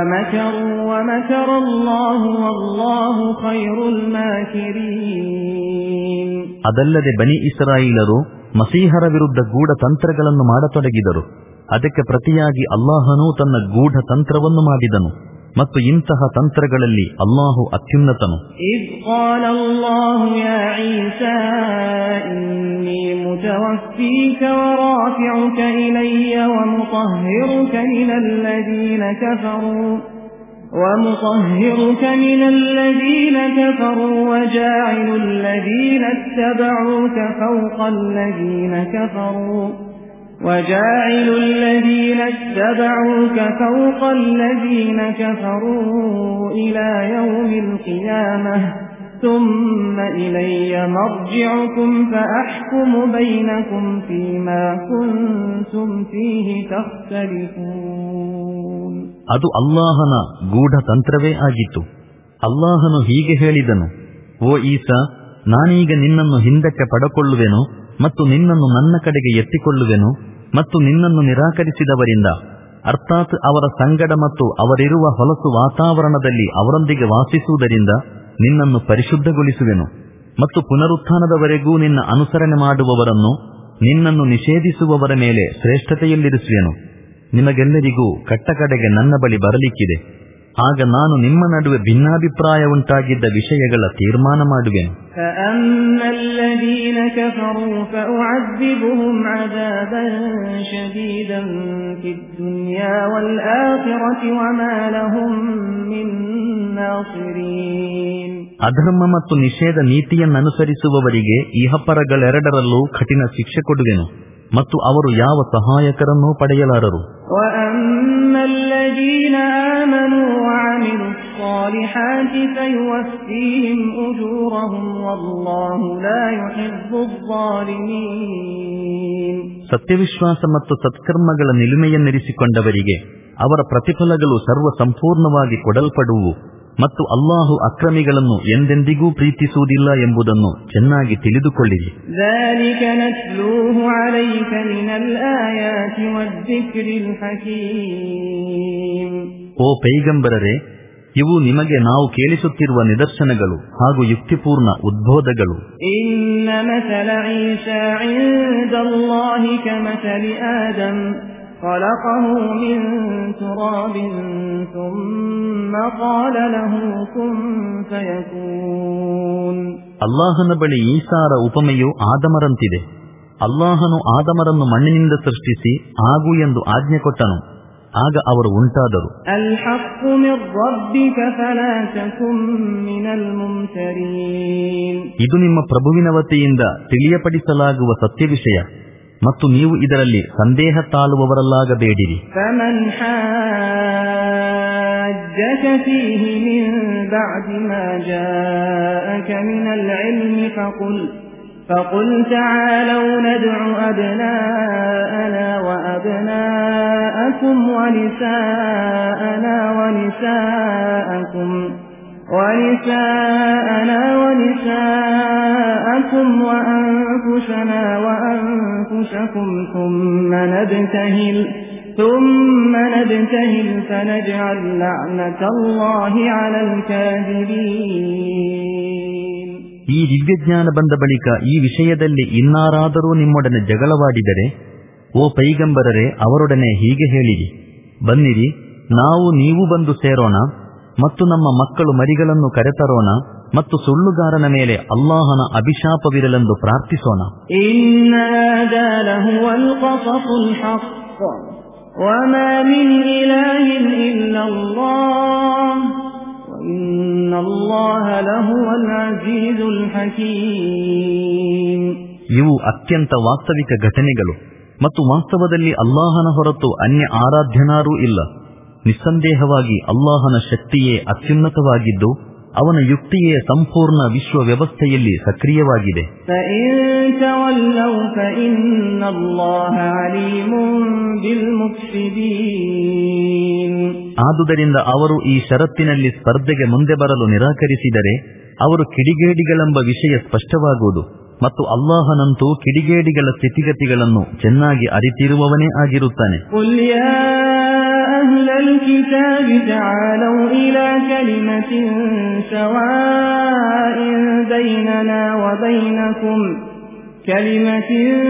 ಅದಲ್ಲದೆ ಬನಿ ಇಸ್ರಾಯೇಲರು ಮಸೀಹರ ವಿರುದ್ಧ ಗೂಢ ತಂತ್ರಗಳನ್ನು ಮಾಡತೊಡಗಿದರು. ಅದಕ್ಕೆ ಪ್ರತಿಯಾಗಿ ಅಲ್ಲಾಹನೂ ತನ್ನ ಗೂಢ ತಂತ್ರವನ್ನು ಮಾಡಿದನು ಮತ್ತು ಇಂತಹ ತಂತ್ರಗಳಲ್ಲಿ ಅಲ್ಲಾಹು ಅತ್ಯುನ್ನತನು. ಇದ್ क़ಾಲ ಅಲ್ಲಾಹು ಯಾ ಈಸಾ ಇನ್ನೀ ಮುತವಫೀಕ ವರಾಫಿಉಕ ಇಲಯ್ಯ ವಮುತಹಹಿರುಕ ಮಿನಲ್ಲದೀನ ಕಫರೂ ومطهرك من الذين كفروا وجاعل الذين اتبعوك فوق الذين كفروا وجاعل الذين اتبعوك فوق الذين كفروا إلى يوم القيامة ثم إلي مرجعكم فأحكم بينكم فيما كنتم فيه تختلفون. ಅದು ಅಲ್ಲಾಹನ ಗೂಢ ತಂತ್ರವೇ ಆಗಿತ್ತು. ಅಲ್ಲಾಹನು ಹೀಗೆ ಹೇಳಿದನು, ಓ ಈಸಾ, ನಾನೀಗ ನಿನ್ನನ್ನು ಹಿಂದಕ್ಕೆ ಪಡಕೊಳ್ಳುವೆನು ಮತ್ತು ನಿನ್ನನ್ನು ನನ್ನ ಕಡೆಗೆ ಎತ್ತಿಕೊಳ್ಳುವೆನು ಮತ್ತು ನಿನ್ನನ್ನು ನಿರಾಕರಿಸಿದವರಿಂದ, ಅರ್ಥಾತ್ ಅವರ ಸಂಗಡ ಮತ್ತು ಅವರಿರುವ ಹೊಲಸು ವಾತಾವರಣದಲ್ಲಿ ಅವರೊಂದಿಗೆ ವಾಸಿಸುವುದರಿಂದ ನಿನ್ನನ್ನು ಪರಿಶುದ್ಧಗೊಳಿಸುವೆನು ಮತ್ತು ಪುನರುತ್ಥಾನದವರೆಗೂ ನಿನ್ನ ಅನುಸರಣೆ ಮಾಡುವವರನ್ನು ನಿನ್ನನ್ನು ನಿಷೇಧಿಸುವವರ ಮೇಲೆ ಶ್ರೇಷ್ಠತೆಯಲ್ಲಿರಿಸುವೆನು. ನಿಮಗೆಲ್ಲರಿಗೂ ಕಟ್ಟಕಡೆಗೆ ನನ್ನ ಬಳಿ ಬರಲಿಕ್ಕಿದೆ. ಆಗ ನಾನು ನಿಮ್ಮ ನಡುವೆ ಭಿನ್ನಾಭಿಪ್ರಾಯ ಉಂಟಾಗಿದ್ದ ವಿಷಯಗಳ ತೀರ್ಮಾನ ಮಾಡುವೆನು. ಅಧರ್ಮ ಮತ್ತು ನಿಷೇಧ ನೀತಿಯನ್ನನುಸರಿಸುವವರಿಗೆ ಇಹಪರಗಳೆರಡರಲ್ಲೂ ಕಠಿಣ ಶಿಕ್ಷೆ ಕೊಡುವೆನು ಮತ್ತು ಅವರು ಯಾವ ಸಹಾಯಕರನ್ನೂ ಪಡೆಯಲಾರರು. ಸತ್ಯವಿಶ್ವಾಸ ಮತ್ತು ಸತ್ಕರ್ಮಗಳ ನಿಲುಮೆಯನ್ನಿರಿಸಿಕೊಂಡವರಿಗೆ ಅವರ ಪ್ರತಿಫಲಗಳು ಸರ್ವ ಸಂಪೂರ್ಣವಾಗಿ ಕೊಡಲ್ಪಡುವು ಮತ್ತು ಅಲ್ಲಾಹು ಅಕ್ರಮಿಗಳನ್ನು ಎಂದೆಂದಿಗೂ ಪ್ರೀತಿಸುವುದಿಲ್ಲ ಎಂಬುದನ್ನು ಚೆನ್ನಾಗಿ ತಿಳಿದುಕೊಳ್ಳಿರಿ. ಓ ಪೈಗಂಬರರೇ, ಇವು ನಿಮಗೆ ನಾವು ಕೇಳಿಸುತ್ತಿರುವ ನಿದರ್ಶನಗಳು ಹಾಗೂ ಯುಕ್ತಿಪೂರ್ಣ ಉದ್ಬೋಧಗಳು. ಇನ್ನ ಮಸಲ ಈಸಾ ಇಂದಲ್ಲಾಹಿ ಕಮಸಲಿ ಆದಮ್ خلقه من تراب ثم قال له كن فيكون. ಅಲ್ಲಾಹನ ಬಳಿ ಈಸಾರ ಉಪಮೆಯು ಆದಮರಂತಿದೆ. ಅಲ್ಲಾಹನು ಆದಮರನ್ನು ಮಣ್ಣಿನಿಂದ ಸೃಷ್ಟಿಸಿ ಆಗು ಎಂದು ಆಜ್ಞೆ ಕೊಟ್ಟನು, ಆಗ ಅವರು ಉಂಟಾದರು. ಇದು ನಿಮ್ಮ ಪ್ರಭುವಿನ ವತಿಯಿಂದ ತಿಳಿಯಪಡಿಸಲಾಗುವ ಸತ್ಯ ವಿಷಯ ಮತ್ತು ನೀವು ಇದರಲ್ಲಿ ಸಂದೇಹ ತಾಳುವವರಲ್ಲಾಗಬೇಡಿರಿ. فقل تعالوا ندع أبناءنا وأبناءكم ونساءنا ونساءكم ونساءنا ونساءكم وأنفسنا وأنفسكم ثم نبتهل ثم نبتهل فنجعل لعنة الله على الكاذبين. ಈ ದಿವ್ಯಜ್ಞಾನ ಬಂದ ಬಳಿಕ ಈ ವಿಷಯದಲ್ಲಿ ಇನ್ನಾರಾದರೂ ನಿಮ್ಮೊಡನೆ ಜಗಳವಾಡಿದರೆ, ಓ ಪೈಗಂಬರರೇ, ಅವರೊಡನೆ ಹೀಗೆ ಹೇಳಿರಿ, ಬನ್ನಿರಿ, ನಾವು ನೀವು ಬಂದು ಸೇರೋಣ ಮತ್ತು ನಮ್ಮ ಮಕ್ಕಳು ಮರಿಗಳನ್ನು ಕರೆತರೋಣ ಮತ್ತು ಸುಳ್ಳುಗಾರನ ಮೇಲೆ ಅಲ್ಲಾಹನ ಅಭಿಶಾಪವಿರಲೆಂದು ಪ್ರಾರ್ಥಿಸೋಣ. ಇವು ಅತ್ಯಂತ ವಾಸ್ತವಿಕ ಘಟನೆಗಳು ಮತ್ತು ವಾಸ್ತವದಲ್ಲಿ ಅಲ್ಲಾಹನ ಹೊರತು ಅನ್ಯ ಆರಾಧ್ಯನಾರೂ ಇಲ್ಲ. ನಿಸ್ಸಂದೇಹವಾಗಿ ಅಲ್ಲಾಹನ ಶಕ್ತಿಯೇ ಅತ್ಯುನ್ನತವಾಗಿದ್ದು ಅವನ ಯುಕ್ತಿಯೇ ಸಂಪೂರ್ಣ ವಿಶ್ವ ವ್ಯವಸ್ಥೆಯಲ್ಲಿ ಸಕ್ರಿಯವಾಗಿದೆ. ಆದುದರಿಂದ ಅವರು ಈ ಷರತ್ತಿನಲ್ಲಿ ಸ್ಪರ್ಧೆಗೆ ಮುಂದೆ ಬರಲು ನಿರಾಕರಿಸಿದರೆ ಅವರು ಕಿಡಿಗೇಡಿಗಳೆಂಬ ವಿಷಯ ಸ್ಪಷ್ಟವಾಗುವುದು ಮತ್ತು ಅಲ್ಲಾಹನಂತೂ ಕಿಡಿಗೇಡಿಗಳ ಸ್ಥಿತಿಗತಿಗಳನ್ನು ಚೆನ್ನಾಗಿ ಅರಿತಿರುವವನೇ ಆಗಿರುತ್ತಾನೆ. أهل الكتاب تعالوا إلى كلمة سواء بيننا وبينكم كلمة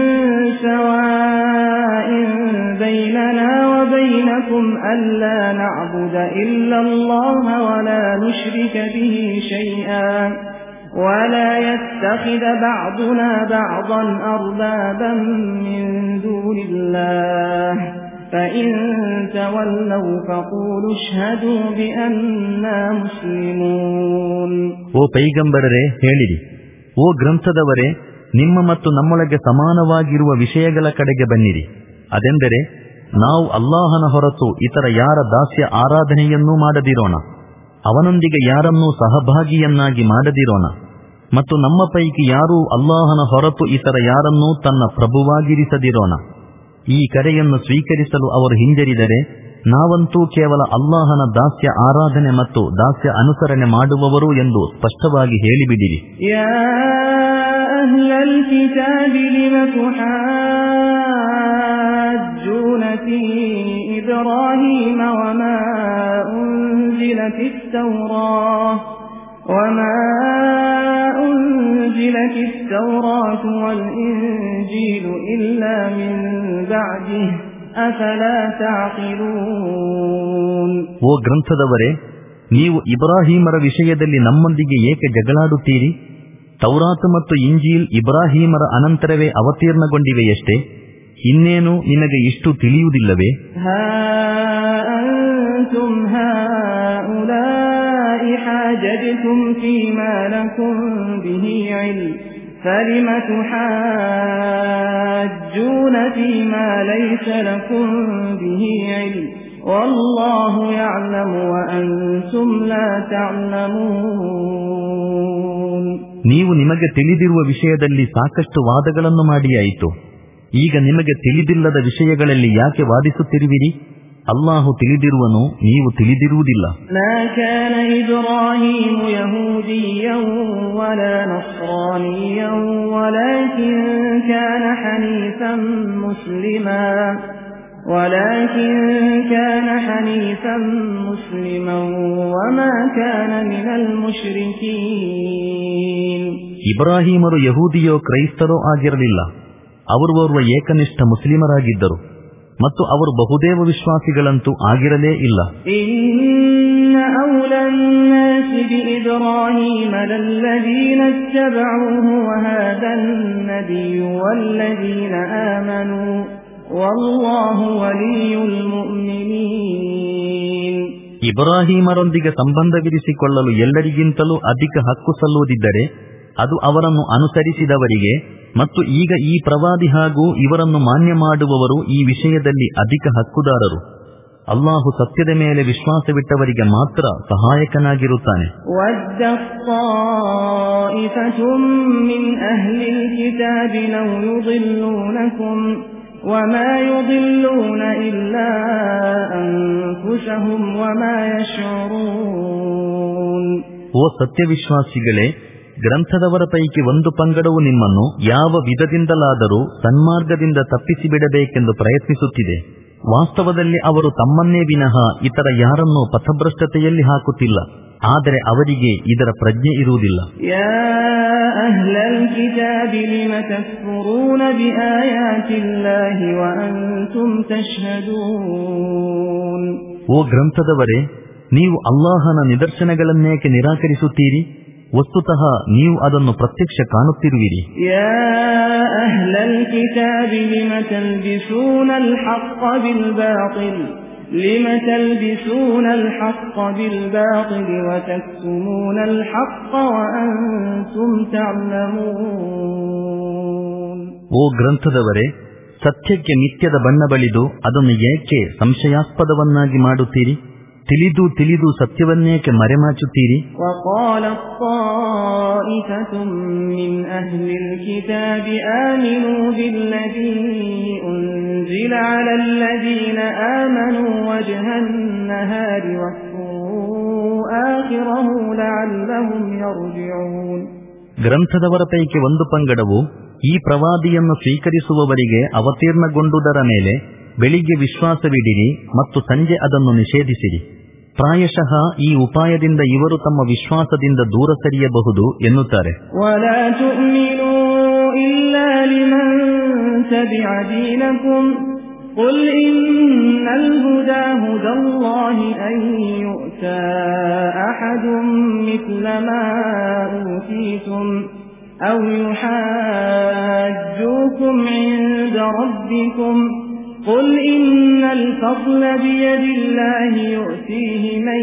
سواء بيننا وبينكم ألا نعبد إلا الله ولا نشرك به شيئا ولا يتخذ بعضنا بعضا أربابا من دون الله فإن تولوا فقولوا اشهدوا بأننا مسلمون. ಓ ಪೈಗಂಬರರೇ, ಹೇಳಿರಿ, ಓ ಗ್ರಂಥದವರೇ, ನಿಮ್ಮ ಮತ್ತು ನಮ್ಮೊಳಗೆ ಸಮಾನವಾಗಿರುವ ವಿಷಯಗಳ ಕಡೆಗೆ ಬನ್ನಿರಿ. ಅದೆಂದರೆ, ನಾವು ಅಲ್ಲಾಹನ ಹೊರತು ಇತರ ಯಾರ ದಾಸ್ಯ ಆರಾಧನೆಯನ್ನೂ ಮಾಡದಿರೋಣ, ಅವನೊಂದಿಗೆ ಯಾರನ್ನೂ ಸಹಭಾಗಿಯನ್ನಾಗಿ ಮಾಡದಿರೋಣ ಮತ್ತು ನಮ್ಮ ಪೈಕಿ ಯಾರೂ ಅಲ್ಲಾಹನ ಹೊರತು ಇತರ ಯಾರನ್ನೂ ತನ್ನ ಪ್ರಭುವಾಗಿರಿಸದಿರೋಣ. ಈ ಕರೆಯನ್ನು ಸ್ವೀಕರಿಸಲು ಅವರು ಹಿಂಜರಿದರೆ, ನಾವಂತೂ ಕೇವಲ ಅಲ್ಲಾಹನ ದಾಸ್ಯ ಆರಾಧನೆ ಮತ್ತು ದಾಸ್ಯ ಅನುಸರಣೆ ಮಾಡುವವರು ಎಂದು ಸ್ಪಷ್ಟವಾಗಿ ಹೇಳಿಬಿಡಿರಿ. ಯಾ ಅಹ್ಲಲ್ ಕಿತಾಬಿ ಲಿಮ ತುಹಾಜ್ಜೂನ ಫೀ ಇಬ್ರಾಹೀಮ ವಮಾ ಉನ್ಜಿಲತಿತ್ ತೌರಾತ್ وما أنزلت التوراة والإنجيل إلا من بعده أفلا تعقلون. ಓ ಗ್ರಂಥದವರೇ, ನೀವು ಇಬ್ರಾಹೀಮರ ವಿಷಯದಲ್ಲಿ ನಮ್ಮೊಂದಿಗೆ ಏಕೆ ಜಗಳಾಡುತ್ತೀರಿ? ತೌರಾತ್ ಮತ್ತು ಇಂಜೀಲ್ ಇಬ್ರಾಹೀಮರ ಅನಂತರವೇ ಅವತೀರ್ಣಗೊಂಡಿವೆಯಷ್ಟೇ, ಇನ್ನೇನು ನಿಮಗೆ ಇಷ್ಟು ತಿಳಿಯುವುದಿಲ್ಲವೇ? ಹಾ ಅಂತುಂ ಹಾಉಲಾಇ ಹಾಜಜ್ತುಂ ಫೀಮಾ ಲಕುಂ ಬಿಹಿ ಇಲ್ಮ್ ಫಲಿಮ ತುಹಾಜ್ಜೂನ ಫೀಮಾ ಲೈಸ ಲಕುಂ ಬಿಹಿ ಇಲ್ಮ್ ವಲ್ಲಾಹು ಯಅಲಮು ವ ಅಂತುಂ ಲಾ ತಅಲಮೂನ್. ನೀವು ನಿಮಗೆ ತಿಳಿದಿರುವ ವಿಷಯದಲ್ಲಿ ಸಾಕಷ್ಟು ವಾದಗಳನ್ನು ಮಾಡಿಯಾಯಿತು. ಈಗ ನಿಮಗೆ ತಿಳಿದಿಲ್ಲದ ವಿಷಯಗಳಲ್ಲಿ ಯಾಕೆ ವಾದಿಸುತ್ತಿರುವಿರಿ? ಅಲ್ಲಾಹು ತಿಳಿದಿರುವನು, ನೀವು ತಿಳಿದಿರುವುದಿಲ್ಲ. ಮಾ ಕಾನ ಇಬ್ರಾಹೀಮ ಯಹೂದಿಯನ್ ವಲಾ ನಸ್ರಾನಿಯನ್ ವಲಾಕಿನ್ ಕಾನ ಹನೀಫನ್ ಮುಸ್ಲಿಮಾ ولكن كان حنيفا مسلما وما كان من المشركين. ಇಬ್ರಾಹಿಮರು ಯಹೂದಿಯೋ ಕ್ರೈಸ್ತರೋ ಆಗಿರಲಿಲ್ಲ, ಅವರು ಓರ್ವ ಏಕನಿಷ್ಠ ಮುಸ್ಲಿಮರಾಗಿದ್ದರು. ಮತ್ತು ಅವರು ಬಹುದೇವ ವಿಶ್ವಾಸಿಗಳಂತೂ ಆಗಿರಲೇ ಇಲ್ಲ. ಇನ್ನ ಔಲನ್ ನಾಸಿ ಬಿಇಬ್ರಾಹೀಮ ಲಲ್ಲದೀನ ಇತ್ತಬಊಹು ವಹಾದನ್ ನಬಿಯ್ಯು ವಲ್ಲದೀನ ಆಮನೂ ವಲ್ಲಾಹು ವಲಿಯುಲ್ ಮುಅ್ಮಿನೀನ್. ಇಬ್ರಾಹೀಮರೊಂದಿಗೆ ಸಂಬಂಧವಿರಿಸಿಕೊಳ್ಳಲು ಎಲ್ಲರಿಗಿಂತಲೂ ಅಧಿಕ ಹಕ್ಕು ಸಲ್ಲುವುದಿದ್ದರೆ ಅದು ಅವರನ್ನು ಅನುಸರಿಸಿದವರಿಗೆ, ಮತ್ತು ಈಗ ಈ ಪ್ರವಾದಿ ಹಾಗೂ ಇವರನ್ನು ಮಾನ್ಯ ಮಾಡುವವರು ಈ ವಿಷಯದಲ್ಲಿ ಅಧಿಕ ಹಕ್ಕುದಾರರು. ಅಲ್ಲಾಹು ಸತ್ಯದ ಮೇಲೆ ವಿಶ್ವಾಸವಿಟ್ಟವರಿಗೆ ಮಾತ್ರ ಸಹಾಯಕನಾಗಿರುತ್ತಾನೆ. ಓ ಸತ್ಯವಿಶ್ವಾಸಿಗಳೇ, ಗ್ರಂಥದವರ ಪೈಕಿ ಒಂದು ಪಂಗಡವು ನಿಮ್ಮನ್ನು ಯಾವ ವಿಧದಿಂದಲಾದರೂ ಸನ್ಮಾರ್ಗದಿಂದ ತಪ್ಪಿಸಿಬಿಡಬೇಕೆಂದು ಪ್ರಯತ್ನಿಸುತ್ತಿದೆ. ವಾಸ್ತವದಲ್ಲಿ ಅವರು ತಮ್ಮನ್ನೇ ವಿನಃ ಇತರ ಯಾರನ್ನೂ ಪಥಭ್ರಷ್ಟತೆಯಲ್ಲಿ ಹಾಕುತ್ತಿಲ್ಲ, ಆದರೆ ಅವರಿಗೆ ಇದರ ಪ್ರಜ್ಞೆ ಇರುವುದಿಲ್ಲ. ಯಾ ಅಹ್ಲಲ್ ಕಿತಾಬಿ ಲಿಮ ತಕ್ಫುರೂನ ಬಿಆಯಾತಿಲ್ಲಾಹಿ ವ ಅಂತುಂ ತಶ್ಹದೂನ್. ಓ ಗ್ರಂಥದವರೇ, ನೀವು ಅಲ್ಲಾಹನ ನಿದರ್ಶನಗಳನ್ನೇಕೆ ನಿರಾಕರಿಸುತ್ತೀರಿ? ವಸ್ತುತಃ ನೀವು ಅದನ್ನು ಪ್ರತ್ಯಕ್ಷ ಕಾಣುತ್ತಿರುವಿರಿ. ಯಾ ಅಹ್ಲಲ್ ಕಿತಾಬಿ ಲಿಮ ತಲ್ಬಿಸೂನಲ್ ಹಕ್ಕ ಬಿಲ್ ಬಾತಿಲ್ ಲಿಮ ತಲ್ಬಿಸೂನಲ್ ಹಕ್ಕ ಬಿಲ್ ಬಾತಿಲ್ ವ ತಕ್ತುಮೂನಲ್ ಹಕ್ಕ ವ ಅಂತುಂ ತಅಲಮೂನ್. ಓ ಗ್ರಂಥದವರೇ, ಸತ್ಯಕ್ಕೆ ನಿತ್ಯದ ಬಣ್ಣ ಬಳಿದು ಅದನ್ನು ಏಕೆ ಸಂಶಯಾಸ್ಪದವನ್ನಾಗಿ ಮಾಡುತ್ತೀರಿ? ತಿಳಿದು ತಿಳಿದು ಸತ್ಯವನ್ನೇಕೆ ಮರೆಮಾಚುತ್ತೀರಿ? وقالت طائفة من أهل الكتاب آمنوا بالذي أنزل على الذين آمنوا وجه النهار واكفروا آخره لعلهم يرجعون. ಗ್ರಂಥದವರ ಪೈಕಿ ಒಂದು ಪಂಗಡವು ಈ ಪ್ರವಾದಿಯನ್ನು ಸ್ವೀಕರಿಸುವವರಿಗೆ ಅವತೀರ್ಣಗೊಂಡುದರ ಮೇಲೆ ಬೆಳಿಗ್ಗೆ ವಿಶ್ವಾಸವಿಡಿರಿ ಮತ್ತು ಸಂಜೆ ಅದನ್ನು ನಿಷೇಧಿಸಿರಿ. ಪ್ರಾಯಶಃ ಈ ಉಪಾಯದಿಂದ ಇವರು ತಮ್ಮ ವಿಶ್ವಾಸದಿಂದ ದೂರ ಸರಿಯಬಹುದು ಎನ್ನುತ್ತಾರೆ. ವಲಾ ತುಮಿನೂ ಇಲ್ಲಾ ಲಿಮನ್ ತಬಿಅ ದೀನಕುಂ ಕುಲ್ ಇನ್ನಲ್ ಹುದಾ ಹುದಲ್ಲಾಹಿ ಅನ್ ಯು'ತಾ ಅಹದುಂ ಮಿಸ್ಲ ಮಾ ಊತೀತುಂ ಔ ಯುಹಾಜ್ಜೂಕುಂ ಇಂದ ರಬ್ಬಿಕುಂ قل إن الفضل بيد الله يؤتيه من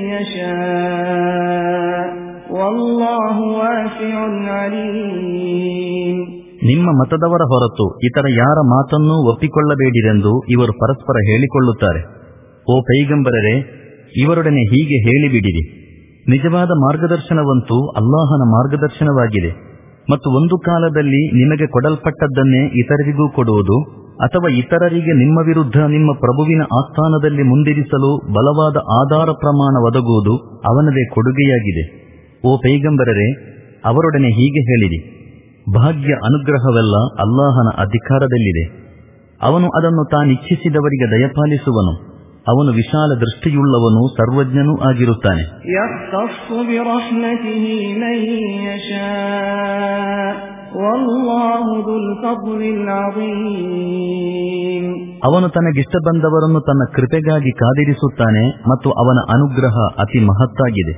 يشاء والله واسع عليم. ನಿಮ್ಮ ಮತದವರ ಹೊರತು ಇತರ ಯಾರ ಮಾತನ್ನೂ ಒಪ್ಪಿಕೊಳ್ಳಬೇಡಿರೆಂದು ಇವರು ಪರಸ್ಪರ ಹೇಳಿಕೊಳ್ಳುತ್ತಾರೆ. ಓ ಪೈಗಂಬರರೇ, ಇವರೊಡನೆ ಹೀಗೆ ಹೇಳಿಬಿಡಿರಿ, ನಿಜವಾದ ಮಾರ್ಗದರ್ಶನವಂತೂ ಅಲ್ಲಾಹನ ಮಾರ್ಗದರ್ಶನವಾಗಿದೆ, ಮತ್ತು ಒಂದು ಕಾಲದಲ್ಲಿ ನಿಮಗೆ ಕೊಡಲ್ಪಟ್ಟದ್ದನ್ನೇ ಇತರರಿಗೂ ಕೊಡುವುದು ಅಥವಾ ಇತರರಿಗೆ ನಿಮ್ಮ ವಿರುದ್ಧ ನಿಮ್ಮ ಪ್ರಭುವಿನ ಆಸ್ಥಾನದಲ್ಲಿ ಮುಂದಿರಿಸಲು ಬಲವಾದ ಆಧಾರ ಪ್ರಮಾಣ ಒದಗುವುದು ಅವನದೇ ಕೊಡುಗೆಯಾಗಿದೆ. ಓ ಪೈಗಂಬರರೇ, ಅವರೊಡನೆ ಹೀಗೆ ಹೇಳಿರಿ, ಭಾಗ್ಯ ಅನುಗ್ರಹವೆಲ್ಲ ಅಲ್ಲಾಹನ ಅಧಿಕಾರದಲ್ಲಿದೆ. ಅವನು ಅದನ್ನು ತಾನಿಚ್ಛಿಸಿದವರಿಗೆ ದಯಪಾಲಿಸುವನು. ಅವನು ವಿಶಾಲ ದೃಷ್ಟಿಯುಳ್ಳವನು, ಸರ್ವಜ್ಞನೂ ಆಗಿರುತ್ತಾನೆ. ಅವನು ತನಗಿಷ್ಟ ಬಂದವರನ್ನು ತನ್ನ ಕೃಪೆಗಾಗಿ ಕಾದಿರಿಸುತ್ತಾನೆ ಮತ್ತು ಅವನ ಅನುಗ್ರಹ ಅತಿ ಮಹತ್ತಾಗಿದೆ.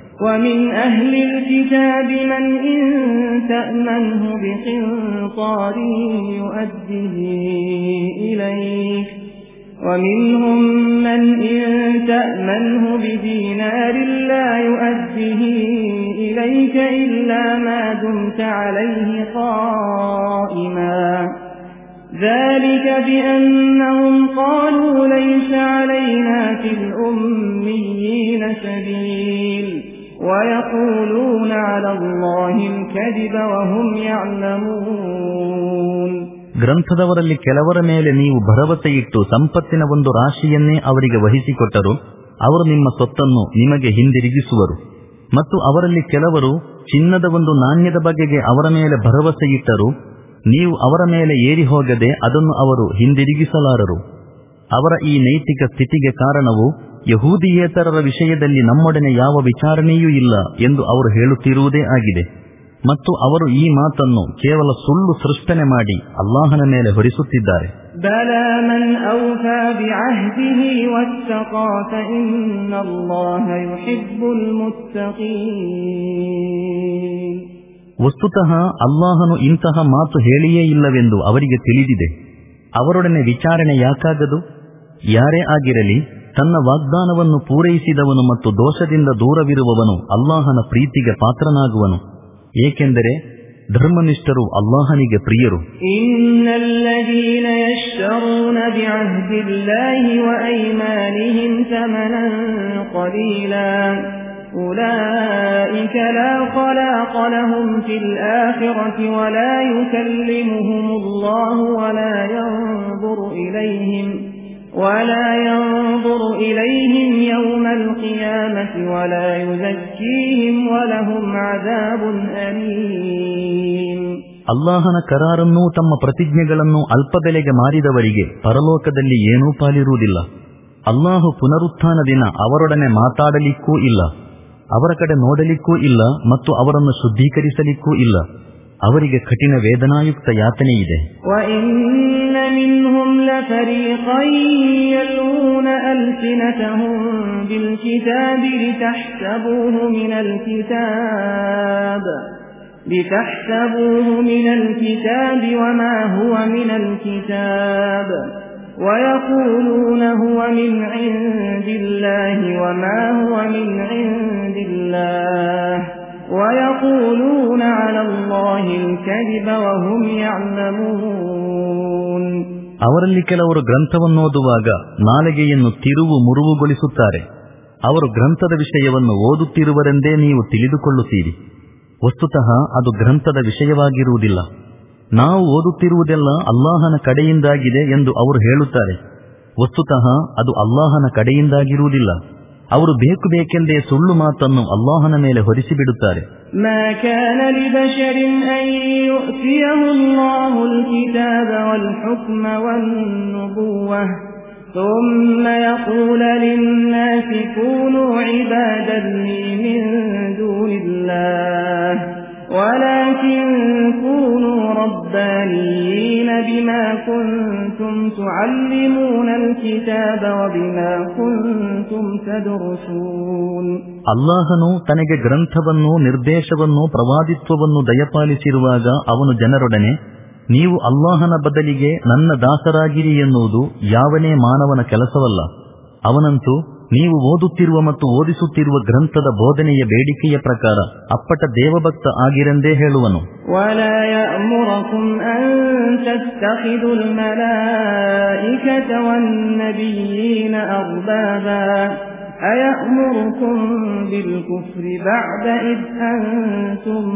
ومنهم من إن تأمنه بدينار لا يؤديه إليك إلا ما دمت عليه قائما ذلك بأنهم قالوا ليس علينا في الأميين سبيل ويقولون على الله الكذب وهم يعلمون. ಗ್ರಂಥದವರಲ್ಲಿ ಕೆಲವರ ಮೇಲೆ ನೀವು ಭರವಸೆಯಿಟ್ಟು ಸಂಪತ್ತಿನ ಒಂದು ರಾಶಿಯನ್ನೇ ಅವರಿಗೆ ವಹಿಸಿಕೊಟ್ಟರು, ಅವರು ನಿಮ್ಮ ಸೊತ್ತನ್ನು ನಿಮಗೆ ಹಿಂದಿರುಗಿಸುವರು. ಮತ್ತು ಅವರಲ್ಲಿ ಕೆಲವರು ಚಿನ್ನದ ಒಂದು ನಾಣ್ಯದ ಬಗೆಗೆ ಅವರ ಮೇಲೆ ಭರವಸೆಯಿಟ್ಟರು, ನೀವು ಅವರ ಮೇಲೆ ಏರಿ ಹೋಗದೆ ಅದನ್ನು ಅವರು ಹಿಂದಿರುಗಿಸಲಾರರು. ಅವರ ಈ ನೈತಿಕ ಸ್ಥಿತಿಗೆ ಕಾರಣವು ಯಹೂದಿಯೇತರರ ವಿಷಯದಲ್ಲಿ ನಮ್ಮೊಡನೆ ಯಾವ ವಿಚಾರಣೆಯೂ ಇಲ್ಲ ಎಂದು ಅವರು ಹೇಳುತ್ತಿರುವುದೇ ಆಗಿದೆ. ಮತ್ತು ಅವರು ಈ ಮಾತನ್ನು ಕೇವಲ ಸುಳ್ಳು ಸೃಷ್ಟನೆ ಮಾಡಿ ಅಲ್ಲಾಹನ ಮೇಲೆ ಹೊರಿಸುತ್ತಿದ್ದಾರೆ. بلى من أوفى بعهده واتقى فإن الله يحب المتقين. ವಸ್ತುತಃ ಅಲ್ಲಾಹನು ಇಂತಹ ಮಾತು ಹೇಳಿಯೇ ಇಲ್ಲವೆಂದು ಅವರಿಗೆ ತಿಳಿದಿದೆ. ಅವರೊಡನೆ ವಿಚಾರಣೆ ಯಾಕಾಗದು? ಯಾರೇ ಆಗಿರಲಿ ತನ್ನ ವಾಗ್ದಾನವನ್ನು ಪೂರೈಸಿದವನು ಮತ್ತು ದೋಷದಿಂದ ದೂರವಿರುವವನು ಅಲ್ಲಾಹನ ಪ್ರೀತಿಗೆ ಪಾತ್ರನಾಗುವನು, ಏಕೆಂದರೆ ಧರ್ಮನಿಷ್ಠರು ಅಲ್ಲಾಹನಿಗೆ ಪ್ರಿಯರು. ಇನ್ನಲ್ಲದೀನ ಯಶ್ತರೂನ ಬಿಅಹ್ದಿಲ್ಲಾಹಿ ವಅಯ್ಮಾನಿಹಿಂ ಥಮನನ್ ಕಲೀಲಾ ಉಲೈಕ ಲಾ ಖಲಾಕ ಲಹುಂ ಫಿಲ್ ಆಖಿರತಿ ವಲಾ ಯುಕಲ್ಲಿಮುಹುಮುಲ್ಲಾಹು ವಲಾ ಯನ್ಜುರು ಇಲೈಹಿಂ ولا ينظر إليهم يوم القيامة ولا يزكيهم ولهم عذاب أليم. ಅಲ್ಲಾಹನ ಕರಾರನ್ನೂ ತಮ್ಮ ಪ್ರತಿಜ್ಞೆಗಳನ್ನು ಅಲ್ಪಬೆಲೆಗೆ ಮಾರಿದವರಿಗೆ ಪರಲೋಕದಲ್ಲಿ ಏನೂ ಪಾಲಿರುವುದಿಲ್ಲ. ಅಲ್ಲಾಹು ಪುನರುತ್ಥಾನ ದಿನ ಅವರೊಡನೆ ಮಾತಾಡಲಿಕ್ಕೂ ಇಲ್ಲ, ಅವರ ಕಡೆ ನೋಡಲಿಕ್ಕೂ ಇಲ್ಲ ಮತ್ತು ಅವರನ್ನು ಶುದ್ಧೀಕರಿಸಲಿಕ್ಕೂ ಇಲ್ಲ. ಅವರಿಗೆ ಕಠಿಣ ವೇದನಾಯುಕ್ತ ಯಾತನೆ ಇದೆ. وَإِنَّ مِنْهُمْ لَفَرِيقًا يَلْوُونَ أَلْسِنَتَهُم بِالْكِتَابِ لِتَحْسَبُوهُ مِنَ الْكِتَابِ لِتَحْسَبُوهُ مِنَ الْكِتَابِ وَمَا هُوَ مِنَ الْكِتَابِ وَيَقُولُونَ هُوَ مِنْ عِندِ اللَّهِ وَمَا هُوَ مِنْ عِندِ اللَّهِ وَيَقُولُونَ عَلَى اللَّهِ الْكَذِبَ وَهُمْ يَعْلَمُونَ. ಅವರಲ್ಲಿ ಕೆಲವರು ಗ್ರಂಥವನ್ನೋದುವಾಗ ನಾಲಿಗೆಯನ್ನು ತಿರುವು ಮುರುವುಗೊಳಿಸುತ್ತಾರೆ. ಅವರು ಗ್ರಂಥದ ವಿಷಯವನ್ನು ಓದುತ್ತಿರುವರೆಂದೇ ನೀವು ತಿಳಿದುಕೊಳ್ಳುತ್ತೀರಿ. ವಸ್ತುತಃ ಅದು ಗ್ರಂಥದ ವಿಷಯವಾಗಿರುವುದಿಲ್ಲ. ನಾವು ಓದುತ್ತಿರುವುದೆಲ್ಲ ಅಲ್ಲಾಹನ ಕಡೆಯಿಂದಾಗಿದೆ ಎಂದು ಅವರು ಹೇಳುತ್ತಾರೆ. ವಸ್ತುತಃ ಅದು ಅಲ್ಲಾಹನ ಕಡೆಯಿಂದಾಗಿರುವುದಿಲ್ಲ. ಅವರು ಬೇಕು ಬೇಕೆಂದೇ ಸುಳ್ಳು ಮಾತನ್ನು ಅಲ್ಲಾಹನ ಮೇಲೆ ಹೊರಿಸಿಬಿಡುತ್ತಾರೆ. ಮಾ ಕಾನ ಲಿಬಶರಿನ್ ಅನ್ ಯುಅತಿಯಹು ಅಲ್ಲಾಹುಲ್ ಕಿತಾಬ ವಲ್ ಹುಕ್ಮ ವನ್ ನುಬುವ್ವಹ ಥುಮ್ಮ ಯಖೂಲ ಲಿನ್ನಾಸಿ ಕೂನು ಇಬಾದನ್ ಲೀ ಮಿನ್ ದೂನಿಲ್ಲಾಹ್ ولكن كونوا ربانيين بما كنتم تعلمون الكتاب وبما كنتم تدرسون. ಅಲ್ಲಾಹನು ತನಗೆ ಗ್ರಂಥವನ್ನು, ನಿರ್ದೇಶವನ್ನು, ಪ್ರವಾದಿತ್ವವನ್ನು ದಯಪಾಲಿಸಿರುವಾಗ ಅವನು ಜನರೊಡನೆ, ನೀವು ಅಲ್ಲಾಹನ ಬದಲಿಗೆ ನನ್ನ ದಾಸರಾಗಿರಿ ಎನ್ನುವುದು ಯಾವನೇ ಮಾನವನ ಕೆಲಸವಲ್ಲ. ಅವನಂತೂ ನೀವು ಓದುತ್ತಿರುವ ಮತ್ತು ಓದಿಸುತ್ತಿರುವ ಗ್ರಂಥದ ಬೋಧನೆಯ ಬೇಡಿಕೆಯ ಪ್ರಕಾರ ಅಪ್ಪಟ ದೇವಭಕ್ತ ಆಗಿರೆಂದೇ ಹೇಳುವನು. وَلَا يَأْمُرُكُمْ أَن تَتَّخِذُوا الْمَلَائِكَةَ وَالنَّبِيِّينَ أَرْبَابًا أَيَأْمُرُكُم بِالْكُفْرِ بَعْدَ إِذْ أَنْتُمْ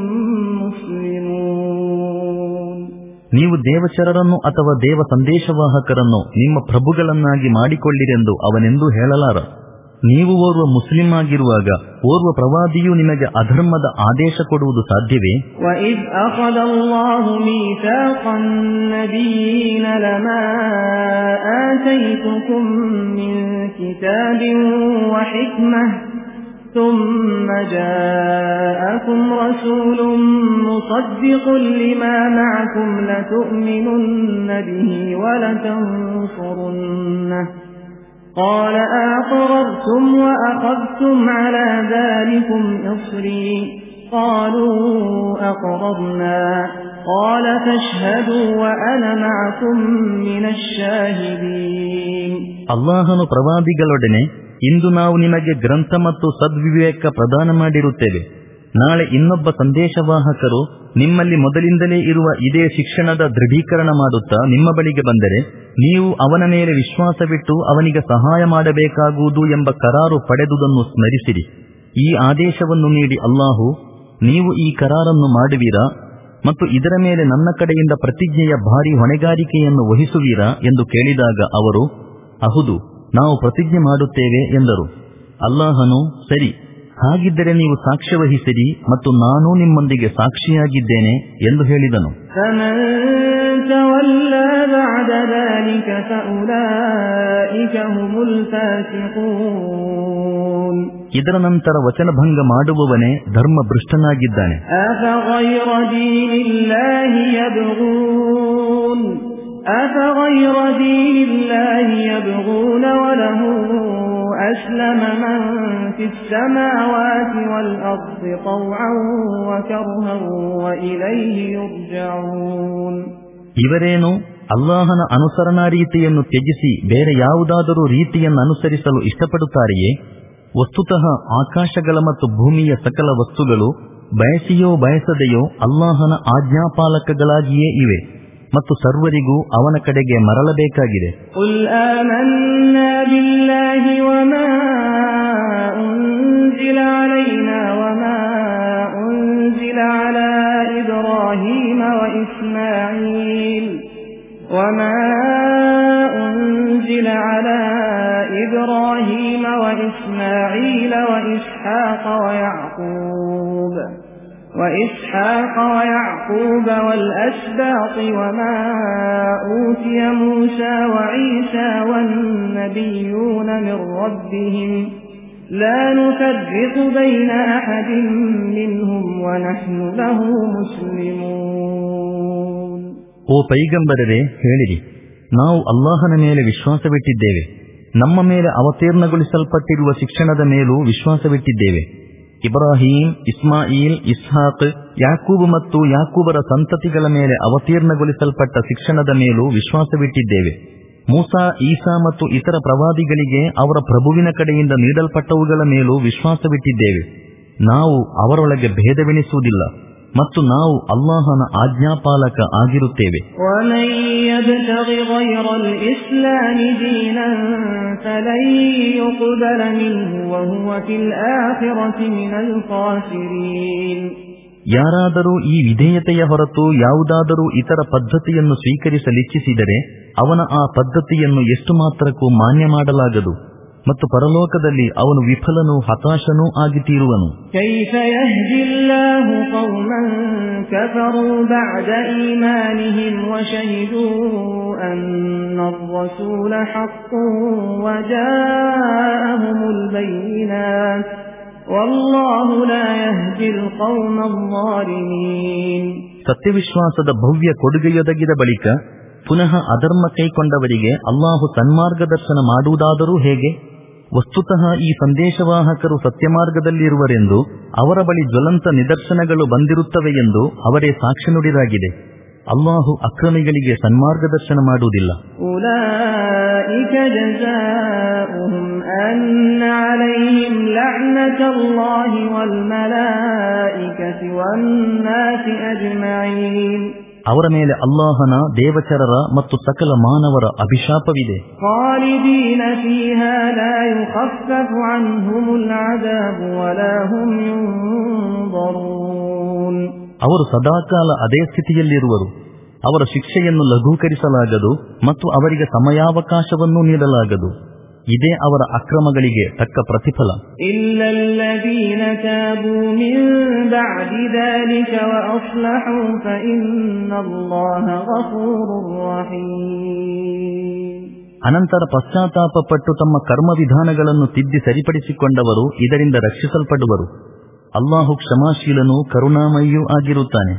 مُسْلِمُونَ. ನೀವು ದೇವಚರರನ್ನು ಅಥವಾ ದೇವ ಸಂದೇಶವಾಹಕರನ್ನು ನಿಮ್ಮ ಪ್ರಭುಗಳನ್ನಾಗಿ ಮಾಡಿಕೊಳ್ಳಿರೆಂದು ಅವನೆಂದೂ ಹೇಳಲಾರ. ನೀವು ಓರ್ವ ಮುಸ್ಲಿಂ ಆಗಿರುವಾಗ ಓರ್ವ ಪ್ರವಾದಿಯು ನಿಮಗೆ ಅಧರ್ಮದ ಆದೇಶ ಕೊಡುವುದು ಸಾಧ್ಯವೇ? وَإِذْ أَخَذَ اللَّهُ مِيثَاقَ النَّبِيِّينَ لَمَا آتَيْتُكُم مِّن كِتَابٍ وَحِكْمَةٍ ثُمَّ جَاءَكُمْ رَسُولٌ مُصَدِّقٌ لِّمَا مَعَكُمْ لَتُؤْمِنُنَّ بِهِ وَلَتَنصُرُنَّهُ قَالَ أَأَقْرَرْتُمْ وَأَخَذْتُمْ عَلَى ذَلِكُمْ إِصْرِي قَالُوا أَقْرَرْنَا قَالَ فَاشْهَدُوا وَأَنَا مَعَكُمْ مِنَ الشَّاهِدِينَ. ಅಲ್ಲಾಹನು ಪ್ರವಾದಿಗಳೊಡನೆ, ಇಂದು ನಾವು ನಿಮಗೆ ಗ್ರಂಥ ಮತ್ತು ಸದ್ವಿವೇಕ ಪ್ರದಾನ ಮಾಡಿರುತ್ತೇವೆ. ನಾಳೆ ಇನ್ನೊಬ್ಬ ಸಂದೇಶವಾಹಕರು ನಿಮ್ಮಲ್ಲಿ ಮೊದಲಿಂದಲೇ ಇರುವ ಇದೇ ಶಿಕ್ಷಣದ ದೃಢೀಕರಣ ಮಾಡುತ್ತಾ ನಿಮ್ಮ ಬಳಿಗೆ ಬಂದರೆ ನೀವು ಅವನ ಮೇಲೆ ವಿಶ್ವಾಸವಿಟ್ಟು ಅವನಿಗೆ ಸಹಾಯ ಮಾಡಬೇಕಾಗುವುದು ಎಂಬ ಕರಾರು ಪಡೆದುದನ್ನು ಸ್ಮರಿಸಿರಿ. ಈ ಆದೇಶವನ್ನು ನೀಡಿ ಅಲ್ಲಾಹು, ನೀವು ಈ ಕರಾರನ್ನು ಮಾಡುವಿರಾ ಮತ್ತು ಇದರ ಮೇಲೆ ನನ್ನ ಕಡೆಯಿಂದ ಪ್ರತಿಜ್ಞೆಯ ಭಾರಿ ಹೊಣೆಗಾರಿಕೆಯನ್ನು ವಹಿಸುವಿರಾ ಎಂದು ಕೇಳಿದಾಗ ಅವರು, ಅಹುದು, ನಾವು ಪ್ರತಿಜ್ಞೆ ಮಾಡುತ್ತೇವೆ ಎಂದರು. ಅಲ್ಲಾಹನು, ಸರಿ, ಹಾಗಿದ್ದರೆ ನೀವು ಸಾಕ್ಷ್ಯ ವಹಿಸಿರಿ ಮತ್ತು ನಾನೂ ನಿಮ್ಮೊಂದಿಗೆ ಸಾಕ್ಷಿಯಾಗಿದ್ದೇನೆ ಎಂದು ಹೇಳಿದನು. ಇದರ ನಂತರ ವಚನಭಂಗ ಮಾಡುವವನೇ ಧರ್ಮಭ್ರಷ್ಟನಾಗಿದ್ದಾನೆ. أفغير دين الله يبغون وله أسلم من في السماوات والأرض طوعا وكرها وإليه يرجعون. ಇವರೇನು ಅಲ್ಲಾಹನ ಅನುಸರಣಾ ರೀತಿಯನ್ನು ತ್ಯಜಿಸಿ ಬೇರೆ ಯಾವುದಾದರೂ ರೀತಿಯನ್ನು ಅನುಸರಿಸಲು ಇಷ್ಟಪಡುತ್ತಾರೆಯೇ? ವಸ್ತುತಃ ಆಕಾಶಗಳ ಮತ್ತು ಭೂಮಿಯ ಸಕಲ ವಸ್ತುಗಳು ಬಯಸಿಯೋ ಬಯಸದೆಯೋ ಅಲ್ಲಾಹನ ಆಜ್ಞಾಪಾಲಕಗಳಾಗಿಯೇ ಇವೆ ಮತ್ತು ಸರ್ವರಿಗೂ ಅವನ ಕಡೆಗೆ ಮರಳಬೇಕಾಗಿದೆ. ಕುಲ್ ಆಮನ್ನಾ ಬಿಲ್ಲಾಹಿ ವಮಾ ಉನ್ಜಿಲ ಅಲೈನಾ ವಮಾ ಉನ್ಜಿಲ ಅಲಾ ಇಬ್ರಾಹೀಮ ವ ಇಸ್ಮಾಯೀಲ್ ವಮಾ ಉನ್ಜಿಲ ಅಲಾ ಇಬ್ರಾಹೀಮ ವ ಇಸ್ಮಾಯೀಲ ವ ಇಸ್ಹಾಕ ವ ಯಾಕೂಬ್ وإسحاق ويعقوب والأسباط وما أوتي موسى وعيسى والنبيون من ربهم لا نفرق بين أحد منهم ونحن له مسلمون. ಓ ಪೈಗಂಬರರೇ, ಹೇಳಿರಿ, ನಾವು ಅಲ್ಲಾಹನ ಮೇಲೆ ವಿಶ್ವಾಸವಿಟ್ಟಿದ್ದೇವೆ, ನಮ್ಮ ಮೇಲೆ ಅವತೀರ್ಣಗೊಳಿಸಲ್ಪಟ್ಟಿರುವ ಶಿಕ್ಷಣದ ಮೇಲೂ ವಿಶ್ವಾಸವಿಟ್ಟಿದ್ದೇವೆ. ಇಬ್ರಾಹೀಂ, ಇಸ್ಮಾಯಿಲ್, ಇಸ್ಹಾಕ್, ಯಾಕೂಬ್ ಮತ್ತು ಯಾಕೂಬರ ಸಂತತಿಗಳ ಮೇಲೆ ಅವತೀರ್ಣಗೊಳಿಸಲ್ಪಟ್ಟ ಶಿಕ್ಷಣದ ಮೇಲೂ ವಿಶ್ವಾಸವಿಟ್ಟಿದ್ದೇವೆ. ಮೂಸಾ, ಈಸಾ ಮತ್ತು ಇತರ ಪ್ರವಾದಿಗಳಿಗೆ ಅವರ ಪ್ರಭುವಿನ ಕಡೆಯಿಂದ ನೀಡಲ್ಪಟ್ಟವುಗಳ ಮೇಲೂ ವಿಶ್ವಾಸವಿಟ್ಟಿದ್ದೇವೆ. ನಾವು ಅವರೊಳಗೆ ಭೇದವೆನಿಸುವುದಿಲ್ಲ ಮತ್ತು ನಾವು ಅಲ್ಲಾಹನ ಆಜ್ಞಾಪಾಲಕ ಆಗಿರುತ್ತೇವೆ. ಯಾರಾದರೂ ಈ ವಿಧೇಯತೆಯ ಹೊರತು ಯಾವುದಾದರೂ ಇತರ ಪದ್ಧತಿಯನ್ನು ಸ್ವೀಕರಿಸಲಿಚ್ಛಿಸಿದರೆ ಅವನ ಆ ಪದ್ಧತಿಯನ್ನು ಎಷ್ಟು ಮಾತ್ರಕ್ಕೂ ಮಾನ್ಯ ಮಾಡಲಾಗದು ಮತ್ತು ಪರಲೋಕದಲ್ಲಿ ಅವನು ವಿಫಲನೂ ಹತಾಶನೂ ಆಗಿ ತೀರುವನು. ಕೈಫ ಯಹ್ದಿಲ್ಲಾಹು ಕೌಮನ್ ಕಫರೂ ಬಅದ ಈಮಾನಿಹಿಂ ವಶಹಿದೂ ಅನ್ನರ್ ರಸೂಲ ಹಕ್ಕುನ್ ವಜಾಅಹುಮುಲ್ ಬೈಯಿನಾತ್ ವಲ್ಲಾಹು ಲಾ ಯಹ್ದಿಲ್ ಕೌಮಲ್ ಝಾಲಿಮೀನ್. ಸತ್ಯವಿಶ್ವಾಸದ ಭವ್ಯ ಕೊಡುಗೆಯೊದಗಿದ ಬಳಿಕ ಪುನಃ ಅಧರ್ಮ ಕೈಕೊಂಡವರಿಗೆ ಅಲ್ಲಾಹು ಸನ್ಮಾರ್ಗದರ್ಶನ ಮಾಡುವುದಾದರೂ ಹೇಗೆ? ವಸ್ತುತಃ ಈ ಸಂದೇಶವಾಹಕರು ಸತ್ಯಮಾರ್ಗದಲ್ಲಿರುವರೆಂದು ಅವರ ಬಳಿ ಜ್ವಲಂತ ನಿದರ್ಶನಗಳು ಬಂದಿರುತ್ತವೆ ಎಂದು ಅವರೇ ಸಾಕ್ಷಿ ನುಡಿದಾಗಿದೆ. ಅಲ್ಲಾಹು ಅಕ್ರಮಿಗಳಿಗೆ ಸನ್ಮಾರ್ಗದರ್ಶನ ಮಾಡುವುದಿಲ್ಲ. ಉಲೈಕ ಜಜಾኡಹುಂ ಅನ್ನ ಅಲೈಹಿಂ ಲಅನತುಲ್ಲಾಹಿ ವಲ್ ಮಲಾಯಿಕತಿ ವನ್ ನಾಸಿ ಅಜ್ಮഈನ್. ಅವರ ಮೇಲೆ ಅಲ್ಲಾಹನ, ದೇವಚರರ ಮತ್ತು ಸಕಲ ಮಾನವರ ಅಭಿಶಾಪವಿದೆ. ಖಾಲಿದೀನ ಫೀಹಾ ಲಾ ಯುಖಫಫು ಅನ್ಹುಮುಲ್ ಅದಾಬ್ ವಲಾ ಹುಂ ಯುನ್ದರೂನ್. ಅವರು ಸದಾಕಾಲ ಅದೇ ಸ್ಥಿತಿಯಲ್ಲಿರುವರು. ಅವರ ಶಿಕ್ಷೆಯನ್ನು ಲಘೂಕರಿಸಲಾಗದು ಮತ್ತು ಅವರಿಗೆ ಸಮಯಾವಕಾಶವನ್ನೂ ನೀಡಲಾಗದು. ಇದೇ ಅವರ ಅಕ್ರಮಗಳಿಗೆ ತಕ್ಕ ಪ್ರತಿಫಲ. ಇಲ್ಲಲ್ಲದೀನ ತಾಬೂ ಮಿನ್ ಬಅದಿ ذلك ವಅಸ್ಲಹೂ ಫಇನ್ನಲ್ಲಾಹ ಗಫೂರುರ್ ರಹೀಮ್. ಅನಂತರ ಪಶ್ಚಾತ್ತಾಪಪಟ್ಟು ತಮ್ಮ ಕರ್ಮವಿಧಾನಗಳನ್ನು ತಿದ್ದಿ ಸರಿಪಡಿಸಿಕೊಂಡವರು ಇದರಿಂದ ರಕ್ಷಿಸಲ್ಪಡುವರು. ಅಲ್ಲಾಹು ಕ್ಷಮಾಶೀಲನೂ ಕರುಣಾಮಯಿಯೂ ಆಗಿರುತ್ತಾನೆ.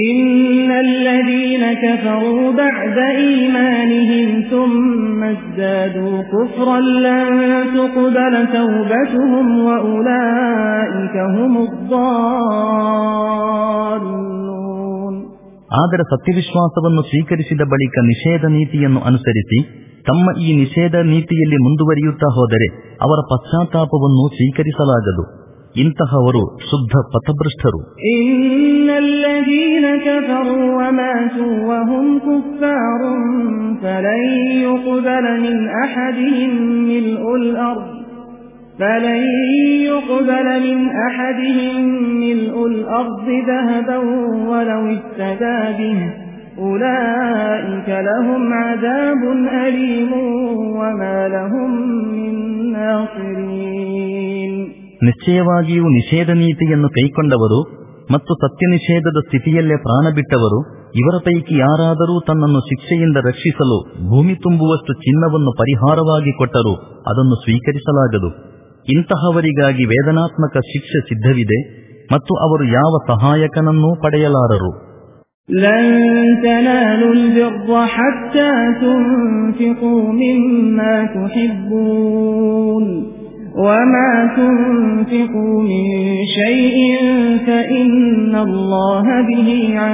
ಇನ್ನಲ್ಲದೀನ ಕಫರೂ ಬಅದ ಈಮಾನಿಹಿಂ ಥುಮ್ಮ ಇಜ್ದಾದೂ ಕುಫ್ರನ್ ಲನ್ ತುಕ್ಬಲ ತೌಬತುಹುಂ ವಉಲೈಕ ಹುಮುದ್ ದಾಲ್ಲೂನ್. ಆದರೆ ಸತ್ಯವಿಶ್ವಾಸವನ್ನು ಸ್ವೀಕರಿಸಿದ ಬಳಿಕ ನಿಷೇಧ ನೀತಿಯನ್ನು ಅನುಸರಿಸಿ ತಮ್ಮ ಈ ನಿಷೇಧ ನೀತಿಯಲ್ಲಿ ಮುಂದುವರಿಯುತ್ತಾ ಹೋದರೆ ಅವರ ಪಶ್ಚಾತ್ತಾಪವನ್ನು ಸ್ವೀಕರಿಸಲಾಗದು. ಇಂತಹವರು ಶುದ್ಧ ಪಥಭ್ರಷ್ಟರು. ಇನ್ನಲ್ಲದೀನ ಕಫರೂ ವಮಾತೂ ವಹುಂ ಕುಫಾರುನ್ ಫಲನ್ ಯುಕ್ಬಲ ಮಿನ್ ಅಹದಿಹಿಂ ಮಿಲ್ಉಲ್ ಅರ್ದ್ فلن يقبل من أحدهم ملء الأرض ذهبا ولو افتدى به أولئك لهم عذاب أليم وما لهم من ناصرين. ನಿಶ್ಚಯವಾಗಿಯೂ ನಿಷೇಧ ನೀತಿಯನ್ನು ಕೈಕೊಂಡವರು ಮತ್ತು ಸತ್ಯ ನಿಷೇಧದ ಸ್ಥಿತಿಯಲ್ಲೇ ಪ್ರಾಣ ಬಿಟ್ಟವರು ಇವರ ಪೈಕಿ ಯಾರಾದರೂ ತನ್ನನ್ನು ಶಿಕ್ಷೆಯಿಂದ ರಕ್ಷಿಸಲು ಭೂಮಿ ತುಂಬುವಷ್ಟು ಚಿನ್ನವನ್ನು ಪರಿಹಾರವಾಗಿ ಕೊಟ್ಟರೂ ಅದನ್ನು ಸ್ವೀಕರಿಸಲಾಗದು. ಇಂತಹವರಿಗಾಗಿ ವೇದನಾತ್ಮಕ ಶಿಕ್ಷೆ ಸಿದ್ಧವಿದೆ ಮತ್ತು ಅವರು ಯಾವ ಸಹಾಯಕನನ್ನೂ ಪಡೆಯಲಾರರು. لن تنالوا البر حتى تنفقوا مما تحبون وما تنفقوا من شيء فإن الله به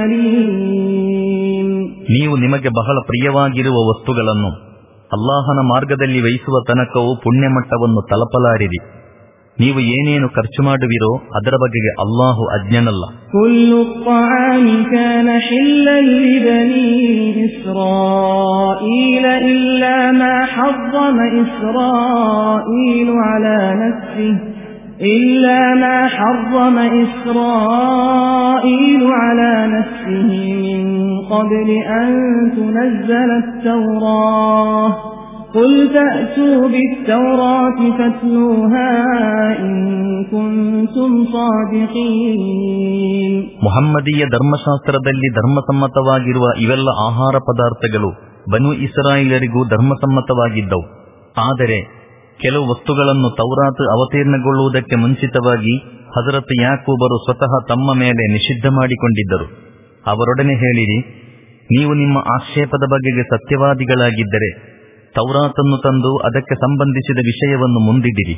عليم. ನೀವು ನಿಮಗೆ ಬಹಳ ಪ್ರಿಯವಾಗಿರುವ ವಸ್ತುಗಳನ್ನು ಅಲ್ಲಾಹನ ಮಾರ್ಗದಲ್ಲಿ ವಹಿಸುವ ತನಕವೂ ಪುಣ್ಯಮಟ್ಟವನ್ನು ತಲುಪಲಾರಿರಿ. ನೀವು ಏನೇನು ಖರ್ಚು ಮಾಡುವಿರೋ ಅದರ ಬಗೆಗೆ ಅಲ್ಲಾಹು ಅಜ್ಞನಲ್ಲ. ಕುಲ್ಲು ತ್ವಾಮಿ ಕಾನ ಹಿಲ್ಲನ್ ಲಿಬನಿ ಇಸ್ರಾಯೀಲ ಇಲ್ಲಾ ಮಾ ಹರ್ರಮ ಇಸ್ರಾಯೀಲು ಅಲಾ ನಫ್ಸಿಹಿ إلا ما حرم إسرائيل على نفسه من قبل أن تنزل التوراة قل فأتوا بالتوراة فاتلوها إن كنتم صادقين. ಮುಹಮ್ಮದೀಯ ಧರ್ಮಶಾಸ್ತ್ರದಲ್ಲಿ ಧರ್ಮಸಮ್ಮತವಾಗಿರುವ ಇವೆಲ್ಲ ಆಹಾರ ಪದಾರ್ಥಗಳು ಬನು ಇಸ್ರಾಯೇಲರಿಗೂ ಧರ್ಮಸಮ್ಮತವಾಗಿದ್ದವು. ಆದರೆ ಕೆಲವು ವಸ್ತುಗಳನ್ನು ತೌರಾತ್ ಅವತೀರ್ಣಗೊಳ್ಳುವುದಕ್ಕೆ ಮುಂಚಿತವಾಗಿ ಹಜರತ್ ಯಾಕೂಬರು ಸ್ವತಃ ತಮ್ಮ ಮೇಲೆ ನಿಷಿದ್ಧ ಮಾಡಿಕೊಂಡಿದ್ದರು. ಅವರೊಡನೆ ಹೇಳಿರಿ, ನೀವು ನಿಮ್ಮ ಆಕ್ಷೇಪದ ಬಗೆಗೆ ಸತ್ಯವಾದಿಗಳಾಗಿದ್ದರೆ ತೌರಾತನ್ನು ತಂದು ಅದಕ್ಕೆ ಸಂಬಂಧಿಸಿದ ವಿಷಯವನ್ನು ಮುಂದಿಡಿರಿ.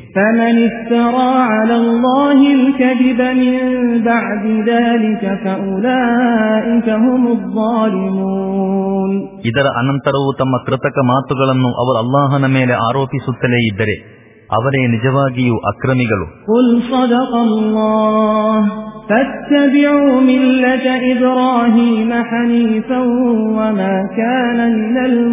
ಇದರ ಅನಂತರವೂ ತಮ್ಮ ಕೃತಕ ಮಾತುಗಳನ್ನು ಅವರು ಅಲ್ಲಾಹನ ಮೇಲೆ ಆರೋಪಿಸುತ್ತಲೇ ಇದ್ದರೆ ಅವರೇ ನಿಜವಾಗಿಯೂ ಅಕ್ರಮಿಗಳು. فاتبعوا ملة إبراهيم حنيفا وما كان من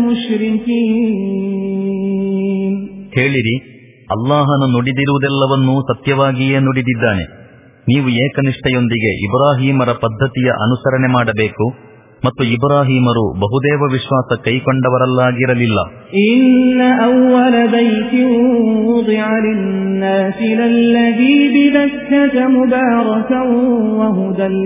المشركين. ಹೇಳಿರಿ, ಅಲ್ಲಾಹನು ನುಡಿದಿರುವುದೆಲ್ಲವನ್ನೂ ಸತ್ಯವಾಗಿಯೇ ನುಡಿದಿದ್ದಾನೆ. ನೀವು ಏಕನಿಷ್ಠೆಯೊಂದಿಗೆ ಇಬ್ರಾಹೀಮರ ಪದ್ಧತಿಯ ಅನುಸರಣೆ ಮಾಡಬೇಕು ಮತ್ತು ಇಬ್ರಾಹೀಮರು ಬಹುದೇವ ವಿಶ್ವಾಸ ಕೈಕೊಂಡವರಲ್ಲಾಗಿರಲಿಲ್ಲ. ಇನ್ನ ಅವ್ವಲ ಬೈತಿನ್ ವುದಿಅ ಲಿನ್ನಾಸಿ ಲಲ್ಲದೀ ಬಿಬಕ್ಕತ ಮುಬಾರಕನ್ ವಹುದನ್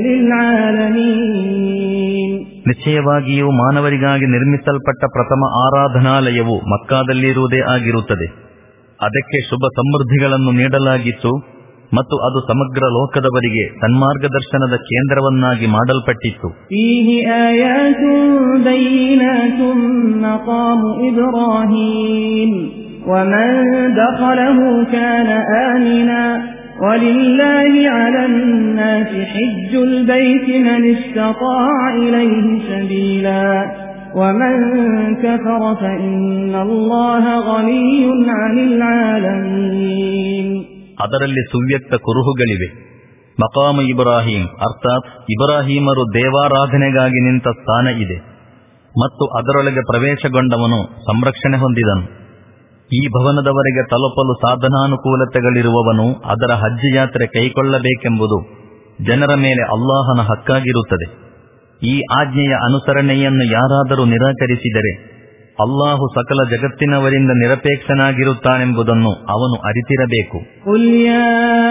ಲಿಲ್ಆಲಮೀನ್. ನಿಶ್ಚಯವಾಗಿಯೂ ಮಾನವರಿಗಾಗಿ ನಿರ್ಮಿಸಲ್ಪಟ್ಟ ಪ್ರಥಮ ಆರಾಧನಾಲಯವು ಮಕ್ಕಾದಲ್ಲಿರುವುದೇ ಆಗಿರುತ್ತದೆ. ಅದಕ್ಕೆ ಶುಭ ಸಮೃದ್ಧಿಗಳನ್ನು ನೀಡಲಾಗಿತ್ತು ಮತ್ತು ಅದು ಸಮಗ್ರ ಲೋಕದವರಿಗೆ ಸನ್ಮಾರ್ಗದರ್ಶನದ ಕೇಂದ್ರವನ್ನಾಗಿ ಮಾಡಲ್ಪಟ್ಟಿತ್ತು. ಫೀಹಿ ಆಯಾತುನ್ ಬೈನಾತುನ್ ಮಕಾಮು ಇಬ್ರಾಹೀಮ್ ವಮನ್ ದಖಲಹು ಕಾನ ಆಮಿನಾ ವಲಿಲ್ಲಾಹಿ ಅಲನ್ ನಾಸಿ ಹಿಜ್ಜುಲ್ ಬೈತಿ ಮನ್ ಇಸ್ತತಾಅ ಇಲೈಹಿ ಸಬೀಲಾ ವಮನ್ ಕಫರ ಫಇನ್ನಲ್ಲಾಹ ಗನಿಯ್ಯುನ್ ಅನಿಲ್ ಆಲಮೀನ್. ಅದರಲ್ಲಿ ಸುವ್ಯಕ್ತ ಕುರುಹುಗಳಿವೆ. ಮಕಾಮ ಇಬ್ರಾಹಿಂ ಅರ್ಥಾತ್ ಇಬ್ರಾಹಿಮರು ದೇವಾರಾಧನೆಗಾಗಿ ನಿಂತ ಸ್ಥಾನ ಇದೆ ಮತ್ತು ಅದರೊಳಗೆ ಪ್ರವೇಶಗೊಂಡವನು ಸಂರಕ್ಷಣೆ ಹೊಂದಿದನು. ಈ ಭವನದವರೆಗೆ ತಲುಪಲು ಸಾಧನಾನುಕೂಲತೆಗಳಿರುವವನು ಅದರ ಹಜ್ ಯಾತ್ರೆ ಕೈಗೊಳ್ಳಬೇಕೆಂಬುದು ಜನರ ಮೇಲೆ ಅಲ್ಲಾಹನ ಹಕ್ಕಾಗಿರುತ್ತದೆ. ಈ ಆಜ್ಞೆಯ ಅನುಸರಣೆಯನ್ನು ಯಾರಾದರೂ ನಿರಾಕರಿಸಿದರೆ ಅಲ್ಲಾಹು ಸಕಲ ಜಗತ್ತಿನವರಿಂದ ನಿರಪೇಕ್ಷನಾಗಿರುತ್ತಾನೆಂಬುದನ್ನು ಅವನು ಅರಿತಿರಬೇಕು. ಕುಲ್ ಯಾ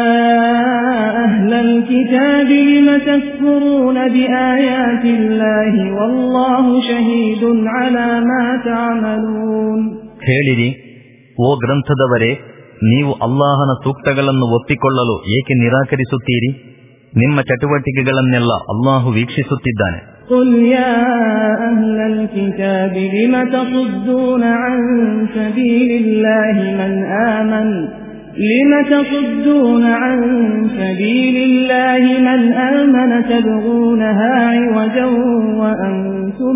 ಅಹ್ಲಲ್ ಕಿತಾಬಿ ಲಿಮ ತಕ್ಫುರೂನ ಬಿಆಯಾತಿಲ್ಲಾಹಿ ವಲ್ಲಾಹು ಶಹೀದುನ್ ಅಲಾ ಮಾ ತಅಮಲೂನ್. ಹೇಳಿರಿ, ಓ ಗ್ರಂಥದವರೇ, ನೀವು ಅಲ್ಲಾಹನ ಸೂಕ್ತಗಳನ್ನು ಒಪ್ಪಿಕೊಳ್ಳಲು ಏಕೆ ನಿರಾಕರಿಸುತ್ತೀರಿ? ನಿಮ್ಮ ಚಟುವಟಿಕೆಗಳನ್ನೆಲ್ಲ ಅಲ್ಲಾಹು ವೀಕ್ಷಿಸುತ್ತಿದ್ದಾನೆ. قل يا أهل الكتاب لم تصدون عن سبيل الله من آمن لم تصدون عن سبيل الله من آمن تبغونها عوجا وأنتم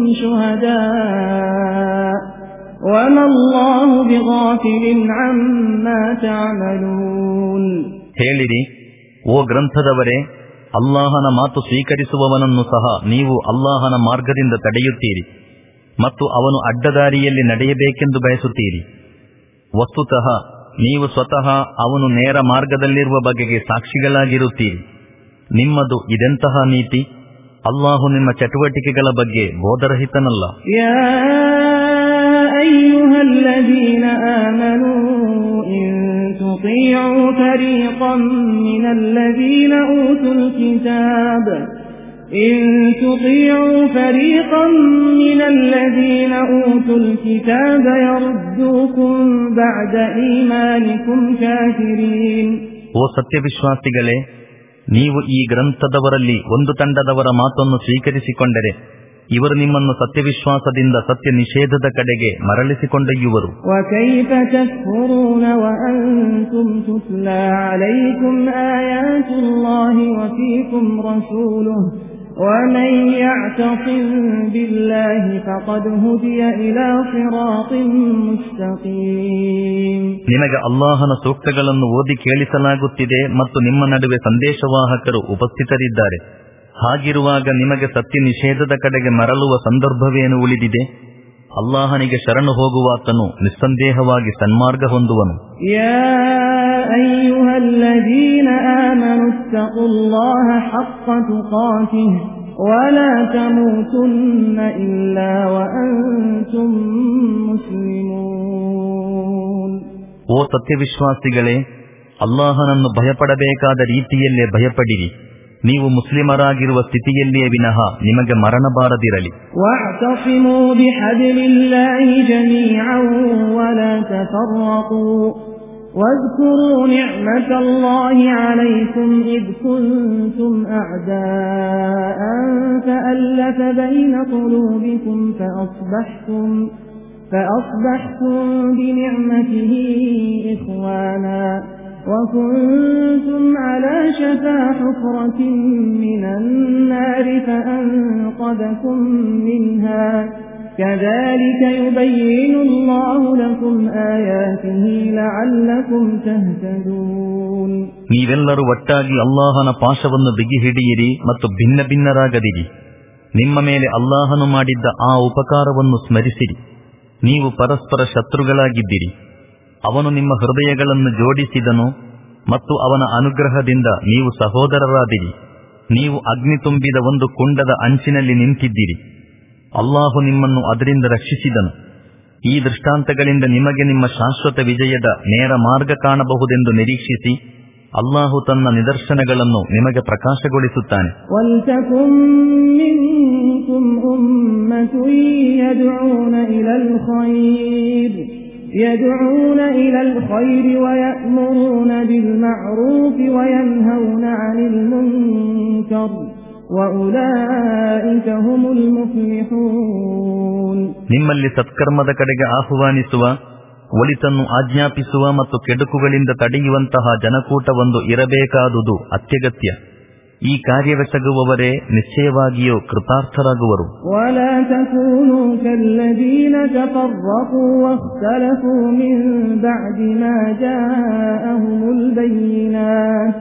شهداء وما الله بغافل عما تعملون. ಹೇಳಿರಿ, ಓ ಗ್ರಂಥದವರೇ, ಅಲ್ಲಾಹನ ಮಾತು ಸ್ವೀಕರಿಸುವವನನ್ನು ಸಹ ನೀವು ಅಲ್ಲಾಹನ ಮಾರ್ಗದಿಂದ ತಡೆಯುತ್ತೀರಿ ಮತ್ತು ಅವನು ಅಡ್ಡದಾರಿಯಲ್ಲಿ ನಡೆಯಬೇಕೆಂದು ಬಯಸುತ್ತೀರಿ. ವಸ್ತುತಃ ನೀವು ಸ್ವತಃ ಅವನು ನೇರ ಮಾರ್ಗದಲ್ಲಿರುವ ಬಗೆಗೆ ಸಾಕ್ಷಿಗಳಾಗಿರುತ್ತೀರಿ. ನಿಮ್ಮದು ಇದೆಂತಹ ನೀತಿ? ಅಲ್ಲಾಹು ನಿಮ್ಮ ಚಟುವಟಿಕೆಗಳ ಬಗ್ಗೆ ಬೋಧರಹಿತನಲ್ಲ. ಯಾ ಅಯ್ಯುಹಲ್ಲದೀನ ಆಮನೂ تطيعوا فريقا من الذين أوتوا الكتاب إن تطيعوا فريقا من الذين أوتوا الكتاب يردوكم بعد إيمانكم كافرين. ಓ ಸತ್ಯವಿಶ್ವಾಸಿಗಳೇ, ನೀವು ಈ ಗ್ರಂಥದವರಲ್ಲಿ ಒಂದು ತಂಡದವರ ಮಾತನ್ನು ಸ್ವೀಕರಿಸಿಕೊಂಡರೆ ಇವರು ನಿಮ್ಮನ್ನು ಸತ್ಯವಿಶ್ವಾಸದಿಂದ ಸತ್ಯ ನಿಷೇಧದ ಕಡೆಗೆ ಮರಳಿಸಿಕೊಂಡೊಯ್ಯುವರು. ನಿಮಗೆ ಅಲ್ಲಾಹನ ಸೂಕ್ತಗಳನ್ನು ಓದಿ ಕೇಳಿಸಲಾಗುತ್ತಿದೆ ಮತ್ತು ನಿಮ್ಮ ನಡುವೆ ಸಂದೇಶವಾಹಕರು ಉಪಸ್ಥಿತರಿದ್ದಾರೆ. ಹಾಗಿರುವಾಗ ನಿಮಗೆ ಸತ್ಯ ನಿಷೇಧದ ಕಡೆಗೆ ಮರಳುವ ಸಂದರ್ಭವೇನು ಉಳಿದಿದೆ? ಅಲ್ಲಾಹನಿಗೆ ಶರಣು ಹೋಗುವಾತನು ನಿಸ್ಸಂದೇಹವಾಗಿ ಸನ್ಮಾರ್ಗ ಹೊಂದುವನು. ಯಾ ಅಯ್ಯುಹಲ್ಲದೀನ ಆಮನು ಇತ್ತಖುಲ್ಲಾಹ ಹಕ್ಕ ತುಕಾತಿಹ್ ವಲಾ ತಮೂತುನ್ನ ಇಲ್ಲಾ ವಅಂತುಂ ಮುಸ್ಲಿಮೂನ್. ಓ ಸತ್ಯವಿಶ್ವಾಸಿಗಳೇ, ಅಲ್ಲಾಹನನ್ನು ಭಯಪಡಬೇಕಾದ ರೀತಿಯಲ್ಲೇ ಭಯಪಡಿರಿ. ನೀವು ಮುಸ್ಲಿಮರಾಗಿರುವ ಸ್ಥಿತಿಯಲ್ಲಿಯೇ ವಿನಃ ನಿಮಗೆ ಮರಣ ಬಾರದಿರಲಿ. ವಅತಸಿಮೂ ಬಿಹಬ್ಲಿಲ್ಲಾಹಿ ಜಮೀಅನ್ ವಲಾ ತಫರ್ರಕೂ ವಜ್ಕುರೂ ನಿಅಮತಲ್ಲಾಹಿ ಅಲೈಕುಂ ಇದ್ ಕುಂತುಂ ಅಅದಾಅನ್ ಫಅಲ್ಲಫ ಬೈನ ಕುಲೂಬಿಕುಂ ಫಅಸ್ಬಹ್ತುಂ ಫಅಸ್ಬಹ್ತುಂ ಬಿನಿಅಮತಿಹಿ ಇಖ್ವಾನಾ وكنتم على شفا حفرة من النار فأنقذكم منها كذلك يبين الله لكم آياته لعلكم تهتدون. ನೀವೆಲ್ಲರೂ ಒಟ್ಟಾಗಿ ಅಲ್ಲಾಹನ ಪಾಶವನ್ನು ಬಿಗಿ ಹಿಡಿಯಿರಿ ಮತ್ತು ಭಿನ್ನ ಭಿನ್ನರಾಗದಿರಿ. ನಿಮ್ಮ ಮೇಲೆ ಅಲ್ಲಾಹನು ಮಾಡಿದ್ದ ಆ ಉಪಕಾರವನ್ನು ಸ್ಮರಿಸಿರಿ. ನೀವು ಪರಸ್ಪರ ಶತ್ರುಗಳಾಗಿದ್ದಿರಿ. ಅವನು ನಿಮ್ಮ ಹೃದಯಗಳನ್ನು ಜೋಡಿಸಿದನು ಮತ್ತು ಅವನ ಅನುಗ್ರಹದಿಂದ ನೀವು ಸಹೋದರರಾದಿರಿ. ನೀವು ಅಗ್ನಿ ತುಂಬಿದ ಒಂದು ಕುಂಡದ ಅಂಚಿನಲ್ಲಿ ನಿಂತಿದ್ದಿರಿ. ಅಲ್ಲಾಹು ನಿಮ್ಮನ್ನು ಅದರಿಂದ ರಕ್ಷಿಸಿದನು. ಈ ದೃಷ್ಟಾಂತಗಳಿಂದ ನಿಮಗೆ ನಿಮ್ಮ ಶಾಶ್ವತ ವಿಜಯದ ನೇರ ಮಾರ್ಗ ಕಾಣಬಹುದೆಂದು ನಿರೀಕ್ಷಿಸಿ ಅಲ್ಲಾಹು ತನ್ನ ನಿದರ್ಶನಗಳನ್ನು ನಿಮಗೆ ಪ್ರಕಾಶಗೊಳಿಸುತ್ತಾನೆ. ವಲ್ತಕುಂ ಮಿನ್ಕುಂ ಉಮ್ಮತುನ್ ಯದ್ಊನ ಇಲಲ್ ಖೈರ್ يدعون إلى الخير ويأمرون بالمعروف وينهون عن المنكر وأولئك هم المفلحون. ನಿಮ್ಮಲ್ಲಿ ಸತ್ಕರ್ಮದ ಕಡೆಗೆ ಆಹ್ವಾನಿಸುವ, ಒಳಿತನ್ನು ಆಜ್ಞಾಪಿಸುವ ಮತ್ತು ಕೆಡುಕುಗಳಿಂದ ತಡೆಯುವಂತಹ ಜನಕೂಟವೊಂದು ಇರಬೇಕಾದುದು ಅತ್ಯಗತ್ಯ. ಈ ಕಾರ್ಯವೆಸಗುವವರೇ ನಿಶ್ಚಯವಾಗಿಯೂ ಕೃತಾರ್ಥರಾಗುವರು. ولا تكونوا كالذين تفرقوا واختلفوا من بعد ما جاءهم البينات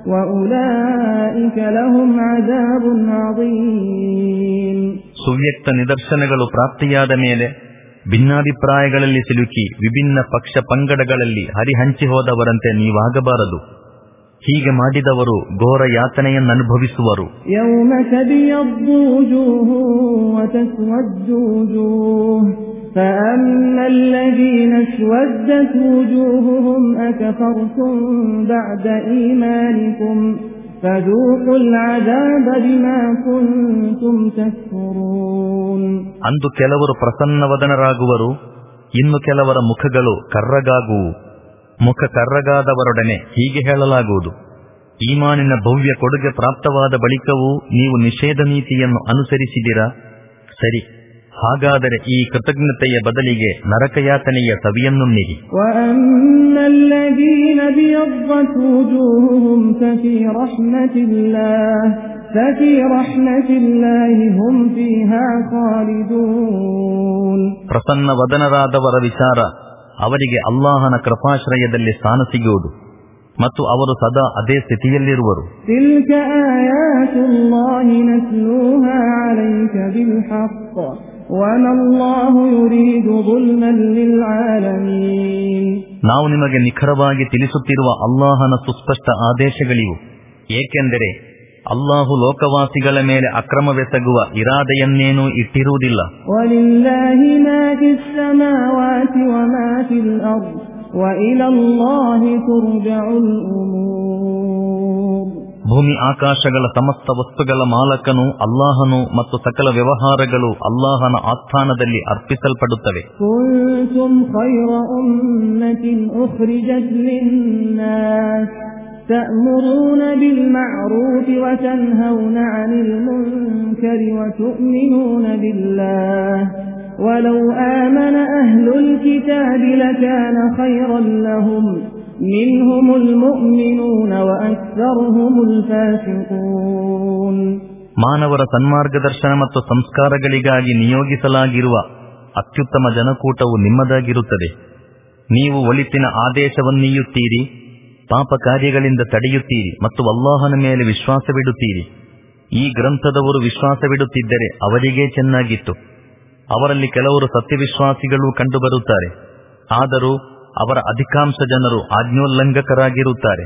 وأولئك لهم عذاب عظيم. ಸುವ್ಯಕ್ತ ನಿದರ್ಶನಗಳು ಪ್ರಾಪ್ತಿಯಾದ ಮೇಲೆ ಭಿನ್ನಾಭಿಪ್ರಾಯಗಳಲ್ಲಿ ಸಿಲುಕಿ ವಿಭಿನ್ನ ಪಕ್ಷ ಪಂಗಡಗಳಲ್ಲಿ ಹರಿಹಂಚಿ ಹೋದವರಂತೆ ನೀವಾಗಬಾರದು. ಹೀಗೆ ಮಾಡಿದವರು ಘೋರ ಯಾತನೆಯನ್ನನುಭವಿಸುವರು. ಯೌಮ ತಬಿಯದ್ದು ವಜೂಹು ವತಸ್ವದ್ದು ವಜೂಹ್ ಫಅಮ್ಮಾ ಅಲ್ಲದೀನ ಸ್ವದ್ದತ್ ವಜೂಹುಹುಂ ಅಕಫರ್ತುಂ ಬಅದ ಈಮಾನಿಕುಂ ಫದೂಖುಲ್ ಅದಾಬ ಬಿಮಾ ಕುಂತುಂ ತಕ್ಫುರೂನ್. ಅಂದು ಕೆಲವರು ಪ್ರಸನ್ನವದನರಾಗುವರು, ಇನ್ನು ಕೆಲವರ ಮುಖಗಳು ಕರ್ರಗಾಗುವು. ಮುಖ ಕರ್ರಗಾದವರೊಡನೆ ಹೀಗೆ ಹೇಳಲಾಗುವುದು: ಈಮಾನಿನ ಭವ್ಯ ಕೊಡುಗೆ ಪ್ರಾಪ್ತವಾದ ಬಳಿಕವೂ ನೀವು ನಿಷೇಧ ನೀತಿಯನ್ನು ಅನುಸರಿಸಿದಿರಾ? ಸರಿ, ಹಾಗಾದರೆ ಈ ಕೃತಜ್ಞತೆಯ ಬದಲಿಗೆ ನರಕಯಾತನೆಯ ಸವಿಯನ್ನುಣ್ಣಿರಿ. ಪ್ರಸನ್ನ ವದನರಾದವರ ವಿಚಾರ, ಅವರಿಗೆ ಅಲ್ಲಾಹನ ಕೃಪಾಶ್ರಯದಲ್ಲಿ ಸ್ಥಾನ ಸಿಗುವುದು ಮತ್ತು ಅವರು ಸದಾ ಅದೇ ಸ್ಥಿತಿಯಲ್ಲಿರುವರು. ನಾವು ನಿಮಗೆ ನಿಖರವಾಗಿ ತಿಳಿಸುತ್ತಿರುವ ಅಲ್ಲಾಹನ ಸುಸ್ಪಷ್ಟ ಆದೇಶಗಳಿವು. ಏಕೆಂದರೆ ಅಲ್ಲಾಹು ಲೋಕವಾಸಿಗಳ ಮೇಲೆ ಅಕ್ರಮವೆಸಗುವ ಇರಾದೆಯನ್ನೇನೂ ಇಟ್ಟಿರುವುದಿಲ್ಲ. ಭೂಮಿ ಆಕಾಶಗಳ ಸಮಸ್ತ ವಸ್ತುಗಳ ಮಾಲಕನು ಅಲ್ಲಾಹನು ಮತ್ತು ಸಕಲ ವ್ಯವಹಾರಗಳು ಅಲ್ಲಾಹನ ಆಸ್ಥಾನದಲ್ಲಿ ಅರ್ಪಿಸಲ್ಪಡುತ್ತವೆ. تأمرون بالمعروف وتنهون عن المنكر وتؤمنون بالله ولو آمن أهل الكتاب لكان خيرا لهم منهم المؤمنون وأكثرهم الفاسقون. ಮಾನವರ ಸನ್ಮಾರ್ಗದರ್ಶನ ಮತ್ತು ಸಂಸ್ಕಾರಗಳಿಗಾಗಿ ನಿಯೋಗಿಸಲಾಗಿರುವ ಅತ್ಯುತ್ತಮ ಜನಕೂಟವು ನಿಮ್ಮದಾಗಿರುತ್ತದೆ. ನೀವು ಒಳಿತಿನ ಆದೇಶವನ್ನೀಯುತ್ತೀರಿ, ಪಾಪ ಕಾರ್ಯಗಳಿಂದ ತಡೆಯುತ್ತೀರಿ ಮತ್ತು ಅಲ್ಲಾಹನ ಮೇಲೆ ವಿಶ್ವಾಸವಿಡುತ್ತೀರಿ. ಈ ಗ್ರಂಥದವರು ವಿಶ್ವಾಸವಿಡುತ್ತಿದ್ದರೆ ಅವರಿಗೇ ಚೆನ್ನಾಗಿತ್ತು. ಅವರಲ್ಲಿ ಕೆಲವರು ಸತ್ಯವಿಶ್ವಾಸಿಗಳೂ ಕಂಡುಬರುತ್ತಾರೆ, ಆದರೂ ಅವರ ಅಧಿಕಾಂಶ ಜನರು ಆಜ್ಞೋಲ್ಲಂಘಕರಾಗಿರುತ್ತಾರೆ.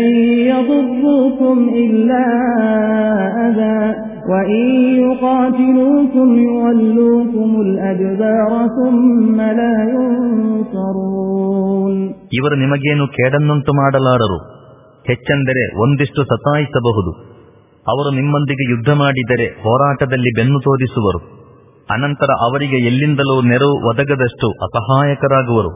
ಇವರು ನಿಮಗೇನು ಕೇಡನ್ನುಂಟು ಮಾಡಲಾರರು, ಹೆಚ್ಚೆಂದರೆ ಒಂದಿಷ್ಟು ಸತಾಯಿಸಬಹುದು. ಅವರು ನಿಮ್ಮೊಂದಿಗೆ ಯುದ್ಧ ಮಾಡಿದರೆ ಹೋರಾಟದಲ್ಲಿ ಬೆನ್ನು ತೋರಿಸುವರು, ಅನಂತರ ಅವರಿಗೆ ಎಲ್ಲಿಂದಲೂ ನೆರವು ಒದಗದಷ್ಟು ಅಸಹಾಯಕರಾಗುವರು.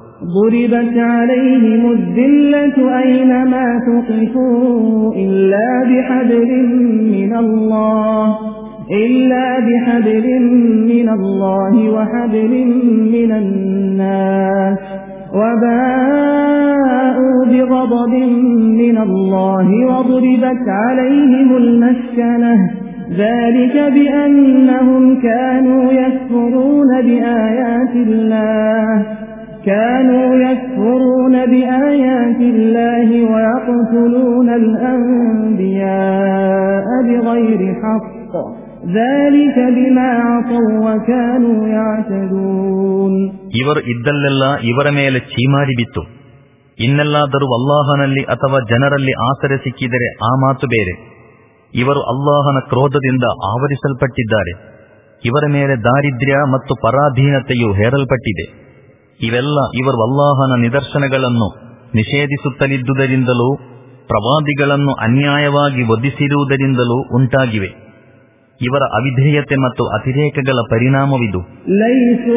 وباءوا بغضب من الله وضربت عليهم المسكنة ذلك بأنهم كانوا يكفرون بآيات الله كانوا يكفرون بآيات الله ويقتلون الأنبياء بغير حق ذلك بما عصوا وكانوا يعتدون. ಇವರು ಇದ್ದಲ್ಲೆಲ್ಲ ಇವರ ಮೇಲೆ ಚೀಮಾರಿ ಬಿತ್ತು. ಇನ್ನೆಲ್ಲಾದರೂ ಅಲ್ಲಾಹನಲ್ಲಿ ಅಥವಾ ಜನರಲ್ಲಿ ಆಸರೆ ಸಿಕ್ಕಿದರೆ ಆ ಮಾತು ಬೇರೆ. ಇವರು ಅಲ್ಲಾಹನ ಕ್ರೋಧದಿಂದ ಆವರಿಸಲ್ಪಟ್ಟಿದ್ದಾರೆ. ಇವರ ಮೇಲೆ ದಾರಿದ್ರ್ಯ ಮತ್ತು ಪರಾಧೀನತೆಯು ಹೇರಲ್ಪಟ್ಟಿದೆ. ಇವೆಲ್ಲ ಇವರು ಅಲ್ಲಾಹನ ನಿದರ್ಶನಗಳನ್ನು ನಿಷೇಧಿಸುತ್ತಲಿದ್ದುದರಿಂದಲೂ ಪ್ರವಾದಿಗಳನ್ನು ಅನ್ಯಾಯವಾಗಿ ವಧಿಸಿರುವುದರಿಂದಲೂ ಉಂಟಾಗಿವೆ. ಇವರ ಅವಿಧೇಯತೆ ಮತ್ತು ಅತಿರೇಕಗಳ ಪರಿಣಾಮವಿದು. ಲೈಸು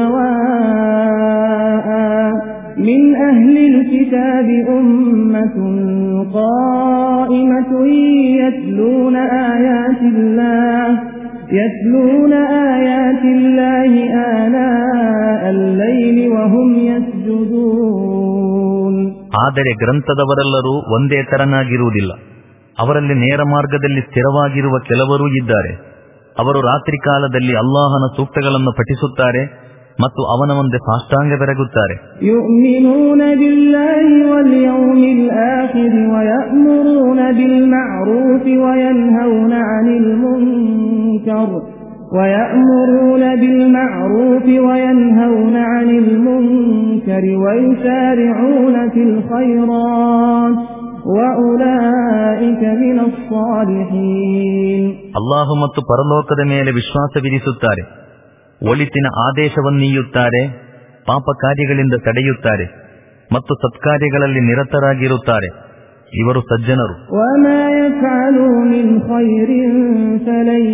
ಸವಾಅ ಮಿನ್ ಅಹ್ಲಿಲ್ ಕಿತಾಬಿ ಉಮ್ಮತುನ್ ಕಾಯಿಮತುನ್ ಯತ್ಲೂನ ಆಯಾತಿಲ್ಲಾಹ್ ಯತ್ಲೂನ ಆಯಾತಿಲ್ಲಾಹಿ ಆನಾಅಲ್ ಲೈಲಿ ವಹುಂ ಯಸ್ಜುದೂನ್. ಆದರೆ ಗ್ರಂಥದವರೆಲ್ಲರೂ ಒಂದೇ ತರನಾಗಿರುವುದಿಲ್ಲ. ಅವರಲ್ಲಿ ನೇರ ಮಾರ್ಗದಲ್ಲಿ ಸ್ಥಿರವಾಗಿರುವ ಕೆಲವರೂ ಇದ್ದಾರೆ. ಅವರು ರಾತ್ರಿ ಕಾಲದಲ್ಲಿ ಅಲ್ಲಾಹನ ಸೂಕ್ತಗಳನ್ನು ಪಠಿಸುತ್ತಾರೆ ಮತ್ತು ಅವನ ಮುಂದೆ ಸಾಷ್ಟಾಂಗ ಬೆರಗುತ್ತಾರೆ. ಯುಮಿನೂನ ಬಿಲ್ಲಾಹಿ ವಲ್ ಯೌಮಿಲ್ ಆಖಿರ್ ವಯಅಮುರೂನ ಬಿಲ್ ಮಅರೂಫಿ ವಯನ್ಹೌನ ಅನಿಲ್ ಮುನ್ಕರ್ ويأمرون بالمعروف وينهون عن المنكر ويسارعون في الخيرات وأولئك من الصالحين. ಅಲ್ಲಾಹು ಮತ್ತು ಪರಲೋಕದ ಮೇಲೆ ವಿಶ್ವಾಸವಿರಿಸುತ್ತಾರೆ, ಒಳಿತಿನ ಆದೇಶವನ್ನೀಯುತ್ತಾರೆ, ಪಾಪ ಕಾರ್ಯಗಳಿಂದ ತಡೆಯುತ್ತಾರೆ ಮತ್ತು ಸತ್ಕಾರ್ಯಗಳಲ್ಲಿ ನಿರತರಾಗಿರುತ್ತಾರೆ. ಇವರು ಸಜ್ಜನರು. وما يفعلوا من خير فلن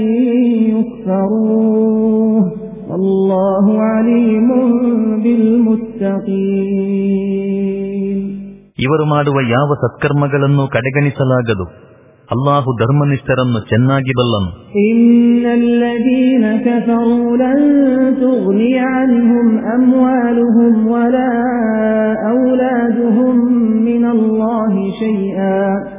يكفروه والله عليم بالمتقين. ಇವರು ಮಾಡುವ ಯಾವ ಸತ್ಕರ್ಮಗಳನ್ನು ಕಡೆಗಣಿಸಲಾಗದು. ಅಲ್ಲಾಹು ಧರ್ಮನಿಷ್ಠರನ್ನು ಚೆನ್ನಾಗಿ ಬಲ್ಲನು. ಇನ್ನಲ್ಲದೀನ ಕಫರೂ ಲನ್ ತುಗ್ನಿ ಅನ್ಹುಂ ಅಮ್ವಾಲುಹುಂ ವಲಾ ಔಲಾದುಹುಂ ಮಿನಲ್ಲಾಹಿ ಶೈಆ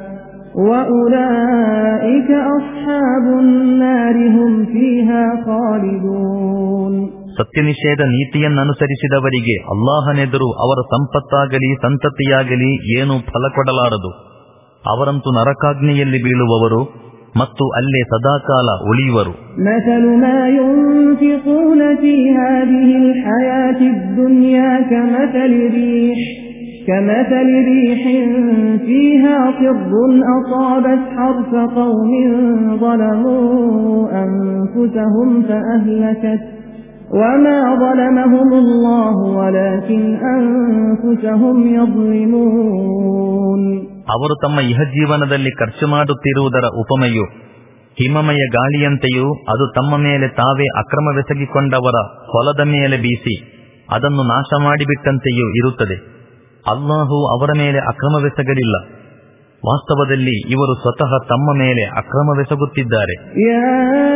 ವಉಲೈಕ ಅಸ್ಹಾಬುನ್ ನಾರಿ ಹುಂ ಫೀಹಾ ಖಾಲಿದೂನ್. ಸತ್ಯನಿಷೇಧ ನೀತಿಯನ್ನನುಸರಿಸಿದವರಿಗೆ ಅಲ್ಲಾಹನೆದುರು ಅವರ ಸಂಪತ್ತಾಗಲಿ ಸಂತತಿಯಾಗಲಿ ಏನೂ ಫಲ ಕೊಡಲಾರದು. ಅವರಂತೂ ನರಕಾಗ್ನಿಯಲ್ಲಿ ಬೀಳುವವರು ಮತ್ತು ಅಲ್ಲೇ ಸದಾಕಾಲ ಉಳಿಯುವರು. ಮಸಲು ಮಾ ಯುನ್ಫಿಕೂನ ಫೀ ಹಾದಿಹಿಲ್ ಹಯಾತಿದ್ ದುನ್ಯಾ ಕಮಸಲಿ ರೀಹ್ ಕಮಸಲಿ ರೀಹಿನ್ ಫೀಹಾ ಕಿರ್ರುನ್ ಅಸಾಬತ್ ಹರ್ಸ ಕೌಮಿನ್ ظಲಮೂ ಅನ್ಫುಸಹುಂ ಫಅಹ್ಲಕತ್ وما ظلمهم الله ولكن أنفسهم يظلمون. ಅವರು ತಮ್ಮ ಇಹಜೀವನದಲ್ಲಿ ಖರ್ಚು ಮಾಡುತ್ತಿರುವುದರ ಉಪಮೆಯು ಹಿಮಮಯ ಗಾಳಿಯಂತೆಯೂ ಅದು ತಮ್ಮ ಮೇಲೆ ತಾವೇ ಅಕ್ರಮವೆಸಗಿಕೊಂಡವರ ಹೊಲದ ಮೇಲೆ ಬೀಸಿ ಅದನ್ನು ನಾಶ ಮಾಡಿಬಿಟ್ಟಂತೆಯೂ ಇರುತ್ತದೆ. ಅಲ್ಲಾಹು ಅವರ ಮೇಲೆ ಅಕ್ರಮವೆಸಗಲಿಲ್ಲ, ವಾಸ್ತವದಲ್ಲಿ ಇವರು ಸ್ವತಃ ತಮ್ಮ ಮೇಲೆ ಅಕ್ರಮವೆಸಗುತ್ತಿದ್ದಾರೆ. ಯಾ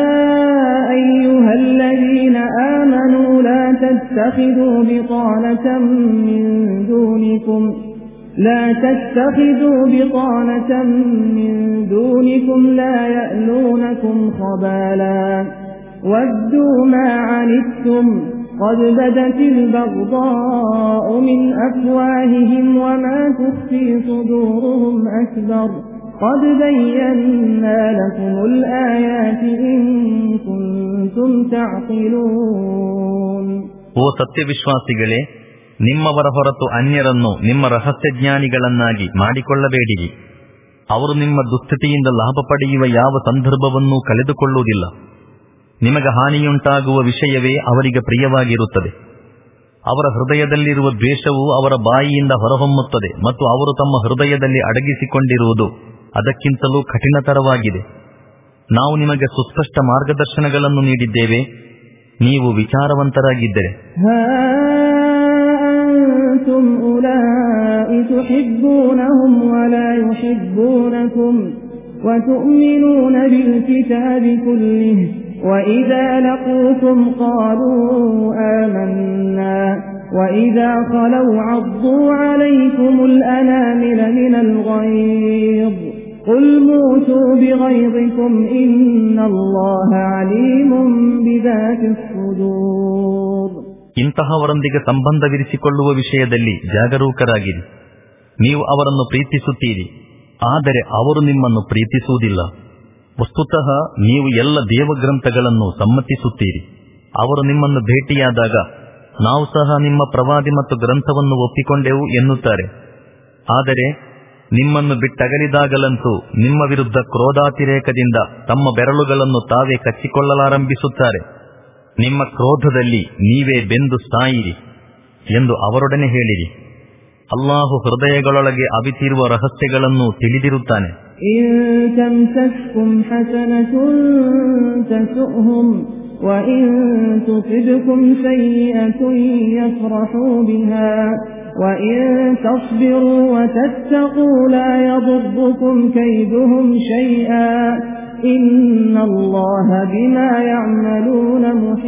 ಅಯ್ಯುಹಲ್ಲದೀನ ಆಮನೂ ಲಾ ತತ್ತಖಿದೂ ಬಿತಾನತಂ ಮಿನ್ ದೂನಿಕುಂ ಲಾ ತತ್ತಖಿದೂ ಬಿತಾನತಂ ಮಿನ್ ದೂನಿಕುಂ ಲಾ ಯಅಲೂನಕುಂ ಖಬಾಲಾ ವದ್ದೂ ಮಾ ಅನಿತ್ತುಂ قد بدت البغضاء من أفواههم وما تخفي صدورهم أكبر قد بينا لكم الآيات إن كنتم تعقلون. ಓ ಸತ್ಯವಿಶ್ವಾಸಿಗಳೇ, ನಿಮ್ಮವರ ಹೊರತು ಅನ್ಯರನ್ನು ನಿಮ್ಮ ರಹಸ್ಯ ಜ್ಞಾನಿಗಳನ್ನಾಗಿ ಮಾಡಿಕೊಳ್ಳಬೇಡಿರಿ. ಅವರು ನಿಮ್ಮ ದುಸ್ಥಿತಿಯಿಂದ ಲಾಭ ಪಡೆಯುವ ಯಾವ ಸಂದರ್ಭವನ್ನೂ ಕಳೆದುಕೊಳ್ಳುವುದಿಲ್ಲ. ನಿಮಗೆ ಹಾನಿಯುಂಟಾಗುವ ವಿಷಯವೇ ಅವರಿಗೆ ಪ್ರಿಯವಾಗಿರುತ್ತದೆ. ಅವರ ಹೃದಯದಲ್ಲಿರುವ ದ್ವೇಷವು ಅವರ ಬಾಯಿಯಿಂದ ಹೊರಹೊಮ್ಮುತ್ತದೆ ಮತ್ತು ಅವರು ತಮ್ಮ ಹೃದಯದಲ್ಲಿ ಅಡಗಿಸಿಕೊಂಡಿರುವುದು ಅದಕ್ಕಿಂತಲೂ ಕಠಿಣತರವಾಗಿದೆ. ನಾವು ನಿಮಗೆ ಸುಸ್ಪಷ್ಟ ಮಾರ್ಗದರ್ಶನಗಳನ್ನು ನೀಡಿದ್ದೇವೆ, ನೀವು ವಿಚಾರವಂತರಾಗಿದ್ದರೆ. وَإِذَا لَقُوكُمْ قَالُوا آمَنَّا وَإِذَا خَلَوْا عَضُّوا عَلَيْكُمُ الْأَنَامِلَ مِنَ الْغَيْظِ قُلْ مُوتُوا بِغَيْظِكُمْ إِنَّ اللَّهَ عَلِيمٌ بِذَاتِ الصُّدُورِ. ಇಂತಹವರೊಂದಿಗೆ ಸಂಬಂಧವಿರಿಸಿಕೊಳ್ಳುವ ವಿಷಯದಲ್ಲಿ ಜಾಗರೂಕರಾಗಿರಿ. ನೀವು ಅವರನ್ನು ಪ್ರೀತಿಸುತ್ತೀರಿ, ಆದರೆ ಅವರು ನಿಮ್ಮನ್ನು ಪ್ರೀತಿಸುವುದಿಲ್ಲ. ವಸ್ತುತಃ ನೀವು ಎಲ್ಲ ದೇವಗ್ರಂಥಗಳನ್ನು ಸಮ್ಮತಿಸುತ್ತೀರಿ. ಅವರು ನಿಮ್ಮನ್ನು ಭೇಟಿಯಾದಾಗ ನಾವು ಸಹ ನಿಮ್ಮ ಪ್ರವಾದಿ ಮತ್ತು ಗ್ರಂಥವನ್ನು ಒಪ್ಪಿಕೊಂಡೆವು ಎನ್ನುತ್ತಾರೆ. ಆದರೆ ನಿಮ್ಮನ್ನು ಬಿಟ್ಟಗಲಿದಾಗಲಂತೂ ನಿಮ್ಮ ವಿರುದ್ಧ ಕ್ರೋಧಾತಿರೇಕದಿಂದ ತಮ್ಮ ಬೆರಳುಗಳನ್ನು ತಾವೇ ಕಚ್ಚಿಕೊಳ್ಳಲಾರಂಭಿಸುತ್ತಾರೆ. ನಿಮ್ಮ ಕ್ರೋಧದಲ್ಲಿ ನೀವೇ ಬೆಂದು ಸಾಯಿರಿ ಎಂದು ಅವರೊಡನೆ ಹೇಳಿರಿ. ಅಲ್ಲಾಹು ಹೃದಯಗಳೊಳಗೆ ಅವಿತಿರುವ ರಹಸ್ಯಗಳನ್ನು ತಿಳಿದಿರುತ್ತಾನೆ. إن تمسسكم حسنة تسؤهم وإن تصبكم سيئة يفرحوا بها وإن تصبروا وتتقوا لا يضركم كيدهم شيئا إن الله بما يعملون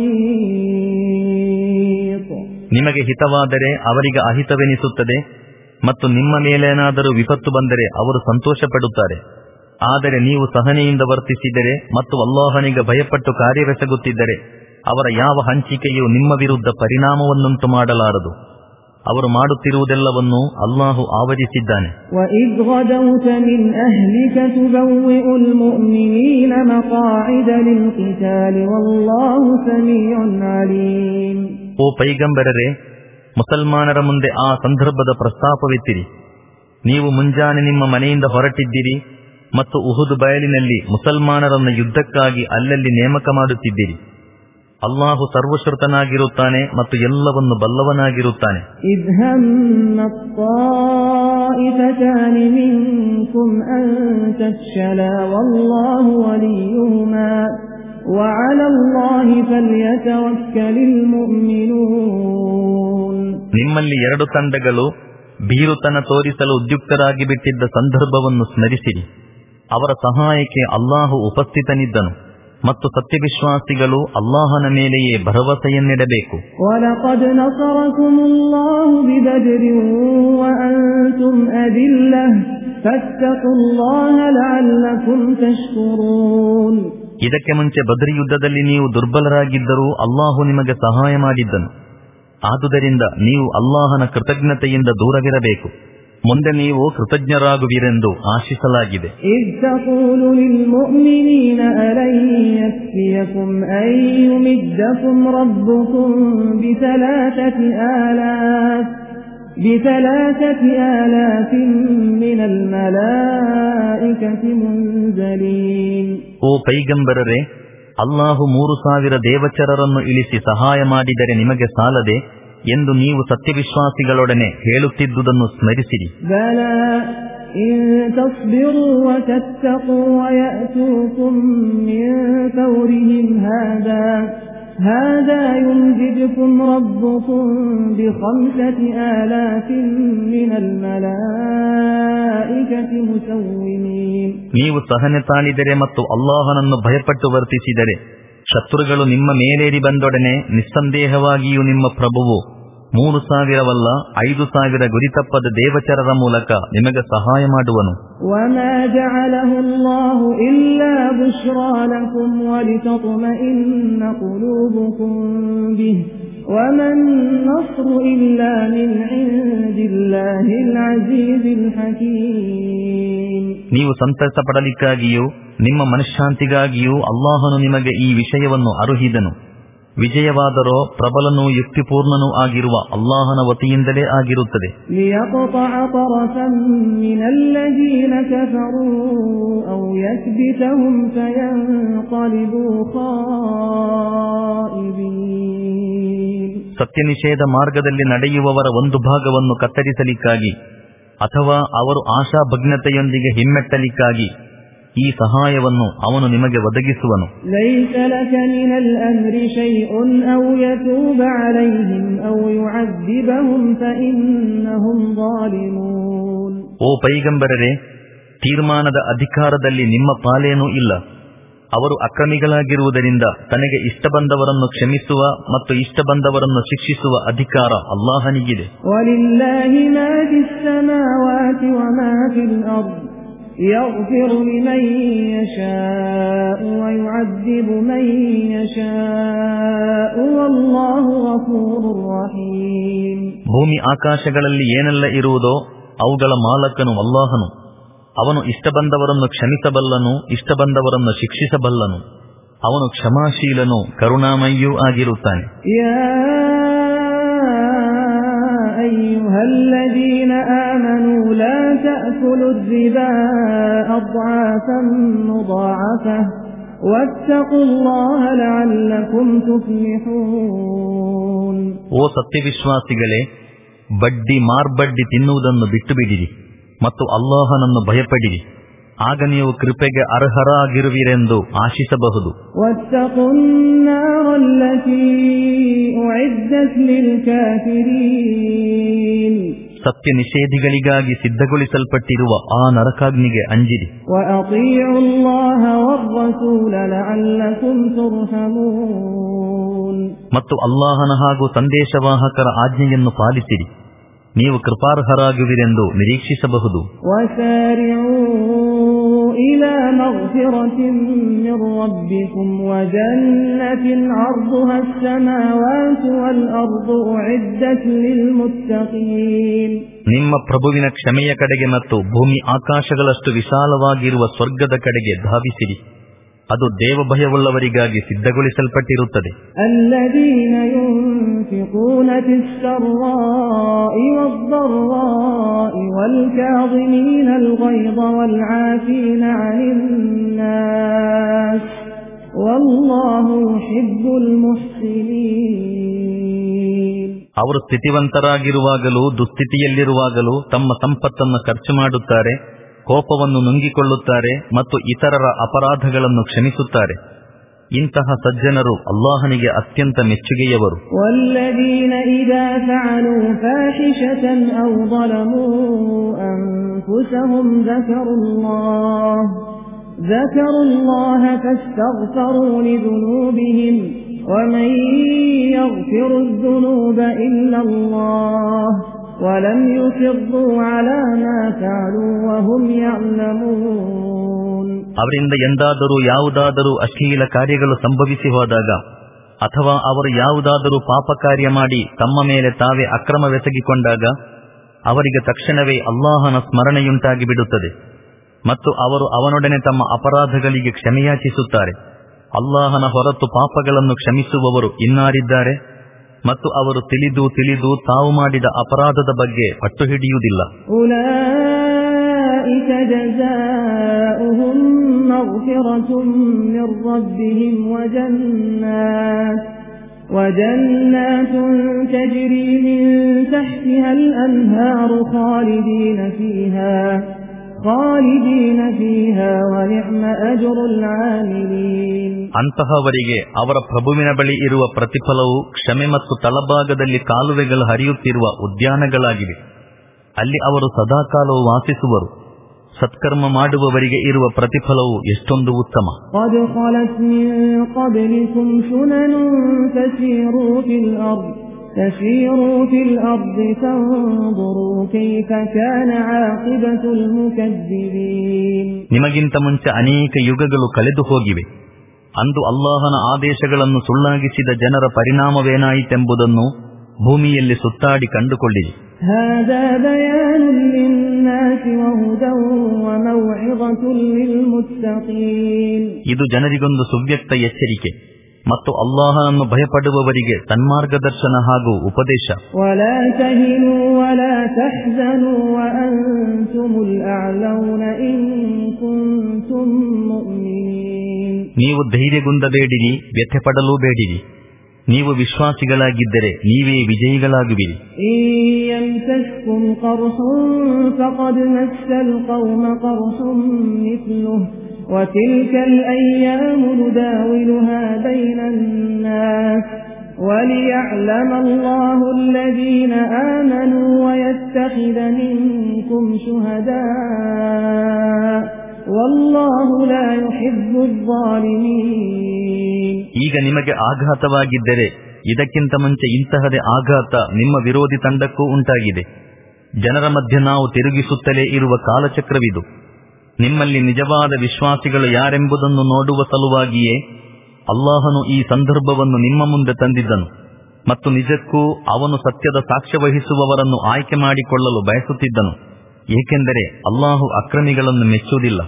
محيط. ನಿಮಗೆ ಹಿತವಾದರೆ ಅವರಿಗೆ ಅಹಿತವೆನಿಸುತ್ತದೆ ಮತ್ತು ನಿಮ್ಮ ಮೇಲೇನಾದರೂ ವಿಪತ್ತು ಬಂದರೆ ಅವರು ಸಂತೋಷ ಪಡುತ್ತಾರೆ. ಆದರೆ ನೀವು ಸಹನೆಯಿಂದ ವರ್ತಿಸಿದರೆ ಮತ್ತು ಅಲ್ಲಾಹನಿಗೆ ಭಯಪಟ್ಟು ಕಾರ್ಯವೆಸಗುತ್ತಿದ್ದರೆ ಅವರ ಯಾವ ಹಂಚಿಕೆಯೂ ನಿಮ್ಮ ವಿರುದ್ಧ ಪರಿಣಾಮವನ್ನುಂಟು ಮಾಡಲಾರದು. ಅವರು ಮಾಡುತ್ತಿರುವುದೆಲ್ಲವನ್ನೂ ಅಲ್ಲಾಹು ಆವರಿಸಿದ್ದಾನೆ. وَإِذْ غَدَوْتَ مِنْ أَهْلِكَ تُبَوِّئُ الْمُؤْمِنِينَ مَقَاعِدَ لِلْقِتَالِ وَاللَّهُ سَمِيعٌ عَلِيمٌ. ಓ ಪೈಗಂಬರರೇ, ಮುಸಲ್ಮಾನರ ಮುಂದೆ ಆ ಸಂದರ್ಭದ ಪ್ರಸ್ತಾಪವೆತ್ತಿರಿ. ನೀವು ಮುಂಜಾನೆ ನಿಮ್ಮ ಮನೆಯಿಂದ ಹೊರಟಿದ್ದಿರಿ ಮತ್ತು ಉಹುದ್ ಬಯಲಿನಲ್ಲಿ ಮುಸಲ್ಮಾನರನ್ನು ಯುದ್ಧಕ್ಕಾಗಿ ಅಲ್ಲಲ್ಲಿ ನೇಮಕ ಮಾಡುತ್ತಿದ್ದಿರಿ. ಅಲ್ಲಾಹು ಸರ್ವಶ್ರುತನಾಗಿರುತ್ತಾನೆ ಮತ್ತು ಎಲ್ಲವನ್ನು ಬಲ್ಲವನಾಗಿರುತ್ತಾನೆ. ಇದ್ ಹಮ್ಮತ್ ತಾಯಿಫತಾನಿ ಮಿನ್ಕುಂ ಅನ್ ತಫ್ಶಲಾ ವಲ್ಲಾಹು ವಲಿಯುಹುಮಾ ವಅಲಾ ಅಲ್ಲಾಹಿ ಫಲ್ಯತವಕ್ಕಲಿಲ್ ಮುಅ್ಮಿನೂನ್. ನಿಮ್ಮಲ್ಲಿ ಎರಡು ತಂಡಗಳು ಭೀರುತನ ತೋರಿಸಲು ಉದ್ಯುಕ್ತರಾಗಿ ಬಿಟ್ಟಿದ್ದ ಸಂದರ್ಭವನ್ನು ಸ್ಮರಿಸಿರಿ. ಅವರ ಸಹಾಯಕ್ಕೆ ಅಲ್ಲಾಹು ಉಪಸ್ಥಿತನಿದ್ದನು ಮತ್ತು ಸತ್ಯವಿಶ್ವಾಸಿಗಳು ಅಲ್ಲಾಹನ ಮೇಲೆಯೇ ಭರವಸೆಯನ್ನಿಡಬೇಕು. ವಲಕದ್ ನಸರಕುಮುಲ್ಲಾಹು ಬಿಬದ್ರಿನ್ ವಅಂತುಂ ಅದಿಲ್ಲಹ್ ಫತ್ತಖುಲ್ಲಾಹ ಲಅಲ್ಲಕುಂ ತಶ್ಕುರೂನ್. ಇದಕ್ಕೆ ಮುಂಚೆ ಬದ್ರಿ ಯುದ್ಧದಲ್ಲಿ ನೀವು ದುರ್ಬಲರಾಗಿದ್ದರೂ ಅಲ್ಲಾಹು ನಿಮಗೆ ಸಹಾಯ ಮಾಡಿದ್ದನು. ಆದುದರಿಂದ ನೀವು ಅಲ್ಲಾಹನ ಕೃತಜ್ಞತೆಯಿಂದ ದೂರವಿರಬೇಕು. ಮುಂದೆ ನೀವು ಕೃತಜ್ಞರಾಗುವಿರೆಂದು ಆಶಿಸಲಾಗಿದೆ. ಇದ್ ತಕೂಲು ಲಿಲ್ ಮುಅ್ಮಿನೀನ ಅಲನ್ ಯಕ್ಫಿಯಕುಂ ಅನ್ ಯುಮಿದ್ದಕುಂ ರಬ್ಬುಕುಂ ಬಿಸಲಾಸತಿ ಆಲಾಫ್ ಬಿಸಲಾಸತಿ ಆಲಾಫಿನ್ ಮಿನಲ್ ಮಲಾಯಿಕತಿ ಮುನ್ಜಲೀನ್. ಓ ಪೈಗಂಬರರೇ, ಅಲ್ಲಾಹು ಮೂರು ಸಾವಿರ ದೇವಚರರನ್ನು ಇಳಿಸಿ ಸಹಾಯ ಮಾಡಿದರೆ ನಿಮಗೆ ಸಾಲದೆ ಎಂದು ನೀವು ಸತ್ಯವಿಶ್ವಾಸಿಗಳೊಡನೆ ಹೇಳುತ್ತಿದ್ದುದನ್ನು ಸ್ಮರಿಸಿರಿ. ಬಲಾ ಇನ್ ತಸ್ಬಿರು ವತತ್ತಖೂ ವಯಅತೂಕುಂ ಮಿನ್ ಫೌರಿಹಿಂ ಹಾದಾ هذا يمددكم ربكم بخمسة آلاف من الملائكة مسومين. ನೀವು ಸಹನೆ ತಾಳಿದರೆ ಮತ್ತು ಅಲ್ಲಾಹನನ್ನು ಭಯಪಟ್ಟು ವರ್ತಿಸಿದರೆ ಶತ್ರುಗಳು ನಿಮ್ಮ ಮೇಲೇರಿ ಬಂದೊಡನೆ ನಿಸ್ಸಂದೇಹವಾಗಿಯೂ ನಿಮ್ಮ ಪ್ರಭುವು ಮೂರು ಸಾವಿರವಲ್ಲ ಐದು ಸಾವಿರ ಗುರಿತಪ್ಪದ ದೇವಚರರ ಮೂಲಕ ನಿಮಗೆ ಸಹಾಯ ಮಾಡುವನು. وما جعله الله إلا بشرى لكم ولتطمئن قلوبكم به وما النصر إلا من عند الله العزيز الحكيم. ನೀವು ಸಂತಸ ಪಡಲಿಕ್ಕಾಗಿಯೂ ನಿಮ್ಮ ಮನಃಶಾಂತಿಗಾಗಿಯೂ ಅಲ್ಲಾಹನು ನಿಮಗೆ ಈ ವಿಷಯವನ್ನು ಅರುಹಿದನು. ವಿಜಯವಾದರೋ ಪ್ರಬಲನೂ ಯುಕ್ತಿಪೂರ್ಣನೂ ಆಗಿರುವ ಅಲ್ಲಾಹನ ವತಿಯಿಂದಲೇ ಆಗಿರುತ್ತದೆ. ಸತ್ಯ ನಿಷೇಧ ಮಾರ್ಗದಲ್ಲಿ ನಡೆಯುವವರ ಒಂದು ಭಾಗವನ್ನು ಕತ್ತರಿಸಲಿಕ್ಕಾಗಿ ಅಥವಾ ಅವರು ಆಶಾಭಗ್ನತೆಯೊಂದಿಗೆ ಹಿಮ್ಮೆಟ್ಟಲಿಕ್ಕಾಗಿ ಈ ಸಹಾಯವನ್ನು ಅವನು ನಿಮಗೆ ಒದಗಿಸುವನು. ಓ ಪೈಗಂಬರರೇ, ತೀರ್ಮಾನದ ಅಧಿಕಾರದಲ್ಲಿ ನಿಮ್ಮ ಪಾಲೇನೂ ಇಲ್ಲ. ಅವರು ಅಕ್ರಮಿಗಳಾಗಿರುವುದರಿಂದ ತನಗೆ ಇಷ್ಟ ಬಂದವರನ್ನು ಕ್ಷಮಿಸುವ ಮತ್ತು ಇಷ್ಟ ಬಂದವರನ್ನು ಶಿಕ್ಷಿಸುವ ಅಧಿಕಾರ ಅಲ್ಲಾಹನಿಗಿದೆ. يغفر لمن يشاء ويعذب من يشاء والله غفور رحيم. ಭೂಮಿ ಆಕಾಶಗಳಲ್ಲಿ ಏನೆಲ್ಲ ಇರುವುದೋ ಅವುಗಳ ಮಾಲಕನು ಅಲ್ಲಾಹನು. ಅವನು ಇಷ್ಟ ಬಂದವರನ್ನು ಕ್ಷಮಿಸಬಲ್ಲನು, ಇಷ್ಟ ಬಂದವರನ್ನು ಶಿಕ್ಷಿಸಬಲ್ಲನು. ಅವನು ಕ್ಷಮಾಶೀಲನು, ಕರುಣಾಮಯ್ಯೂ ಆಗಿರುತ್ತಾನೆ. أيها الذين آمنوا لا تأكلوا الربا أضعافا مضاعفة واتقوا الله لعلكم تفلحون. ಓ ಸತ್ಯವಿಶ್ವಾಸಿಗಳೇ, ಬಡ್ಡಿ ಮಾರ್ಬಡ್ಡಿ ತಿನ್ನುವುದನ್ನು ಬಿಟ್ಟು ಬಿಡಿರಿ ಮತ್ತು ಅಲ್ಲಾಹನನ್ನು ಭಯಪಡಿರಿ, ಆಗ ನೀವು ಕೃಪೆಗೆ ಅರ್ಹರಾಗಿರುವಿರೆಂದು ಆಶಿಸಬಹುದು. ಸತ್ಯ ನಿಷೇಧಿಗಳಿಗಾಗಿ ಸಿದ್ಧಗೊಳಿಸಲ್ಪಟ್ಟಿರುವ ಆ ನರಕಾಗ್ನಿಗೆ ಅಂಜಿರಿ. ಮತ್ತು ಅಲ್ಲಾಹನ ಹಾಗೂ ಸಂದೇಶವಾಹಕರ ಆಜ್ಞೆಯನ್ನು ಪಾಲಿಸಿರಿ, ನೀವು ಕೃಪಾರ್ಹರಾಗುವಿರೆಂದು ನಿರೀಕ್ಷಿಸಬಹುದು. إلى مغفرة من ربكم وجنة عرضها السماوات والأرض أعدت للمتقين. ನಿಮ್ಮ ಪ್ರಭುವಿನ ಕ್ಷಮೆಯ ಕಡೆಗೆ ಮತ್ತು ಭೂಮಿ ಆಕಾಶಗಳಷ್ಟು ವಿಶಾಲವಾಗಿರುವ ಸ್ವರ್ಗದ ಕಡೆಗೆ ಧಾವಿಸಿರಿ, ಅದು ದೇವಭಯವುಳ್ಳವರಿಗಾಗಿ ಸಿದ್ಧಗೊಳಿಸಲ್ಪಟ್ಟಿರುತ್ತದೆ. الذين ينفقون في السراء والضراء والكاظمين الغيظ والعافين عن الناس والله يحب المحسنين. ಅವರು ಸ್ಥಿತಿವಂತರಾಗಿರುವಾಗಲೂ ದುಸ್ಥಿತಿಯಲ್ಲಿರುವಾಗಲೂ ತಮ್ಮ ಸಂಪತ್ತನ್ನು ಖರ್ಚು ಮಾಡುತ್ತಾರೆ, ಕೋಪವನ್ನು ನುಂಗಿಕೊಳ್ಳುತ್ತಾರೆ ಮತ್ತು ಇತರರ ಅಪರಾಧಗಳನ್ನು ಕ್ಷಮಿಸುತ್ತಾರೆ. ಇಂತಹ ಸಜ್ಜನರು ಅಲ್ಲಾಹನಿಗೆ ಅತ್ಯಂತ ಮೆಚ್ಚುಗೆಯವರು. والذين إذا فعلوا فاحشة أو ظلموا أنفسهم ذكروا الله ذكروا الله فاستغفروا لذنوبهم ومن يغفر الذنوب إلا الله ولم يصروا على ما فعلوا وهم يعلمون. ಅವರಿಂದ ಎಂದಾದರೂ ಯಾವುದಾದರೂ ಅಶ್ಲೀಲ ಕಾರ್ಯಗಳು ಸಂಭವಿಸಿ ಹೋದಾಗ ಅಥವಾ ಅವರು ಯಾವುದಾದರೂ ಪಾಪ ಕಾರ್ಯ ಮಾಡಿ ತಮ್ಮ ಮೇಲೆ ತಾವೇ ಅಕ್ರಮವೆಸಗಿಕೊಂಡಾಗ ಅವರಿಗೆ ತಕ್ಷಣವೇ ಅಲ್ಲಾಹನ ಸ್ಮರಣೆಯುಂಟಾಗಿ ಬಿಡುತ್ತದೆ ಮತ್ತು ಅವರು ಅವನೊಡನೆ ತಮ್ಮ ಅಪರಾಧಗಳಿಗೆ ಕ್ಷಮೆಯಾಚಿಸುತ್ತಾರೆ. ಅಲ್ಲಾಹನ ಹೊರತು ಪಾಪಗಳನ್ನು ಕ್ಷಮಿಸುವವರು ಇನ್ನಾರಿದ್ದಾರೆ ಮತ್ತು ಅವರು ತಿಳಿದು ತಿಳಿದು ತಾವು ಮಾಡಿದ ಅಪರಾಧದ ಬಗ್ಗೆ ಪಟ್ಟು ಹಿಡಿಯುವುದಿಲ್ಲ. ಉಲೈಕ ಜಜಾኡಹುಂ ಮಗ್ಫಿರತುಂ ಮಿರ್ ರಬ್ಬಿಹಿಂ ವಜನ್ನಾತ್ ವಜನ್ನಾತುನ್ ತಜ್ರಿ ಮಿನ್ ತಹ್ತಿಹಾ ಅಲ್ ಅನ್ಹಾರು ಖಾಲಿದೀನ ಫೀಹಾ خالدين فيها ونعم أجر العاملين. ಅಂತಹವರಿಗೆ ಅವರ ಪ್ರಭುವಿನ ಬಳಿ ಇರುವ ಪ್ರತಿಫಲವು ಕ್ಷಮೆ ಮತ್ತು ತಳಭಾಗದಲ್ಲಿ ಕಾಲುವೆಗಳು ಹರಿಯುತ್ತಿರುವ ಉದ್ಯಾನಗಳಾಗಿವೆ. ಅಲ್ಲಿ ಅವರು ಸದಾಕಾಲವು ವಾಸಿಸುವರು. ಸತ್ಕರ್ಮ ಮಾಡುವವರಿಗೆ ಇರುವ ಪ್ರತಿಫಲವು ಎಷ್ಟೊಂದು ಉತ್ತಮ. قد خلت من قبلكم سنن تسيروا في الأرض تسيروا في الأرض فانظروا كيف كان عاقبة المكذبين. ನಿಮಗಿಂತ ಮುಂಚೆ ಅನೇಕ ಯುಗಗಳು ಕಳೆದು ಹೋಗಿವೆ. ಅಂದು ಅಲ್ಲಾಹನ ಆದೇಶಗಳನ್ನು ಸುಳ್ಳಾಗಿಸಿದ ಜನರ ಪರಿಣಾಮವೇನಾಯಿತೆಂಬುದನ್ನು ಭೂಮಿಯಲ್ಲಿ ಸುತ್ತಾಡಿ ಕಂಡುಕೊಳ್ಳಿರಿ. هذا بيان للناس وهدى وموعظة للمتقين. ಇದು ಜನರಿಗೊಂದು ಸುವ್ಯಕ್ತ ಎಚ್ಚರಿಕೆ ಮತ್ತು ಅಲ್ಲಾಹನನ್ನು ಭಯಪಡುವವರಿಗೆ ಸನ್ಮಾರ್ಗದರ್ಶನ ಹಾಗೂ ಉಪದೇಶ. ولا تهنوا ولا تحزنوا وأنتم الأعلون إن كنتم مؤمنين. ನೀವು ಧೈರ್ಯಗುಂದಬೇಡಿರಿ, ವ್ಯಥೆ ಪಡಲೂ ಬೇಡಿರಿ. ನೀವು ವಿಶ್ವಾಸಿಗಳಾಗಿದ್ದರೆ ನೀವೇ ವಿಜಯಿಗಳಾಗುವಿರಿ. يمسسكم قرح فقد مس القوم قرح مثله وتلك الأيام نداولها بين الناس وليعلم الله الذين آمنوا ويتخذ منكم شهداء والله لا يحب الظالمين. ಈಗ ನಿಮಗೆ ಆಘಾತವಾಗಿದ್ದರೆ ಇದಕ್ಕಿಂತ ಮುಂಚೆ ಇಂತಹದೇ ಆಘಾತ ನಿಮ್ಮ ವಿರೋಧಿ ತಂಡಕ್ಕೂ ಉಂಟಾಗಿದೆ. ಜನರ ಮಧ್ಯೆ ನಾವು ತಿರುಗಿಸುತ್ತಲೇ ಇರುವ ಕಾಲಚಕ್ರವಿದು. ನಿಮ್ಮಲ್ಲಿ ನಿಜವಾದ ವಿಶ್ವಾಸಿಗಳು ಯಾರೆಂಬುದನ್ನು ನೋಡುವ ಸಲುವಾಗಿಯೇ ಅಲ್ಲಾಹನು ಈ ಸಂದರ್ಭವನ್ನು ನಿಮ್ಮ ಮುಂದೆ ತಂದಿದ್ದನು ಮತ್ತು ನಿಜಕ್ಕೂ ಅವನು ಸತ್ಯದ ಸಾಕ್ಷ್ಯ ವಹಿಸುವವರನ್ನು ಆಯ್ಕೆ ಮಾಡಿಕೊಳ್ಳಲು ಬಯಸುತ್ತಿದ್ದನು, ಏಕೆಂದರೆ ಅಲ್ಲಾಹು ಅಕ್ರಮಿಗಳನ್ನು ಮೆಚ್ಚುವುದಿಲ್ಲ.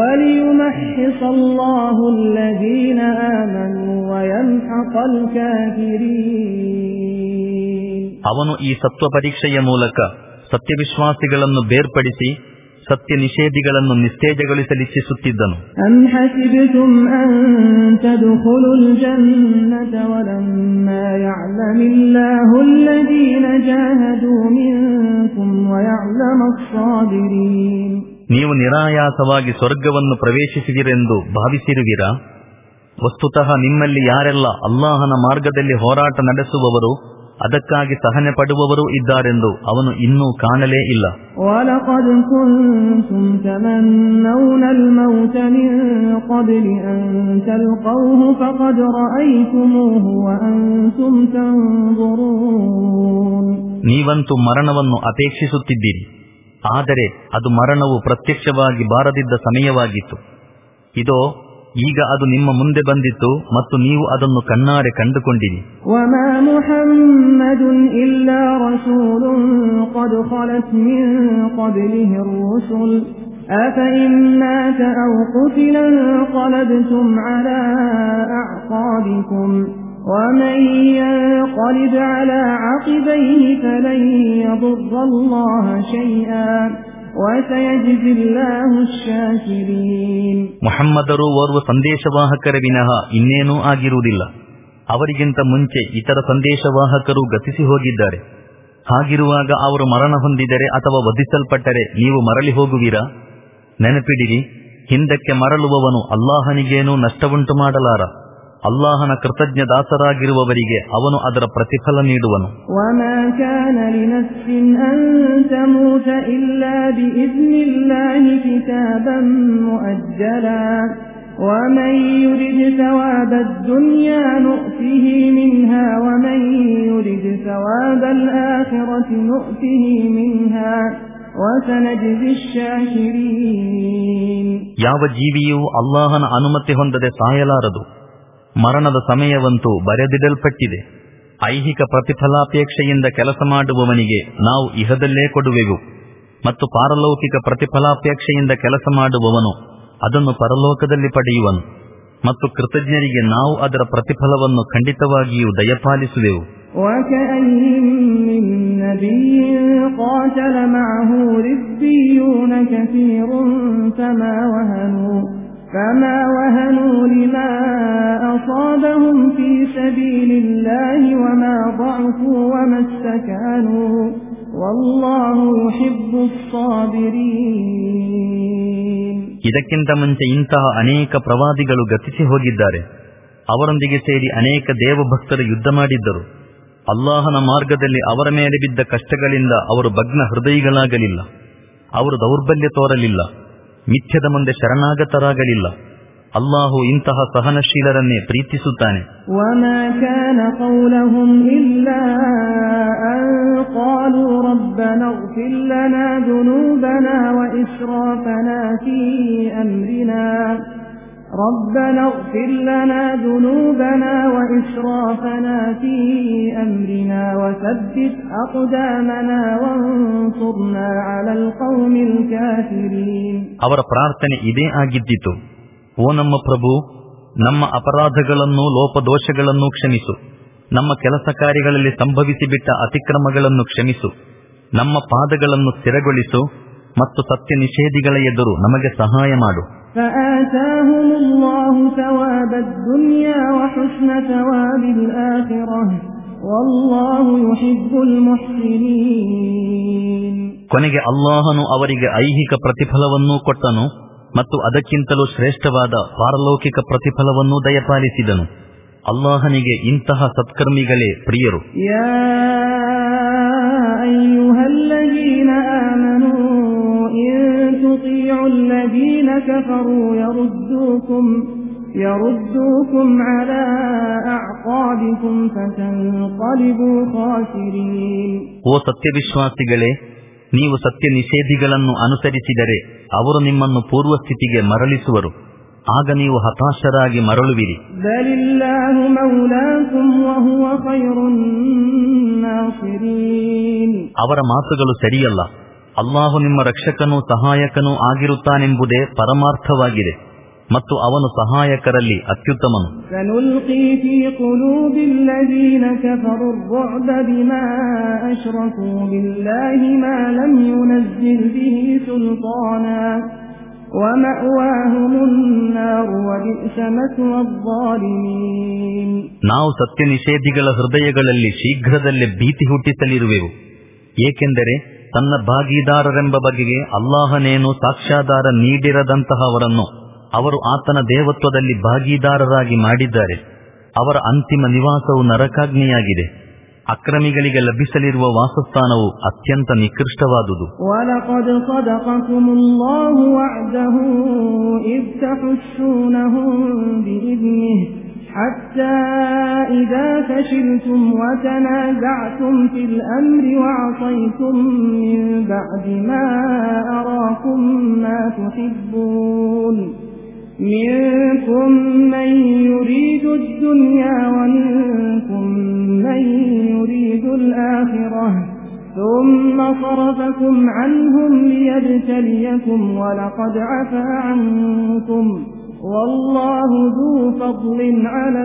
ಅವನು ಈ ಸತ್ವ ಪರೀಕ್ಷೆಯ ಮೂಲಕ ಸತ್ಯವಿಶ್ವಾಸಿಗಳನ್ನು ಬೇರ್ಪಡಿಸಿ ಸತ್ಯ ನಿಷೇಧಿಗಳನ್ನು ನಿಸ್ತೇಜಗೊಳಿಸಲಿಚ್ಛಿಸುತ್ತಿದ್ದನು. أم حسبتم أن تدخلوا الجنة ولما يعلم الله الذين جاهدوا منكم ويعلم الصابرين. ನೀವು ನಿರಾಯಾಸವಾಗಿ ಸ್ವರ್ಗವನ್ನು ಪ್ರವೇಶಿಸಿದಿರೆಂದು ಭಾವಿಸಿರುವಿರಾ? ವಸ್ತುತಃ ನಿಮ್ಮಲ್ಲಿ ಯಾರೆಲ್ಲ ಅಲ್ಲಾಹನ ಮಾರ್ಗದಲ್ಲಿ ಹೋರಾಟ ನಡೆಸುವವರು, ಅದಕ್ಕಾಗಿ ಸಹನೆ ಪಡುವವರು ಇದ್ದಾರೆಂದು ಅವನು ಇನ್ನೂ ಕಾಣಲೇ ಇಲ್ಲ. وَلَقَدْ كُنْتُمْ تَمَنَّوْنَ الْمَوْتَ مِنْ قَبْلِ أَنْ تَلْقَوْهُ فَقَدْ رَأَيْتُمُوهُ وَأَنْتُمْ تَنْظُرُونَ. ನೀವಂತೂ ಮರಣವನ್ನು ಅಪೇಕ್ಷಿಸುತ್ತಿದ್ದೀರಿ, ಆದರೆ ಅದು ಮರಣವು ಪ್ರತ್ಯಕ್ಷವಾಗಿ ಬಾರದಿದ್ದ ಸಮಯವಾಗಿತ್ತು. ಇದೋ ಈಗ ಅದು ನಿಮ್ಮ ಮುಂದೆ ಬಂದಿತ್ತು ಮತ್ತು ನೀವು ಅದನ್ನು ಕಣ್ಣಾರೆ ಕಂಡುಕೊಂಡಿರಿ. وَمَا مُحَمَّدٌ إِلَّا رَسُولٌ قَدْ خَلَتْ مِنْ قَبْلِهِ الرُّسُلُ أَفَإِنْ مَاتَ أَوْ قُتِلَ انقَلَبْتُمْ عَلَى أَعْقَابِكُمْ وَمَنْ يَنقَلِبْ عَلَى عَقِبَيْهِ فَلَنْ يَضُرَّ اللَّهَ شَيْئًا وَسَيَجْزِي اللَّهُ الشَّاكِرِينَ. ಮುಹಮ್ಮದರು ಓರ್ವ ಸಂದೇಶವಾಹಕರ ವಿನಃ ಇನ್ನೇನೂ ಆಗಿರುವುದಿಲ್ಲ. ಅವರಿಗಿಂತ ಮುಂಚೆ ಇತರ ಸಂದೇಶವಾಹಕರು ಗತಿಸಿ ಹೋಗಿದ್ದಾರೆ. ಹಾಗಿರುವಾಗ ಅವರು ಮರಣ ಹೊಂದಿದರೆ ಅಥವಾ ವಧಿಸಲ್ಪಟ್ಟರೆ ನೀವು ಮರಳಿ ಹೋಗುವಿರಾ? ನೆನಪಿಡಿರಿ, ಹಿಂದಕ್ಕೆ ಮರಳುವವನು ಅಲ್ಲಾಹನಿಗೇನೂ ನಷ್ಟವುಂಟು ಮಾಡಲಾರ. ಅಲ್ಲಾಹನ ಕೃತಜ್ಞ ದಾಸರಾಗಿರುವವರಿಗೆ ಅವನು ಅದರ ಪ್ರತಿಫಲ ನೀಡುವನು. وَمَا كَانَ لِنَفْسٍ أَن تَمُوتَ إِلَّا بِإِذْنِ اللَّهِ كِتَابًا مُؤَجَّلًا وَمَن يُرِدْ ثَوَابَ الدُّنْيَا نُؤْتِهِ مِنْهَا وَمَن يُرِدْ ثَوَابَ الْآخِرَةِ نُؤْتِهِ مِنْهَا وَسَنَجْزِي الشَّاكِرِينَ. ಯಾವ ಜೀವಿಯೂ ಅಲ್ಲಾಹನ ಅನುಮತಿ ಹೊಂದದೆ ಸಾಯಲಾರದು. ಮರಣದ ಸಮಯವಂತೂ ಬರೆದಿಡಲ್ಪಟ್ಟಿದೆ. ಐಹಿಕ ಪ್ರತಿಫಲಾಪೇಕ್ಷೆಯಿಂದ ಕೆಲಸ ಮಾಡುವವನಿಗೆ ನಾವು ಇಹದಲ್ಲೇ ಕೊಡುವೆವು ಮತ್ತು ಪಾರಲೌಕಿಕ ಪ್ರತಿಫಲಾಪೇಕ್ಷೆಯಿಂದ ಕೆಲಸ ಮಾಡುವವನು ಅದನ್ನು ಪರಲೋಕದಲ್ಲಿ ಪಡೆಯುವನು ಮತ್ತು ಕೃತಜ್ಞರಿಗೆ ನಾವು ಅದರ ಪ್ರತಿಫಲವನ್ನು ಖಂಡಿತವಾಗಿಯೂ ದಯಪಾಲಿಸುವೆವು. وَكَأَيِّن مِّن نَّبِيٍّ قَاتَلَ مَعَهُ رِبِّيُّونَ كَثِيرٌ فَمَا وَهَنُوا فَمَا وَهَنُوا لِمَا أَصَابَهُمْ فِي سَبِيلِ اللَّهِ وَمَا ضَعُفُوا وَمَا اسْتَكَانُوا ವಲ್ಲಾಹು ಯುಹಿಬ್ಬುಸ್ ಸಾಬಿರೀನ್. ಇದಕ್ಕಿಂತ ಮುಂಚೆ ಇಂತಹ ಅನೇಕ ಪ್ರವಾದಿಗಳು ಗತಿಸಿ ಹೋಗಿದ್ದಾರೆ. ಅವರೊಂದಿಗೆ ಸೇರಿ ಅನೇಕ ದೇವಭಕ್ತರು ಯುದ್ಧ ಮಾಡಿದ್ದರು. ಅಲ್ಲಾಹನ ಮಾರ್ಗದಲ್ಲಿ ಅವರ ಮೇಲೆ ಬಿದ್ದ ಕಷ್ಟಗಳಿಂದ ಅವರು ಭಗ್ನ ಹೃದಯಿಗಳಾಗಲಿಲ್ಲ. ಅವರು ದೌರ್ಬಲ್ಯ ತೋರಲಿಲ್ಲ, ಮಿಥ್ಯದ ಮುಂದೆ ಶರಣಾಗತರಾಗಲಿಲ್ಲ. ಅಲ್ಲಾಹು ಇಂತಹ ಸಹನಶೀಲರನ್ನೇ ಪ್ರೀತಿಸುತ್ತಾನೆ. ವಮಾ ಕಾನ ಕೌಲಹುಂ ಇಲ್ಲಾ ಅನ್ ಕಾಲೂ ರಬ್ಬನಾ ಇಗ್ಫಿರ್ ಲನಾ ದುನೂಬನಾ ವಇಸ್ರಾಫನಾ ಫೀ ಅಮ್ರಿನಾ ربنا اغفر لنا ذنوبنا وإسرافنا في أمرنا وثبت أقدامنا وانصرنا على القوم الكافرين. ಅವರ ಪ್ರಾರ್ಥನೆ ಇದೇ ಆಗಿದ್ದಿತು. ಓ ನಮ್ಮ ಪ್ರಭು, ನಮ್ಮ ಅಪರಾಧಗಳನ್ನು ಲೋಪದೋಷಗಳನ್ನು ಕ್ಷಮಿಸು, ನಮ್ಮ ಕೆಲಸ ಕಾರ್ಯಗಳಲ್ಲಿ ಸಂಭವಿಸಿಬಿಟ್ಟ ಅತಿಕ್ರಮಗಳನ್ನು ಕ್ಷಮಿಸು, ನಮ್ಮ ಪಾದಗಳನ್ನು ಸ್ಥಿರಗೊಳಿಸು ಮತ್ತು ಸತ್ಯ ನಿಷೇಧಿಗಳ ಎದುರು ನಮಗೆ ಸಹಾಯ ಮಾಡು. فآتاهم الله ثواب الدنيا وحسن ثواب الآخرة والله يحب المحسنين. ಕೊನೆಗೆ ಅಲ್ಲಾಹನು ಅವರಿಗೆ ಐಹಿಕ ಪ್ರತಿಫಲವನ್ನೂ ಕೊಟ್ಟನು ಮತ್ತು ಅದಕ್ಕಿಂತಲೂ ಶ್ರೇಷ್ಠವಾದ ಪಾರಲೌಕಿಕ ಪ್ರತಿಫಲವನ್ನೂ ದಯಪಾಲಿಸಿದನು. ಅಲ್ಲಾಹನಿಗೆ ಇಂತಹ ಸತ್ಕರ್ಮಿಗಳೇ ಪ್ರಿಯರು. ಯಾ ಅಯ್ಯುಹಲ್ಲದೀನ ಆಮನೂ ಇನ್ ತುತೀഉ ಅಲ್ಲದೀನ ಕಫರೂ ಯರುದ್ದೂಕುಂ ಯರುದ್ದೂಕುಂ ಅಲಾ ಅಅಕಾಬಿಕುಂ ಫತನ್ಕಲಿಬೂ ಖಾಸಿರೀನ್. ಓ ಸತ್ಯವಿಶ್ವಾಸಿಗಳೇ, ನೀವು ಸತ್ಯ ನಿಷೇಧಿಗಳನ್ನು ಅನುಸರಿಸಿದರೆ ಅವರು ನಿಮ್ಮನ್ನು ಪೂರ್ವಸ್ಥಿತಿಗೆ ಮರಳಿಸುವರು, ಆಗ ನೀವು ಹತಾಶರಾಗಿ ಮರಳುವಿರಿ. ಬಲಿಲ್ಲಾಹು ಮೌಲಾಕುಂ ವಹುವ ಖೈರುನ್ ನಾಸಿರೀನ್. ಅವರ ಮಾತುಗಳು ಸರಿಯಲ್ಲ. ಅಲ್ಲಾಹು ನಿಮ್ಮ ರಕ್ಷಕನೂ ಸಹಾಯಕನೂ ಆಗಿರುತ್ತಾನೆಂಬುದೇ ಪರಮಾರ್ಥವಾಗಿದೆ ಮತ್ತು ಅವನು ಸಹಾಯಕರಲ್ಲಿ ಅತ್ಯುತ್ತಮನು. ಸನುಲ್ಕಿ ಫೀ ಕುಲೂಬಿಲ್ಲದೀನ ಕಫರು ಅರ್ರುಅಬ ಬಿಮಾ ಅಶ್ರಕೂ ಬಿಲ್ಲಾಹಿ ಮಾ ಲಂ ಯುನಜ್ಜಿಲ್ ಬಿಹಿ ಸುಲ್ತಾನಾ ವಮಅವಾಹುಮುನ್ ನಾರು ವಬಿಅಸ ಮತ್ವಾ ಅಜ್ಜಾಲಿಮೀನ್. ನಾವು ಸತ್ಯ ನಿಷೇಧಿಗಳ ಹೃದಯಗಳಲ್ಲಿ ಶೀಘ್ರದಲ್ಲೇ ಭೀತಿ ಹುಟ್ಟಿಸಲಿರುವೆವು, ಏಕೆಂದರೆ ತನ್ನ ಭಾಗೀದಾರರೆಂಬ ಬಗೆಗೆ ಅಲ್ಲಾಹನೇನು ಸಾಕ್ಷ್ಯಾಧಾರ ನೀಡಿರದಂತಹವರನ್ನು ಅವರು ಆತನ ದೇವತ್ವದಲ್ಲಿ ಭಾಗೀದಾರರಾಗಿ ಮಾಡಿದ್ದಾರೆ. ಅವರ ಅಂತಿಮ ನಿವಾಸವು ನರಕಾಗ್ನಿಯಾಗಿದೆ. ಅಕ್ರಮಿಗಳಿಗೆ ಲಭಿಸಲಿರುವ ವಾಸಸ್ಥಾನವು ಅತ್ಯಂತ ನಿಕೃಷ್ಟವಾದುದು. ವಲಕದ್ ಸದಕಕುಮುಲ್ಲಾಹು ವಅದಹು ಇದ್ ತಹುಸ್ಸೂನಹುಂ ಬಿಇದ್ನಿಹಿ ಹತ್ತಾ ಇದಾ ಫಶಿಲ್ತುಂ ವತನಾಜಅ್ತುಂ ಫಿಲ್ ಅಮ್ರಿ ವಅಸೈತುಂ ಮಿನ್ ಬಅದಿ ಮಾ ಅರಾಕುಂ ಮಾ ತುಹಿಬ್ಬೂನ್ منكم من يريد الدنيا ومنكم من يريد الآخرة ثم صرفكم عنهم ليبتليكم ولقد عفا عنكم والله ذو فضل على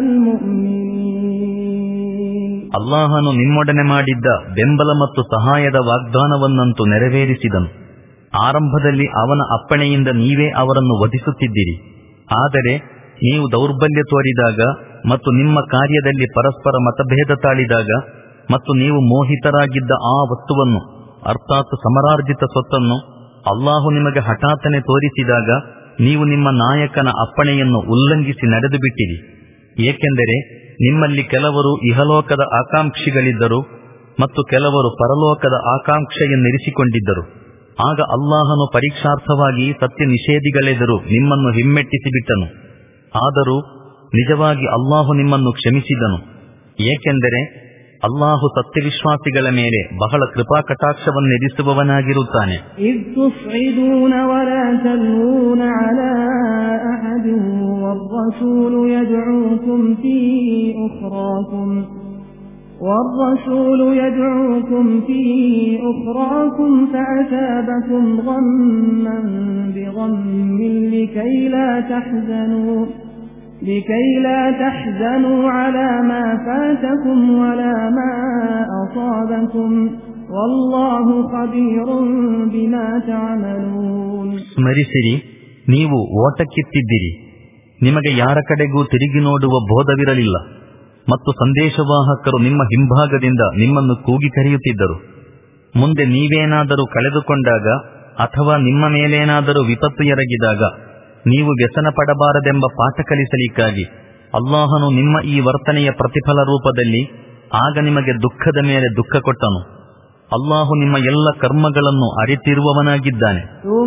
المؤمنين. ಅಲ್ಲಾಹನು ನಿಮ್ಮೊಡನೆ ಮಾಡಿದ್ದ ಬೆಂಬಲ ಮತ್ತು ಸಹಾಯದ ವಾಗ್ದಾನವನ್ನಂತೂ ನೆರವೇರಿಸಿದನು. ಆರಂಭದಲ್ಲಿ ಅವನ ಅಪ್ಪಣೆಯಿಂದ ನೀವೇ ಅವರನ್ನು ವಧಿಸುತ್ತಿದ್ದಿರಿ. ಆದರೆ ನೀವು ದೌರ್ಬಲ್ಯ ತೋರಿದಾಗ ಮತ್ತು ನಿಮ್ಮ ಕಾರ್ಯದಲ್ಲಿ ಪರಸ್ಪರ ಮತಭೇದ ತಾಳಿದಾಗ ಮತ್ತು ನೀವು ಮೋಹಿತರಾಗಿದ್ದ ಆ ವಸ್ತುವನ್ನು ಅರ್ಥಾತ್ ಸಮರಾರ್ಜಿತ ಸ್ವತ್ತನ್ನು ಅಲ್ಲಾಹು ನಿಮಗೆ ಹಠಾತ್ತನೆ ತೋರಿಸಿದಾಗ ನೀವು ನಿಮ್ಮ ನಾಯಕನ ಅಪ್ಪಣೆಯನ್ನು ಉಲ್ಲಂಘಿಸಿ ನಡೆದು ಬಿಟ್ಟಿರಿ. ಏಕೆಂದರೆ ನಿಮ್ಮಲ್ಲಿ ಕೆಲವರು ಇಹಲೋಕದ ಆಕಾಂಕ್ಷಿಗಳಿದ್ದರು ಮತ್ತು ಕೆಲವರು ಪರಲೋಕದ ಆಕಾಂಕ್ಷೆಯನ್ನಿರಿಸಿಕೊಂಡಿದ್ದರು. ಆಗ ಅಲ್ಲಾಹನು ಪರೀಕ್ಷಾರ್ಥವಾಗಿ ಸತ್ಯ ನಿಷೇಧಿಗಳೆದುರು ನಿಮ್ಮನ್ನು ಹಿಮ್ಮೆಟ್ಟಿಸಿಬಿಟ್ಟನು. ಆದರೂ ನಿಜವಾಗಿ ಅಲ್ಲಾಹು ನಿಮ್ಮನ್ನು ಕ್ಷಮಿಸಿದನು, ಏಕೆಂದರೆ ಅಲ್ಲಾಹು ಸತ್ಯವಿಶ್ವಾಸಿಗಳ ಮೇಲೆ ಬಹಳ ಕೃಪಾ ಕಟಾಕ್ಷವನ್ನೆರಿಸುವವನಾಗಿರುತ್ತಾನೆ. والرسول يدعوكم في أخراكم فأثابكم غما بغم لكي لا تحزنوا لكي لا تحزنوا على ما فاتكم ولا ما أصابكم والله خبير بما تعملون. ಸ್ಮರಿಸಿರಿ, ನೀವು ಓಟಕ್ಕಿತ್ತಿದ್ದಿರಿ, ನಿಮಗೆ ಯಾರ ಕಡೆಗೂ ತಿರುಗಿ ನೋಡುವ ಬೋಧವಿರಲಿಲ್ಲ ಮತ್ತು ಸಂದೇಶವಾಹಕರು ನಿಮ್ಮ ಹಿಂಭಾಗದಿಂದ ನಿಮ್ಮನ್ನು ಕೂಗಿ ಕರೆಯುತ್ತಿದ್ದರು. ಮುಂದೆ ನೀವೇನಾದರೂ ಕಳೆದುಕೊಂಡಾಗ ಅಥವಾ ನಿಮ್ಮ ಮೇಲೇನಾದರೂ ವಿಪತ್ತು ಎರಗಿದಾಗ ನೀವು ವ್ಯಸನ ಪಡಬಾರದೆಂಬ ಪಾಠ ಕಲಿಸಲಿಕ್ಕಾಗಿ ಅಲ್ಲಾಹನು ನಿಮ್ಮ ಈ ವರ್ತನೆಯ ಪ್ರತಿಫಲ ರೂಪದಲ್ಲಿ ಆಗ ನಿಮಗೆ ದುಃಖದ ಮೇಲೆ ದುಃಖ ಕೊಟ್ಟನು. ಅಲ್ಲಾಹು ನಿಮ್ಮ ಎಲ್ಲ ಕರ್ಮಗಳನ್ನು ಅರಿತಿರುವವನಾಗಿದ್ದಾನೆ.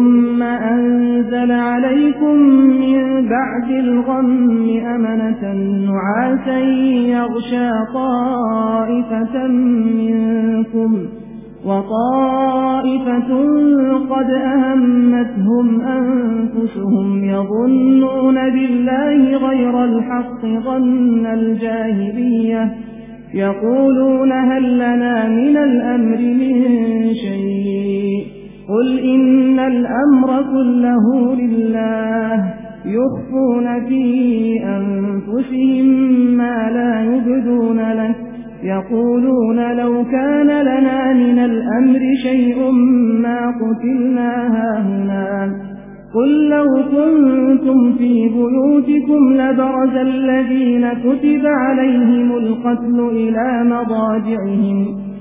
وطائفة قد أهمتهم أنفسهم يظنون بالله غير الحق ظن الجاهلية يقولون هل لنا من الأمر من شيء قل إن الأمر كله لله يخفون في أنفسهم ما لا يبدون لك يقولون لو كان لنا من الأمر شيء ما قتلنا هاهنا قل لو كنتم في بيوتكم لبرز الذين كتب عليهم القتل إلى مضاجعهم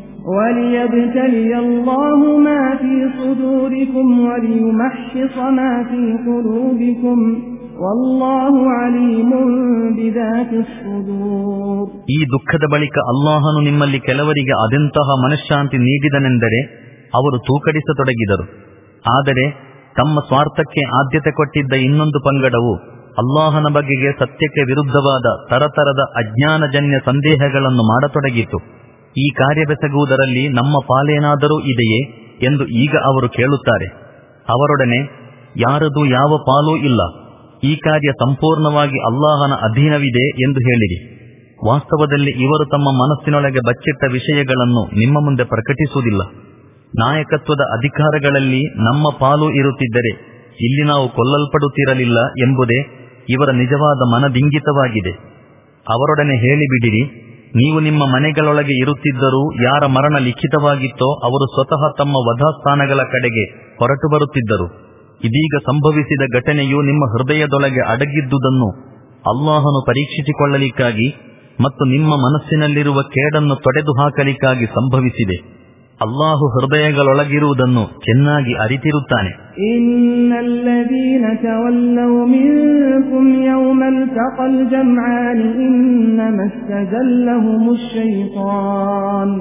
وليبتلي الله ما في صدوركم وليمحص ما في قلوبكم والله عليم بذات الصدور. ಈ ದುಃಖದ ಬಳಿಕ ಅಲ್ಲಾಹನು ನಿಮ್ಮಲ್ಲಿ ಕೆಲವರಿಗೆ ಅದೆಂತಹ ಮನಃಶಾಂತಿ ನೀಡಿದನೆಂದರೆ ಅವರು ತೂಕಡಿಸತೊಡಗಿದರು. ಆದರೆ ತಮ್ಮ ಸ್ವಾರ್ಥಕ್ಕೆ ಆದ್ಯತೆ ಕೊಟ್ಟಿದ್ದ ಇನ್ನೊಂದು ಪಂಗಡವು ಅಲ್ಲಾಹನ ಬಗೆಗೆ ಸತ್ಯಕ್ಕೆ ವಿರುದ್ಧವಾದ ತರತರದ ಅಜ್ಞಾನಜನ್ಯ ಸಂದೇಹಗಳನ್ನು ಮಾಡತೊಡಗಿತು. ಈ ಕಾರ್ಯವೆಸಗುವುದರಲ್ಲಿ ನಮ್ಮ ಪಾಲೇನಾದರೂ ಇದೆಯೇ ಎಂದು ಈಗ ಅವರು ಕೇಳುತ್ತಾರೆ. ಅವರೊಡನೆ ಯಾರದು ಯಾವ ಪಾಲೂ ಇಲ್ಲ, ಈ ಕಾರ್ಯ ಸಂಪೂರ್ಣವಾಗಿ ಅಲ್ಲಾಹನ ಅಧೀನವಿದೆ ಎಂದು ಹೇಳಿರಿ. ವಾಸ್ತವದಲ್ಲಿ ಇವರು ತಮ್ಮ ಮನಸ್ಸಿನೊಳಗೆ ಬಚ್ಚಿಟ್ಟ ವಿಷಯಗಳನ್ನು ನಿಮ್ಮ ಮುಂದೆ ಪ್ರಕಟಿಸುವುದಿಲ್ಲ. ನಾಯಕತ್ವದ ಅಧಿಕಾರಗಳಲ್ಲಿ ನಮ್ಮ ಪಾಲು ಇರುತ್ತಿದ್ದರೆ ಇಲ್ಲಿ ನಾವು ಕೊಲ್ಲಲ್ಪಡುತ್ತಿರಲಿಲ್ಲ ಎಂಬುದೇ ಇವರ ನಿಜವಾದ ಮನದಿಂಗಿತವಾಗಿದೆ. ಅವರೊಡನೆ ಹೇಳಿಬಿಡಿರಿ, ನೀವು ನಿಮ್ಮ ಮನೆಗಳೊಳಗೆ ಇರುತ್ತಿದ್ದರೂ ಯಾರ ಮರಣ ಲಿಖಿತವಾಗಿತ್ತೋ ಅವರು ಸ್ವತಃ ತಮ್ಮ ವಧಾಸ್ಥಾನಗಳ ಕಡೆಗೆ ಹೊರಟು ಬರುತ್ತಿದ್ದರು. ಇದೀಗ ಸಂಭವಿಸಿದ ಘಟನೆಯು ನಿಮ್ಮ ಹೃದಯದೊಳಗೆ ಅಡಗಿದ್ದುದನ್ನು ಅಲ್ಲಾಹನು ಪರೀಕ್ಷಿಸಿಕೊಳ್ಳಲಿಕ್ಕಾಗಿ ಮತ್ತು ನಿಮ್ಮ ಮನಸ್ಸಿನಲ್ಲಿರುವ ಕೇಡನ್ನು ತೊಡೆದು ಹಾಕಲಿಕ್ಕಾಗಿ ಸಂಭವಿಸಿದೆ. ಅಲ್ಲಾಹು ಹೃದಯಗಳೊಳಗಿರುವುದನ್ನು ಚೆನ್ನಾಗಿ ಅರಿತಿರುತ್ತಾನೆ. ಇನ್ನಲ್ಲದೀನ ತವಲ್ಲೌ ಮಿನ್ಕುಂ ಯೌಮಲ್ ತಕಲ್ ಜಮ್ಆನ್ ಇನ್ನಮಾ ಇಸ್ತಜಲ್ಲಹುಮುಶ್ ಶೈತಾನ್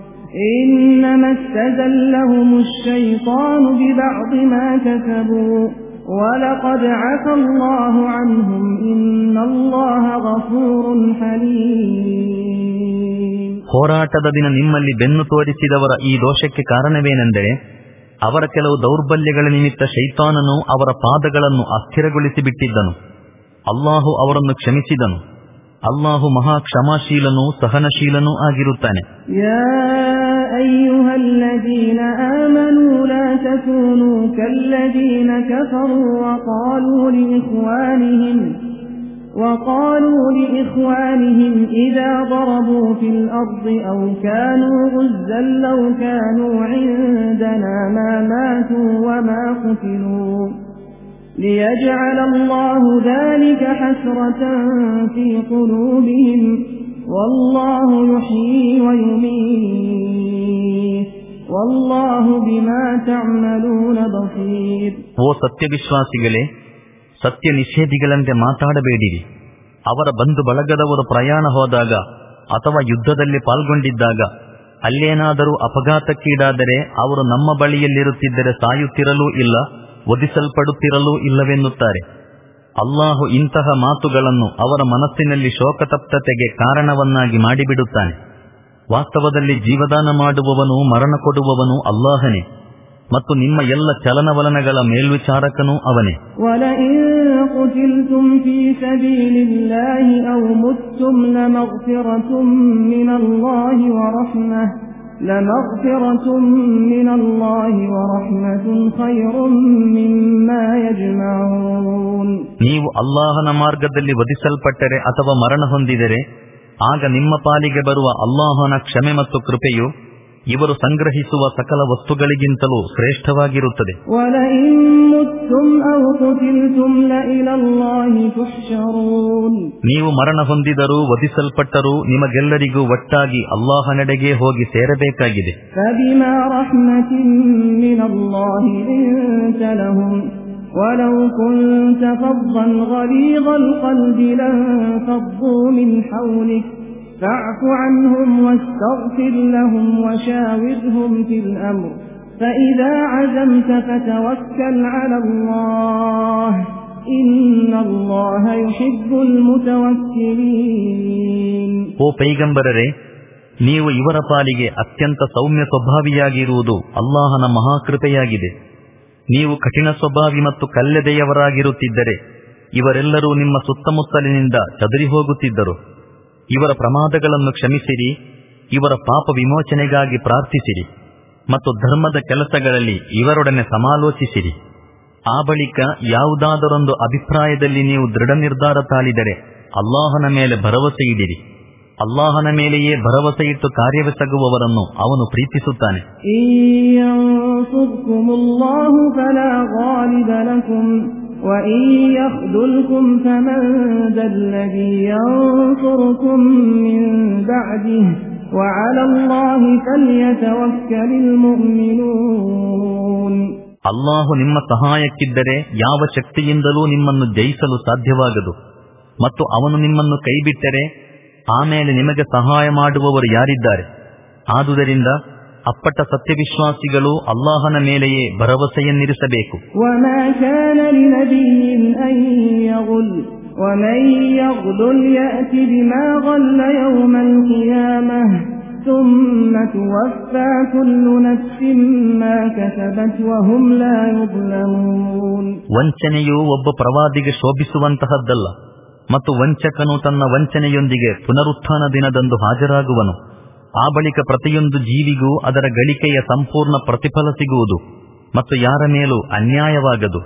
إنما استزلهم الشيطان ببعض ما كسبوا ولقد عفا الله عنهم إن الله غفور حليم. ಹೋರಾಟದ ದಿನ ನಿಮ್ಮಲ್ಲಿ ಬೆನ್ನು ತೋರಿಸಿದವರ ಈ ದೋಷಕ್ಕೆ ಕಾರಣವೇನೆಂದರೆ ಅವರ ಕೆಲವು ದೌರ್ಬಲ್ಯಗಳ ನಿಮಿತ್ತ ಶೈತಾನನು ಅವರ ಪಾದಗಳನ್ನು ಅಸ್ಥಿರಗೊಳಿಸಿ ಬಿಟ್ಟಿದ್ದನು. ಅಲ್ಲಾಹು ಅವರನ್ನು ಕ್ಷಮಿಸಿದನು. ಅಲ್ಲಾಹು ಮಹಾ ಕ್ಷಮಾಶೀಲನೂ ಸಹನಶೀಲನೂ ಆಗಿರುತ್ತಾನೆ. ಯಾ ಅಯ್ಯುಹಲ್ಲದೀನ ಆಮನೂ ಲಾ ತಕೂನೂ ಕಲ್ಲದೀನ ಕಫರೂ ವಕಾಲೂ ಲಿಇಖ್ವಾನಿಹಿಂ وقالوا لإخوانهم إذا ضربوا في الأرض أو كانوا غزا لو كانوا عندنا ما ماتوا وما قتلوا ليجعل الله ذلك حسرة في قلوبهم والله يحيي ويميت والله بما تعملون بصير. ಓ ಸತ್ಯವಿಶ್ವಾಸಿಗಳೇ, ಸತ್ಯ ನಿಷೇಧಿಗಳಂತೆ ಮಾತಾಡಬೇಡಿರಿ. ಅವರ ಬಂಧು ಬಳಗದವರು ಪ್ರಯಾಣ ಹೋದಾಗ ಅಥವಾ ಯುದ್ಧದಲ್ಲಿ ಪಾಲ್ಗೊಂಡಿದ್ದಾಗ ಅಲ್ಲೇನಾದರೂ ಅಪಘಾತಕ್ಕೀಡಾದರೆ ಅವರು ನಮ್ಮ ಬಳಿಯಲ್ಲಿರುತ್ತಿದ್ದರೆ ಸಾಯುತ್ತಿರಲೂ ಇಲ್ಲ, ವಧಿಸಲ್ಪಡುತ್ತಿರಲೂ ಇಲ್ಲವೆನ್ನುತ್ತಾರೆ. ಅಲ್ಲಾಹು ಇಂತಹ ಮಾತುಗಳನ್ನು ಅವರ ಮನಸ್ಸಿನಲ್ಲಿ ಶೋಕತಪ್ತತೆಗೆ ಕಾರಣವನ್ನಾಗಿ ಮಾಡಿಬಿಡುತ್ತಾನೆ. ವಾಸ್ತವದಲ್ಲಿ ಜೀವದಾನ ಮಾಡುವವನು ಮರಣ ಕೊಡುವವನು ಅಲ್ಲಾಹನೇ ಮತ್ತು ನಿಮ್ಮ ಎಲ್ಲ ಚಲನವಲನಗಳ ಮೇಲ್ವಿಚಾರಕನೂ ಅವನೇ. ನೀವು ಅಲ್ಲಾಹನ ಮಾರ್ಗದಲ್ಲಿ ವಧಿಸಲ್ಪಟ್ಟರೆ ಅಥವಾ ಮರಣ ಹೊಂದಿದರೆ ಆಗ ನಿಮ್ಮ ಪಾಲಿಗೆ ಬರುವ ಅಲ್ಲಾಹನ ಕ್ಷಮೆ ಮತ್ತು ಕೃಪೆಯು ಇವರು ಸಂಗ್ರಹಿಸುವ ಸಕಲ ವಸ್ತುಗಳಿಗಿಂತಲೂ ಶ್ರೇಷ್ಠವಾಗಿರುತ್ತದೆ. ನೀವು ಮರಣ ಹೊಂದಿದರೂ ವಧಿಸಲ್ಪಟ್ಟರೂ ನಿಮಗೆಲ್ಲರಿಗೂ ಒಟ್ಟಾಗಿ ಅಲ್ಲಾಹನೆಡೆಗೆ ಹೋಗಿ ಸೇರಬೇಕಾಗಿದೆ. ولو كنت فظا غليظ القلب لانفضوا من حولك فاعف عنهم واستغفر لهم وشاورهم في الأمر فإذا عزمت فتوكل على الله إن الله يحب المتوكلين. ಓ ಪೈಗಂಬರರೇ, ನೀವು ಇವರ ಪಾಲಿಗೆ ಅತ್ಯಂತ ಸೌಮ್ಯ ಸ್ವಭಾವಿಯಾಗಿರುವುದು ಅಲ್ಲಾಹನ ಮಹಾಕೃಪೆಯಾಗಿದೆ. ನೀವು ಕಠಿಣ ಸ್ವಭಾವಿ ಮತ್ತು ಕಲ್ಲೆದೆಯವರಾಗಿರುತ್ತಿದ್ದರೆ ಇವರೆಲ್ಲರೂ ನಿಮ್ಮ ಸುತ್ತಮುತ್ತಲಿನಿಂದ ಚದರಿ ಹೋಗುತ್ತಿದ್ದರು. ಇವರ ಪ್ರಮಾದಗಳನ್ನು ಕ್ಷಮಿಸಿರಿ, ಇವರ ಪಾಪ ವಿಮೋಚನೆಗಾಗಿ ಪ್ರಾರ್ಥಿಸಿರಿ ಮತ್ತು ಧರ್ಮದ ಕೆಲಸಗಳಲ್ಲಿ ಇವರೊಡನೆ ಸಮಾಲೋಚಿಸಿರಿ. ಆ ಬಳಿಕ ಯಾವುದಾದರೊಂದು ಅಭಿಪ್ರಾಯದಲ್ಲಿ ನೀವು ದೃಢ ನಿರ್ಧಾರ ತಾಳಿದರೆ ಅಲ್ಲಾಹನ ಮೇಲೆ ಭರವಸೆ ಇಡಿರಿ. ಅಲ್ಲಾಹನ ಮೇಲೆಯೇ ಭರವಸೆ ಇಟ್ಟು ಕಾರ್ಯವೆಸಗುವವರನ್ನು ಅವನು ಪ್ರೀತಿಸುತ್ತಾನೆ. ಅಲ್ಲಾಹು ನಿಮ್ಮ ಸಹಾಯಕ್ಕಿದ್ದರೆ ಯಾವ ಶಕ್ತಿಯಿಂದಲೂ ನಿಮ್ಮನ್ನು ಜಯಿಸಲು ಸಾಧ್ಯವಾಗದು. ಮತ್ತು ಅವನು ನಿಮ್ಮನ್ನು ಕೈಬಿಟ್ಟರೆ ಆಮೇಲೆ ನಿಮಗೆ ಸಹಾಯ ಮಾಡುವವರು ಯಾರಿದ್ದಾರೆ? ಆದುದರಿಂದ ಅಪ್ಪಟ ಸತ್ಯವಿಶ್ವಾಸಿಗಳು ಅಲ್ಲಾಹನ ಮೇಲೆಯೇ ಭರವಸೆಯನ್ನಿರಿಸಬೇಕು. ವಂಚನೆಯು ಒಬ್ಬ ಪ್ರವಾದಿಗೆ ಶೋಭಿಸುವಂತಹದ್ದಲ್ಲ, ಮತ್ತು ವಂಚಕನು ತನ್ನ ವಂಚನೆಯೊಂದಿಗೆ ಪುನರುತ್ಥಾನ ದಿನದಂದು ಹಾಜರಾಗುವನು. ಆ ಬಳಿಕ ಪ್ರತಿಯೊಂದು ಜೀವಿಗೂ ಅದರ ಗಳಿಕೆಯ ಸಂಪೂರ್ಣ ಪ್ರತಿಫಲ ಸಿಗುವುದು ಮತ್ತು ಯಾರ ಮೇಲೂ ಅನ್ಯಾಯವಾಗದು.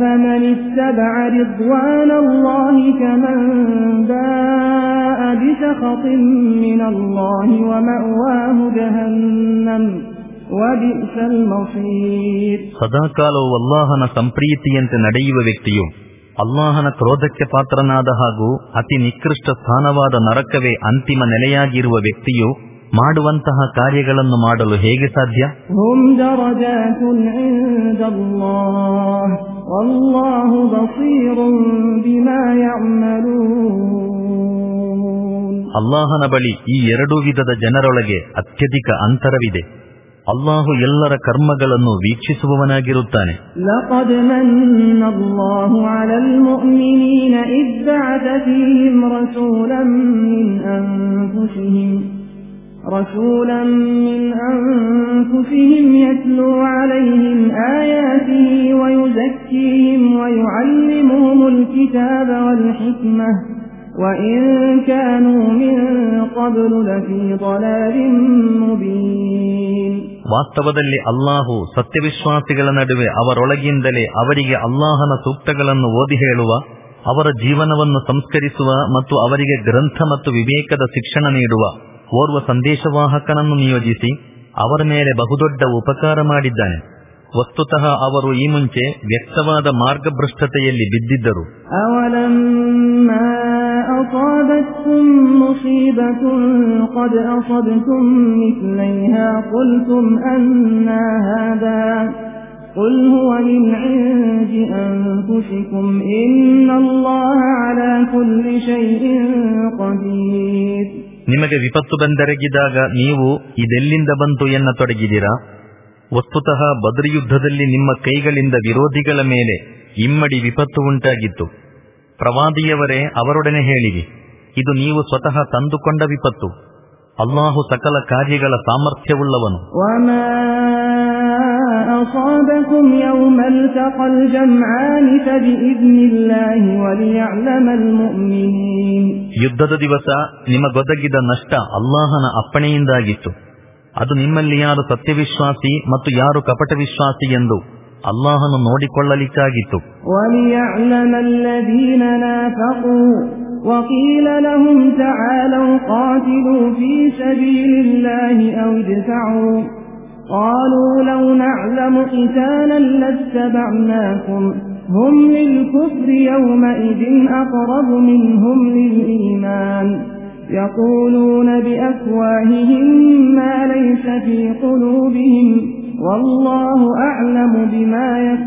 ಸದಾಕಾಲವು ಅಲ್ಲಾಹನ ಸಂಪ್ರೀತಿಯಂತೆ ನಡೆಯುವ ವ್ಯಕ್ತಿಯು ಅಲ್ಲಾಹನ ಕ್ರೋಧಕ್ಕೆ ಪಾತ್ರನಾದ ಹಾಗೂ ಅತಿ ನಿಕೃಷ್ಟ ಸ್ಥಾನವಾದ ನರಕವೇ ಅಂತಿಮ ನೆಲೆಯಾಗಿರುವ ವ್ಯಕ್ತಿಯು ಮಾಡುವಂತಹ ಕಾರ್ಯಗಳನ್ನು ಮಾಡಲು ಹೇಗೆ ಸಾಧ್ಯ? ಅಲ್ಲಾಹನ ಬಳಿ ಈ ಎರಡೂ ವಿಧದ ಜನರೊಳಗೆ ಅತ್ಯಧಿಕ ಅಂತರವಿದೆ. ಅಲ್ಲಾಹು ಎಲ್ಲರ ಕರ್ಮಗಳನ್ನು ವೀಕ್ಷಿಸುವವನಾಗಿರುತ್ತಾನೆ. ಲಕದ್ ಮನ್ನ ಅಲ್ಲಾಹು ಅಲಲ್ ಮುಅ್ಮಿನೀನ ಇದ್ ಬಅಥ ಫೀಹಿಂ ರಸೂಲನ್ ಮಿನ್ ಅನ್ಫುಸಿಹಿಂ ರಸೂಲನ್ ಮಿನ್ ಅನ್ಫುಸಿಹಿಂ ಯತ್ಲೂ ಅಲೈಹಿಂ ಆಯಾತಿಹಿ ವಯುಜಕ್ಕೀಹಿಂ ವಯುಅಲ್ಲಿಮುಹುಮುಲ್ ಕಿತಾಬ ವಲ್ ಹಿಕ್ಮಹ وإن كانوا من قبل لفي ضلال مبين. ವಾಸ್ತವದಲ್ಲಿ ಅಲ್ಲಾಹು ಸತ್ಯವಿಶ್ವಾಸಿಗಳ ನಡುವೆ ಅವರೊಳಗಿಂದಲೇ ಅವರಿಗೆ ಅಲ್ಲಾಹನ ಸೂಕ್ತಗಳನ್ನು ಓದಿ ಹೇಳುವ, ಅವರ ಜೀವನವನ್ನು ಸಂಸ್ಕರಿಸುವ ಮತ್ತು ಅವರಿಗೆ ಗ್ರಂಥ ಮತ್ತು ವಿವೇಕದ ಶಿಕ್ಷಣ ನೀಡುವ ಓರ್ವ ಸಂದೇಶವಾಹಕನನ್ನು ನಿಯೋಜಿಸಿ ಅವರ ಮೇಲೆ ಬಹುದೊಡ್ಡ ಉಪಕಾರ ಮಾಡಿದ್ದಾನೆ. ವಸ್ತುತಃ ಅವರು ಈ ಮುಂಚೆ ವ್ಯಕ್ತವಾದ ಮಾರ್ಗಭ್ರಷ್ಟತೆಯಲ್ಲಿ ಬಿದ್ದಿದ್ದರು. ಅವಲಮ್ಮಾ ಅಸಾಬತ್ಕುಂ ಮುಸೀಬತುನ್ ಖದ್ ಅಸಬ್ತುಂ ಮಿಸ್ಲೈಹಾ ಖುಲ್ತುಂ ಅನ್ನಾ ಹಾದಾ قل هو من عند أنفسكم إن الله على كل شيء قدير. ನಿಮಗೆ ವಿಪತ್ತು ಬಂದೆರಗಿದಾಗ ನೀವು ಇದೆಲ್ಲಿಂದ ಬಂತು ಎನ್ನತೊಡಗಿದಿರಾ? ವಸ್ತುತಃ ಬದ್ರ್ ಯುದ್ಧದಲ್ಲಿ ನಿಮ್ಮ ಕೈಗಳಿಂದ ವಿರೋಧಿಗಳ ಮೇಲೆ ಇಮ್ಮಡಿ ವಿಪತ್ತು ಉಂಟಾಗಿತ್ತು. ಪ್ರವಾದಿಯವರೇ, ಅವರೊಡನೆ ಹೇಳಿರಿ, ಇದು ನೀವು ಸ್ವತಃ ತಂದುಕೊಂಡ ವಿಪತ್ತು. ಅಲ್ಲಾಹು ಸಕಲ ಕಾರ್ಯಗಳ ಸಾಮರ್ಥ್ಯವುಳ್ಳವನು. ಯುದ್ಧದ ದಿವಸ ನಿಮಗೊದಗಿದ ನಷ್ಟ ಅಲ್ಲಾಹನ ಅಪ್ಪಣೆಯಿಂದಾಗಿತ್ತು. ಅದು ನಿಮ್ಮಲ್ಲಿ ಯಾರು ಸತ್ಯವಿಶ್ವಾಸಿ ಮತ್ತು ಯಾರು ಕಪಟ ವಿಶ್ವಾಸಿ ಎಂದು ಅಲ್ಲಾಹನು ನೋಡಿಕೊಳ್ಳಲಿಕ್ಕಾಗಿತ್ತು. وقيل لهم تعالوا قاتلوا في سبيل الله أو ادفعوا قالوا لو نعلم قتالا لاتبعناكم هم للكفر يومئذ أقرب منهم للإيمان يقولون بأفواههم ما ليس في قلوبهم والله أعلم بما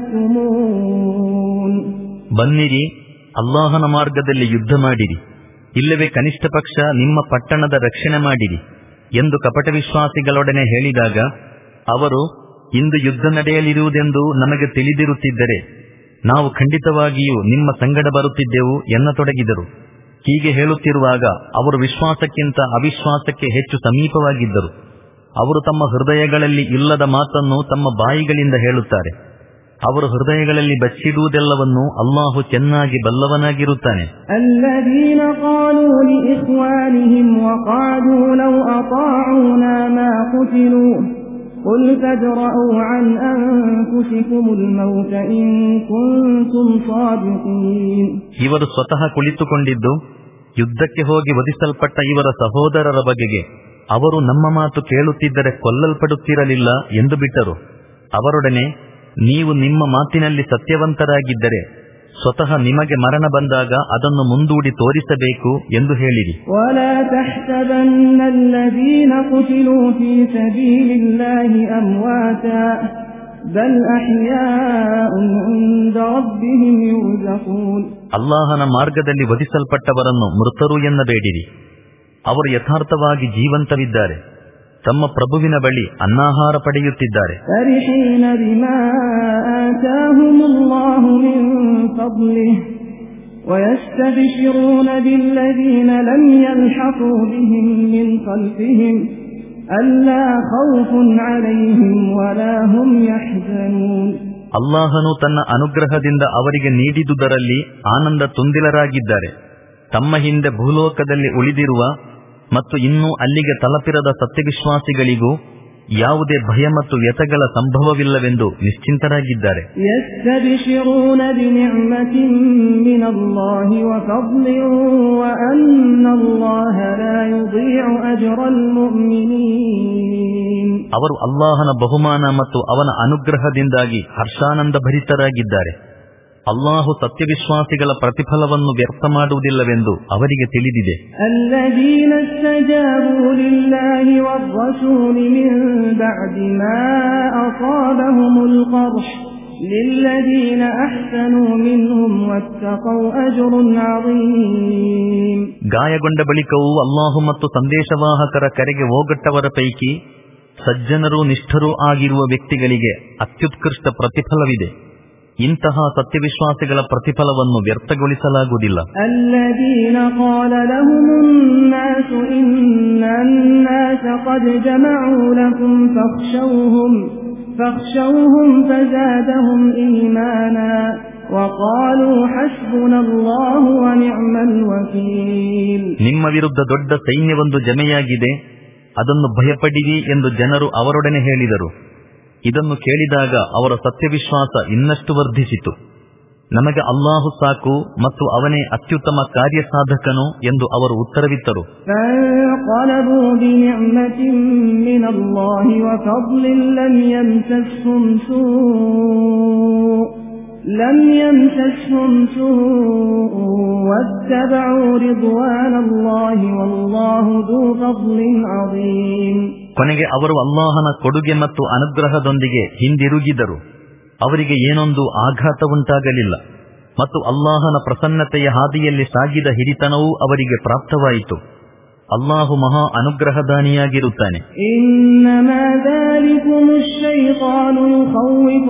يكتمون. ಬನ್ನಿರಿ, ಅಲ್ಲಾಹನ ಮಾರ್ಗದಲ್ಲಿ ಯುದ್ಧ ಮಾಡಿರಿ, ಇಲ್ಲವೇ ಕನಿಷ್ಠ ಪಕ್ಷ ನಿಮ್ಮ ಪಟ್ಟಣದ ರಕ್ಷಣೆ ಮಾಡಿರಿ ಎಂದು ಕಪಟ ವಿಶ್ವಾಸಿಗಳೊಡನೆ ಹೇಳಿದಾಗ ಅವರು, ಇಂದು ಯುದ್ಧ ನಡೆಯಲಿರುವುದೆಂದು ನಮಗೆ ತಿಳಿದಿರುತ್ತಿದ್ದರೆ ನಾವು ಖಂಡಿತವಾಗಿಯೂ ನಿಮ್ಮ ಸಂಗಡ ಬರುತ್ತಿದ್ದೆವು ಎನ್ನತೊಡಗಿದರು. ಹೀಗೆ ಹೇಳುತ್ತಿರುವಾಗ ಅವರು ವಿಶ್ವಾಸಕ್ಕಿಂತ ಅವಿಶ್ವಾಸಕ್ಕೆ ಹೆಚ್ಚು ಸಮೀಪವಾಗಿದ್ದರು. ಅವರು ತಮ್ಮ ಹೃದಯಗಳಲ್ಲಿ ಇಲ್ಲದ ಮಾತನ್ನು ತಮ್ಮ ಬಾಯಿಗಳಿಂದ ಹೇಳುತ್ತಾರೆ. ಅವರು ಹೃದಯಗಳಲ್ಲಿ ಬಚ್ಚಿಡುವುದೆಲ್ಲವನ್ನು ಅಲ್ಲಾಹು ಚೆನ್ನಾಗಿ ಬಲ್ಲವನಾಗಿರುತ್ತಾನೆ. الذين قالوا لإخوانهم وقعدوا لو أطاعونا ما قتلوا قل فادرءوا عن أنفسكم الموت إن كنتم صادقين. ಇವರು ಸ್ವತಃ ಕುಳಿತುಕೊಂಡಿದ್ದು ಯುದ್ಧಕ್ಕೆ ಹೋಗಿ ವಧಿಸಲ್ಪಟ್ಟ ಇವರ ಸಹೋದರರ ಬಗೆಗೆ ಅವರು ನಮ್ಮ ಮಾತು ಕೇಳುತ್ತಿದ್ದರೆ ಕೊಲ್ಲಲ್ಪಡುತ್ತಿರಲಿಲ್ಲ ಎಂದು ಬಿಟ್ಟರು. ಅವರೊಡನೆ, ನೀವು ನಿಮ್ಮ ಮಾತಿನಲ್ಲಿ ಸತ್ಯವಂತರಾಗಿದ್ದರೆ ಸ್ವತಃ ನಿಮಗೆ ಮರಣ ಬಂದಾಗ ಅದನ್ನು ಮುಂದೂಡಿ ತೋರಿಸಬೇಕು ಎಂದು ಹೇಳಿರಿ. ولا تحسبن الذين قتلوا في سبيل الله أمواتا بل أحياء عند ربهم يرزقون. ಅಲ್ಲಾಹನ ಮಾರ್ಗದಲ್ಲಿ ವಧಿಸಲ್ಪಟ್ಟವರನ್ನು ಮೃತರು ಎನ್ನಬೇಡಿರಿ, ಅವರು ಯಥಾರ್ಥವಾಗಿ ಜೀವಂತವಿದ್ದಾರೆ, ತಮ್ಮ ಪ್ರಭುವಿನ ಬಳಿ ಅನ್ನಾಹಾರ ಪಡೆಯುತ್ತಿದ್ದಾರೆ. فرحين بما آتاهم الله من فضله ويستبشرون بالذين لم يلحقوا بهم من خلفهم ألا خوف عليهم ولا هم يحزنون. ಅಲ್ಲಾಹನು ತನ್ನ ಅನುಗ್ರಹದಿಂದ ಅವರಿಗೆ ನೀಡಿದುದರಲ್ಲಿ ಆನಂದ ತುಂದಿಲರಾಗಿದ್ದಾರೆ. ತಮ್ಮ ಹಿಂದೆ ಭೂಲೋಕದಲ್ಲಿ ಉಳಿದಿರುವ ಮತ್ತು ಇನ್ನೂ ಅಲ್ಲಿಗೆ ತಲುಪಿರದ ಸತ್ಯವಿಶ್ವಾಸಿಗಳಿಗೂ ಯಾವುದೇ ಭಯ ಮತ್ತು ವ್ಯಥಗಳ ಸಂಭವವಿಲ್ಲವೆಂದು ನಿಶ್ಚಿಂತರಾಗಿದ್ದಾರೆ. يستبشرون بنعمة من الله وفضل وأن الله لا يضيع أجر المؤمنين. ಅವರು ಅಲ್ಲಾಹನ ಬಹುಮಾನ ಮತ್ತು ಅವನ ಅನುಗ್ರಹದಿಂದಾಗಿ ಹರ್ಷಾನಂದ ಭರಿತರಾಗಿದ್ದಾರೆ. ಅಲ್ಲಾಹು ಸತ್ಯವಿಶ್ವಾಸಿಗಳ ಪ್ರತಿಫಲವನ್ನು ವ್ಯರ್ಥ ಮಾಡುವುದಿಲ್ಲವೆಂದು ಅವರಿಗೆ ತಿಳಿದಿದೆ. الذين استجابوا لله والرسول من بعد ما أصابهم القرح للذين أحسنوا منهم واتقوا أجر عظيم. ಗಾಯಗೊಂಡ ಬಳಿಕವೂ ಅಲ್ಲಾಹು ಮತ್ತು ಸಂದೇಶವಾಹಕರ ಕರೆಗೆ ಹೋಗಟ್ಟವರ ಪೈಕಿ ಸಜ್ಜನರೂ ನಿಷ್ಠರೂ ಆಗಿರುವ ವ್ಯಕ್ತಿಗಳಿಗೆ ಅತ್ಯುತ್ಕೃಷ್ಟ ಪ್ರತಿಫಲವಿದೆ. ಇಂತಹ ಸತ್ಯವಿಶ್ವಾಸಿಗಳ ಪ್ರತಿಫಲವನ್ನು ವ್ಯರ್ಥಗೊಳಿಸಲಾಗುವುದಿಲ್ಲ. الذين قال لهم الناس إن الناس قد جمعوا لكم فاخشوهم فاخشوهم فزادهم إيمانا وقالوا حسبنا الله ونعم الوكيل. ನಿಮ್ಮ ವಿರುದ್ಧ ದೊಡ್ಡ ಸೈನ್ಯವೊಂದು ಜಮೆಯಾಗಿದೆ, ಅದನ್ನು ಭಯಪಡಿರಿ ಎಂದು ಜನರು ಅವರೊಡನೆ ಹೇಳಿದರು. ಇದನ್ನು ಕೇಳಿದಾಗ ಅವರ ಸತ್ಯವಿಶ್ವಾಸ ಇನ್ನಷ್ಟು ವರ್ಧಿಸಿತು. ನಮಗೆ ಅಲ್ಲಾಹು ಸಾಕು ಮತ್ತು ಅವನೇ ಅತ್ಯುತ್ತಮ ಕಾರ್ಯಸಾಧಕನು ಎಂದು ಅವರು ಉತ್ತರವಿತ್ತರು. لم يمسسهم سوء واتبعوا رضوان الله والله ذو فضل عظيم. ಕೊನೆಗೆ ಅವರು ಅಲ್ಲಾಹನ ಕೊಡುಗೆ ಮತ್ತು ಅನುಗ್ರಹದೊಂದಿಗೆ ಹಿಂದಿರುಗಿದರು. ಅವರಿಗೆ ಏನೊಂದು ಆಘಾತ ಉಂಟಾಗಲಿಲ್ಲ ಮತ್ತು ಅಲ್ಲಾಹನ ಪ್ರಸನ್ನತೆಯ ಹಾದಿಯಲ್ಲಿ ಸಾಗಿದ ಹಿರಿತನವೂ ಅವರಿಗೆ ಪ್ರಾಪ್ತವಾಯಿತು. ಅಲ್ಲಾಹು ಮಹಾ ಅನುಗ್ರಹದಾನಿಯಾಗಿರುತ್ತಾನೆ. ಇನ್ನಮಾ ذلكم الشيطان يخوف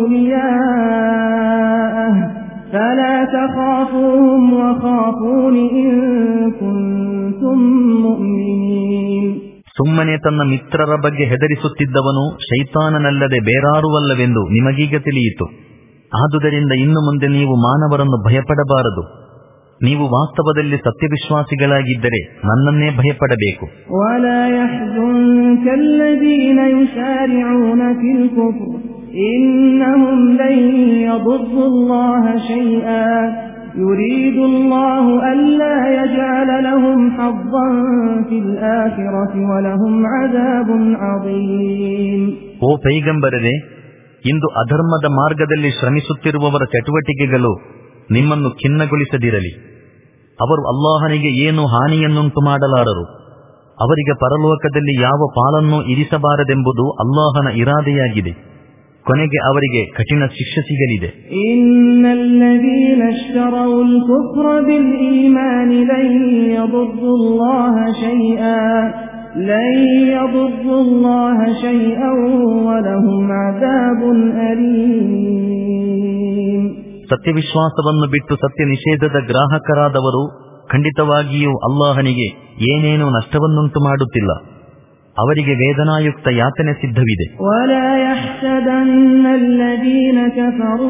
أولياءه فلا تخافوهم وخافون إن كنتم مؤمنين. ಸುಮ್ಮನೆ ತನ್ನ ಮಿತ್ರರ ಬಗ್ಗೆ ಹೆದರಿಸುತ್ತಿದ್ದವನು ಶೈತಾನನಲ್ಲದೆ ಬೇರಾರುವಲ್ಲವೆಂದು ನಿಮಗೀಗ ತಿಳಿಯಿತು. ಆದುದರಿಂದ ಇನ್ನು ಮುಂದೆ ನೀವು ಮಾನವರನ್ನು ಭಯಪಡಬಾರದು. ನೀವು ವಾಸ್ತವದಲ್ಲಿ ಸತ್ಯವಿಶ್ವಾಸಿಗಳಾಗಿದ್ದರೆ ನನ್ನನ್ನೇ ಭಯಪಡಬೇಕು. ولا يحزنك الذين يسارعون في الكفر إنهم لن يضروا الله شيئا يريد الله ألا يجعل لهم حظا في الآخرة ولهم عذاب عظيم. ಓ ಪೈಗಂಬರರೇ, ಇಂದು ಅಧರ್ಮದ ಮಾರ್ಗದಲ್ಲಿ ಶ್ರಮಿಸುತ್ತಿರುವವರ ಚಟುವಟಿಕೆಗಳು ನಿಮ್ಮನ್ನು ಖಿನ್ನಗೊಳಿಸದಿರಲಿ. ಅವರು ಅಲ್ಲಾಹನಿಗೆ ಏನು ಹಾನಿಯನ್ನುಂಟು ಮಾಡಲಾರರು. ಅವರಿಗೆ ಪರಲೋಕದಲ್ಲಿ ಯಾವ ಪಾಲನ್ನೂ ಇರಿಸಬಾರದೆಂಬುದು ಅಲ್ಲಾಹನ ಇರಾದೆಯಾಗಿದೆ. ಕೊನೆಗೆ ಅವರಿಗೆ ಕಠಿಣ ಶಿಕ್ಷೆ ಸಿಗಲಿದೆ. ಇನ್ನಲ್ಲದೀನ ಇಶ್ತರೌಲ್ ಕುಫ್ರ ಬಿಲ್ ಈಮಾನಿ ಲನ್ ಯದುರ್ರುಲ್ಲಾಹ ಶೈಆ ಲನ್ ಯದುರ್ರುಲ್ಲಾಹ ಶೈಆನ್ ವಲಹುಂ ಅದಾಬುನ್ ಅಲೀಮ್. ಸತ್ಯವಿಶ್ವಾಸವನ್ನು ಬಿಟ್ಟು ಸತ್ಯ ನಿಷೇಧದ ಗ್ರಾಹಕರಾದವರು ಖಂಡಿತವಾಗಿಯೂ ಅಲ್ಲಾಹನಿಗೆ ಏನೇನೂ ನಷ್ಟವನ್ನುಂಟು ಮಾಡುತ್ತಿಲ್ಲ. ಅವರಿಗೆ ವೇದನಾಯುಕ್ತ ಯಾತನೆ ಸಿದ್ಧವಿದೆ. ವಲಾ ಯಹ್ಸಬನ್ನ ಅಲ್ಲದೀನ ಕಫರೂ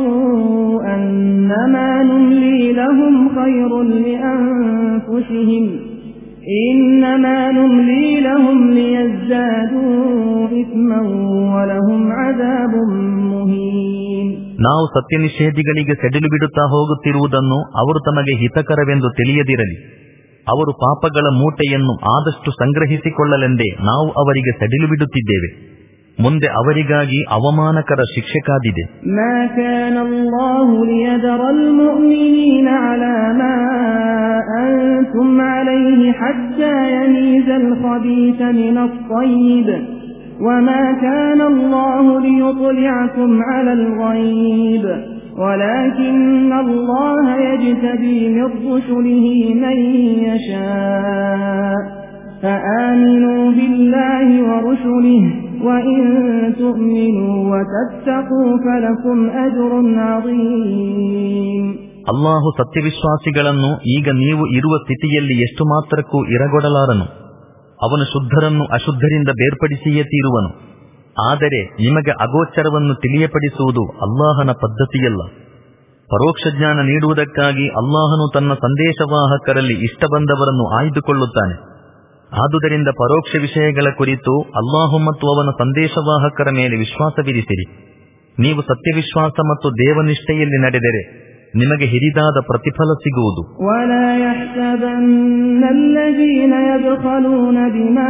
ಅನ್ನಮಾ ನುಮ್ಲಿ ಲಹುಂ ಖೈರುನ್ ಲಿಅನ್ಫುಸಿಹಿಂ ಇನ್ನಮಾ ನುಮ್ಲಿ ಲಹುಂ ಲಿಯಜ್ಜಾದೂ ಇಸ್ಮನ್ ವಲಹುಂ ಅದಾಬುನ್ ಮುಹೀನ್. ನಾವು ಸತ್ಯ ನಿಷೇಧಿಗಳಿಗೆ ಸೆಡಿಲು ಬಿಡುತ್ತಾ ಹೋಗುತ್ತಿರುವುದನ್ನು ಅವರು ತಮಗೆ ಹಿತಕರವೆಂದು ತಿಳಿಯದಿರಲಿ. ಅವರು ಪಾಪಗಳ ಮೂಟೆಯನ್ನು ಆದಷ್ಟು ಸಂಗ್ರಹಿಸಿಕೊಳ್ಳಲೆಂದೇ ನಾವು ಅವರಿಗೆ ಸಡಿಲು ಬಿಡುತ್ತಿದ್ದೇವೆ. ಮುಂದೆ ಅವರಿಗಾಗಿ ಅವಮಾನಕರ ಶಿಕ್ಷೆ ಕಾದಿದೆ. ಮಾ ಕಾನ ಅಲ್ಲಾಹು ಲಿಯದರಲ್ ಮುಅ್ಮಿನೀನ ಅಲಾ ಮಾ ಅಂತುಂ ಅಲೈಹಿ ಹತ್ತಾ ಯಮೀಜಲ್ ಖಬೀಸ ಮಿನತ್ ತ್ವಯ್ಯಿಬ್ ವಮಾ ಕಾನ ಅಲ್ಲಾಹು ಲಿಯುತ್ಲಿಅಕುಂ ಅಲಲ್ ಗೈಬ್ ولكن الله يجتبي من رسله من يشاء فآمنوا بالله ورسله وإن تؤمنوا وتتقوا فلكم أجر عظيم. ಅಲ್ಲಾಹು ಸತ್ಯವಿಶ್ವಾಸಿಗಳನ್ನು ಈಗ ನೀವು ಇರುವ ಸ್ಥಿತಿಯಲ್ಲಿ ಎಷ್ಟು ಮಾತ್ರಕ್ಕೂ ಇರಗೊಡಲಾರನು. ಅವನು ಶುದ್ಧರನ್ನು ಅಶುದ್ಧರಿಂದ ಬೇರ್ಪಡಿಸಿಯೇ ತೀರುವನು. ಆದರೆ ನಿಮಗೆ ಅಗೋಚರವನ್ನು ತಿಳಿಯಪಡಿಸುವುದು ಅಲ್ಲಾಹನ ಪದ್ಧತಿಯಲ್ಲ. ಪರೋಕ್ಷ ಜ್ಞಾನ ನೀಡುವುದಕ್ಕಾಗಿ ಅಲ್ಲಾಹನು ತನ್ನ ಸಂದೇಶವಾಹಕರಲ್ಲಿ ಇಷ್ಟ ಬಂದವರನ್ನು ಆಯ್ದುಕೊಳ್ಳುತ್ತಾನೆ. ಆದುದರಿಂದ ಪರೋಕ್ಷ ವಿಷಯಗಳ ಕುರಿತು ಅಲ್ಲಾಹು ಮತ್ತು ಅವನ ಸಂದೇಶವಾಹಕರ ಮೇಲೆ ವಿಶ್ವಾಸವಿರಿಸಿರಿ. ನೀವು ಸತ್ಯವಿಶ್ವಾಸ ಮತ್ತು ದೇವನಿಷ್ಠೆಯಲ್ಲಿ ನಡೆದರೆ ನಿಮಗೆ ಹಿರಿದಾದ ಪ್ರತಿಫಲ ಸಿಗುವುದು. ವಲಾ ಯಹ್ಸಬನ್ನ ಅಲ್ಲದೀನ ಯಬ್ಖಲೂನ ಬಿಮಾ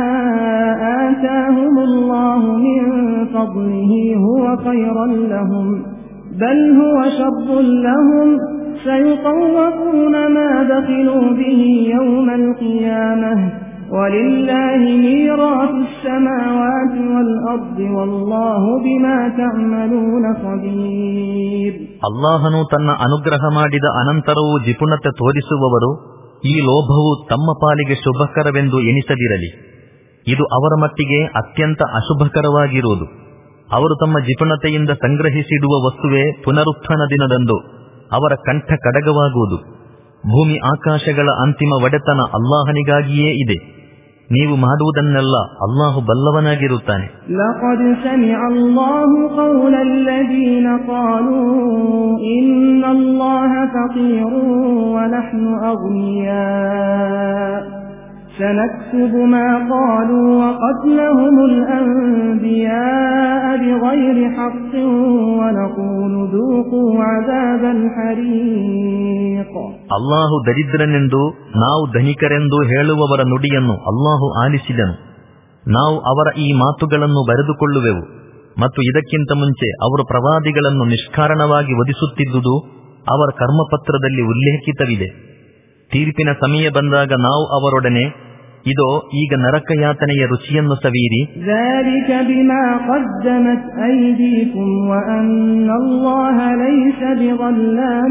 ಆತಾಹುಮುಲ್ಲಾಹು ಮಿನ್ ಫದ್ಲಿಹಿ ಹುವ ಖೈರನ್ ಲಹುಂ ಬಲ್ ಹುವ ಶರ್ರುನ್ ಲಹುಂ ಸಯುತವ್ವಕೂನ ಮಾ ಬಖಿಲೂ ಬಿಹಿ ಯೌಮಲ್ ಕಿಯಾಮಹ ವಲಿಲ್ಲಾಹಿ ಮೀರಾಸುಸ್ ಸಮಾವಾತಿ ವಲ್ ಅರ್ದಿ ವಲ್ಲಾಹು ಬಿಮಾ ತಅಮಲೂನ ಖಬೀರ್. ಅಲ್ಲಾಹನು ತನ್ನ ಅನುಗ್ರಹ ಮಾಡಿದ ಅನಂತರವೂ ಜಿಪುಣತೆ ತೋರಿಸುವವರು ಈ ಲೋಭವು ತಮ್ಮ ಪಾಲಿಗೆ ಶುಭಕರವೆಂದು ಎಣಿಸದಿರಲಿ. ಇದು ಅವರ ಮಟ್ಟಿಗೆ ಅತ್ಯಂತ ಅಶುಭಕರವಾಗಿರುವುದು. ಅವರು ತಮ್ಮ ಜಿಪುಣತೆಯಿಂದ ಸಂಗ್ರಹಿಸಿಡುವ ವಸ್ತುವೇ ಪುನರುತ್ಥಾನ ದಿನದಂದು ಅವರ ಕಂಠ ಕಡಗವಾಗುವುದು. ಭೂಮಿ ಆಕಾಶಗಳ ಅಂತಿಮ ಒಡೆತನ ಅಲ್ಲಾಹನಿಗಾಗಿಯೇ ಇದೆ. ನೀವು ಮಾಡುವುದನ್ನೆಲ್ಲ ಅಲ್ಲಾಹು ಬಲ್ಲವನಾಗಿರುತ್ತಾನೆ. ಲಕದ್ ಸಮಿಅ ಅಲ್ಲಾಹು ಕೌಲಲ್ಲದೀನ ಕಾಲೂ ಇನ್ನಲ್ಲಾಹ ಫಕೀರುನ್ ವ ನಹ್ನು ಅಗ್ನಿಯಾ ಸನಕ್ತುಬು ಮಾ ಕಾಲೂ ವ ಕತ್ಲಹುಮುಲ್ ಅಂಬಿಯಾಅ ಬಿಗೈರಿ ಹಕ್ಕಿನ್ ವ ನಕೂಲು ذೂಕೂ ಅಜಾಬಲ್ ಹರೀಕ್. ಅಲ್ಲಾಹು ದರಿದ್ರನೆಂದು ನಾವು ಧನಿಕರೆಂದು ಹೇಳುವವರ ನುಡಿಯನ್ನು ಅಲ್ಲಾಹು ಆಲಿಸಿದನು. ನಾವು ಅವರ ಈ ಮಾತುಗಳನ್ನು ಬರೆದುಕೊಳ್ಳುವೆವು. ಮತ್ತು ಇದಕ್ಕಿಂತ ಮುಂಚೆ ಅವರು ಪ್ರವಾದಿಗಳನ್ನು ನಿಷ್ಕಾರಣವಾಗಿ ವಧಿಸುತ್ತಿದ್ದುದು ಅವರ ಕರ್ಮಪತ್ರದಲ್ಲಿ ಉಲ್ಲೇಖಿತವಿದೆ. ತೀರ್ಪಿನ ಸಮಯ ಬಂದಾಗ ನಾವು ಅವರೊಡನೆ, ಇದೋ ಈಗ ನರಕಯಾತನೆಯ ರುಚಿಯನ್ನು ಸವಿಯಿರಿ. ذلك بما قدمت أيديكم وأن الله ليس بظلام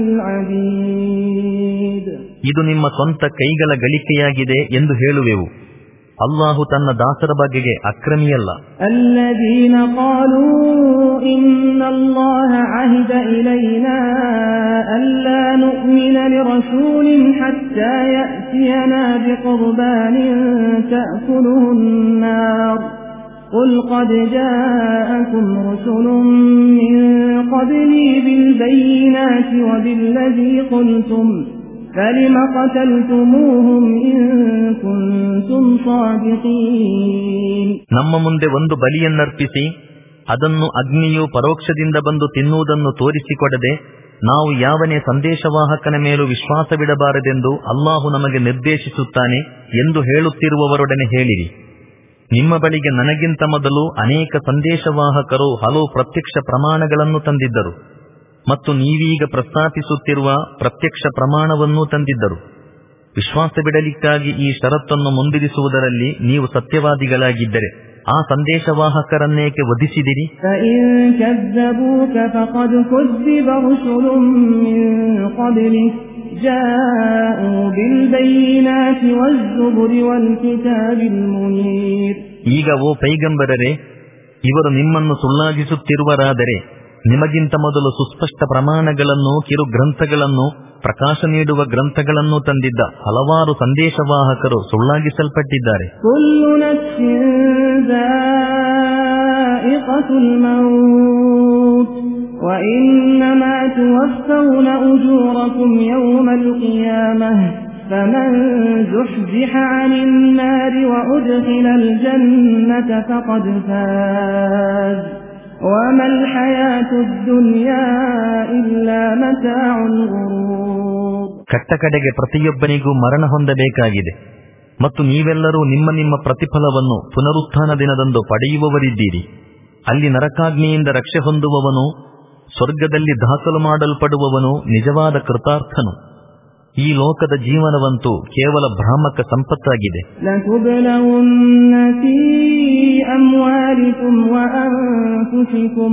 للعبيد. ಇದು ನಿಮ್ಮ ಸ್ವಂತ ಕೈಗಳ ಗಳಿಕೆಯಾಗಿದೆ ಎಂದು ಹೇಳುವೆವು. ಅಲ್ಲಾಹು ತನ್ನ ದಾಸರ ಬಗೆಗೆ ಅಕ್ರಮಿಯಲ್ಲ. الذين قالوا إن الله عهد إلينا ألا نؤمن لرسول حتى يأتينا بقربان تأكله النار قل قد جاءكم رسل من قبلي بالبينات وبالذي قلتم فلم قتلتموهم إن كنتم صادقين. ನಮ್ಮ ಮುಂದೆ ಒಂದು ಬಲಿಯನ್ನರ್ಪಿಸಿ ಅದನ್ನು ಅಗ್ನಿಯು ಪರೋಕ್ಷದಿಂದ ಬಂದು ತಿನ್ನುವುದನ್ನು ತೋರಿಸಿಕೊಡದೆ ನಾವು ಯಾವನೇ ಸಂದೇಶವಾಹಕನ ಮೇಲೂ ವಿಶ್ವಾಸವಿಡಬಾರದೆಂದು ಅಲ್ಲಾಹು ನಮಗೆ ನಿರ್ದೇಶಿಸುತ್ತಾನೆ ಎಂದು ಹೇಳುತ್ತಿರುವವರೊಡನೆ ಹೇಳಿರಿ, ನಿಮ್ಮ ಬಳಿಗೆ ನನಗಿಂತ ಮೊದಲು ಅನೇಕ ಸಂದೇಶವಾಹಕರು ಹಲವು ಪ್ರತ್ಯಕ್ಷ ಪ್ರಮಾಣಗಳನ್ನು ತಂದಿದ್ದರು ಮತ್ತು ನೀವೀಗ ಪ್ರಸ್ತಾಪಿಸುತ್ತಿರುವ ಪ್ರತ್ಯಕ್ಷ ಪ್ರಮಾಣವನ್ನೂ ತಂದಿದ್ದರು. ವಿಶ್ವಾಸ ಬಿಡಲಿಕ್ಕಾಗಿ ಈ ಷರತ್ತನ್ನು ಮುಂದಿರಿಸುವುದರಲ್ಲಿ ನೀವು ಸತ್ಯವಾದಿಗಳಾಗಿದ್ದರೆ ಆ ಸಂದೇಶವಾಹಕರನ್ನೇಕೆ ವಧಿಸಿದಿರಿ? ಈಗ ಓ ಪೈಗಂಬರರೇ, ಇವರು ನಿಮ್ಮನ್ನು ಸುಳ್ಳಾಗಿಸುತ್ತಿರುವರಾದರೆ ನಿಮಗಿಂತ ಮೊದಲು ಸುಸ್ಪಷ್ಟ ಪ್ರಮಾಣಗಳನ್ನು, ಕಿರು ಗ್ರಂಥಗಳನ್ನು, ಪ್ರಕಾಶ ನೀಡುವ ಗ್ರಂಥಗಳನ್ನು ತಂದಿದ್ದ ಹಲವಾರು ಸಂದೇಶವಾಹಕರು ಸುಳ್ಳಾಗಿಸಲ್ಪಟ್ಟಿದ್ದಾರೆ. فمن زحزح عن النار وأدخل الجنة فقد فاز وما الحياة الدنيا إلا متاع الغرور. ಕಟ್ಟ ಕಡೆಗೆ ಪ್ರತಿಯೊಬ್ಬನಿಗೂ ಮರಣ ಹೊಂದಬೇಕಾಗಿದೆ ಮತ್ತು ನೀವೆಲ್ಲರೂ ನಿಮ್ಮ ನಿಮ್ಮ ಪ್ರತಿಫಲವನ್ನು ಪುನರುತ್ಥಾನ ದಿನದಂದು ಪಡೆಯುವವರಿದ್ದೀರಿ. ಅಲ್ಲಿ ನರಕಾಗ್ನಿಯಿಂದ ರಕ್ಷೆ ಹೊಂದುವವನು, ಸ್ವರ್ಗದಲ್ಲಿ ದಾಖಲು ಮಾಡಲ್ಪಡುವವನು ನಿಜವಾದ ಕೃತಾರ್ಥನು. ಈ ಲೋಕದ ಜೀವನವಂತೂ ಕೇವಲ ಭ್ರಾಮಕ ಸಂಪತ್ತಾಗಿದೆ. ಲತುಬ್ಲವುನ್ನ ಫೀ ಅಮ್ವಾಲಿಕುಂ ವಅನ್ಫುಸಿಕುಂ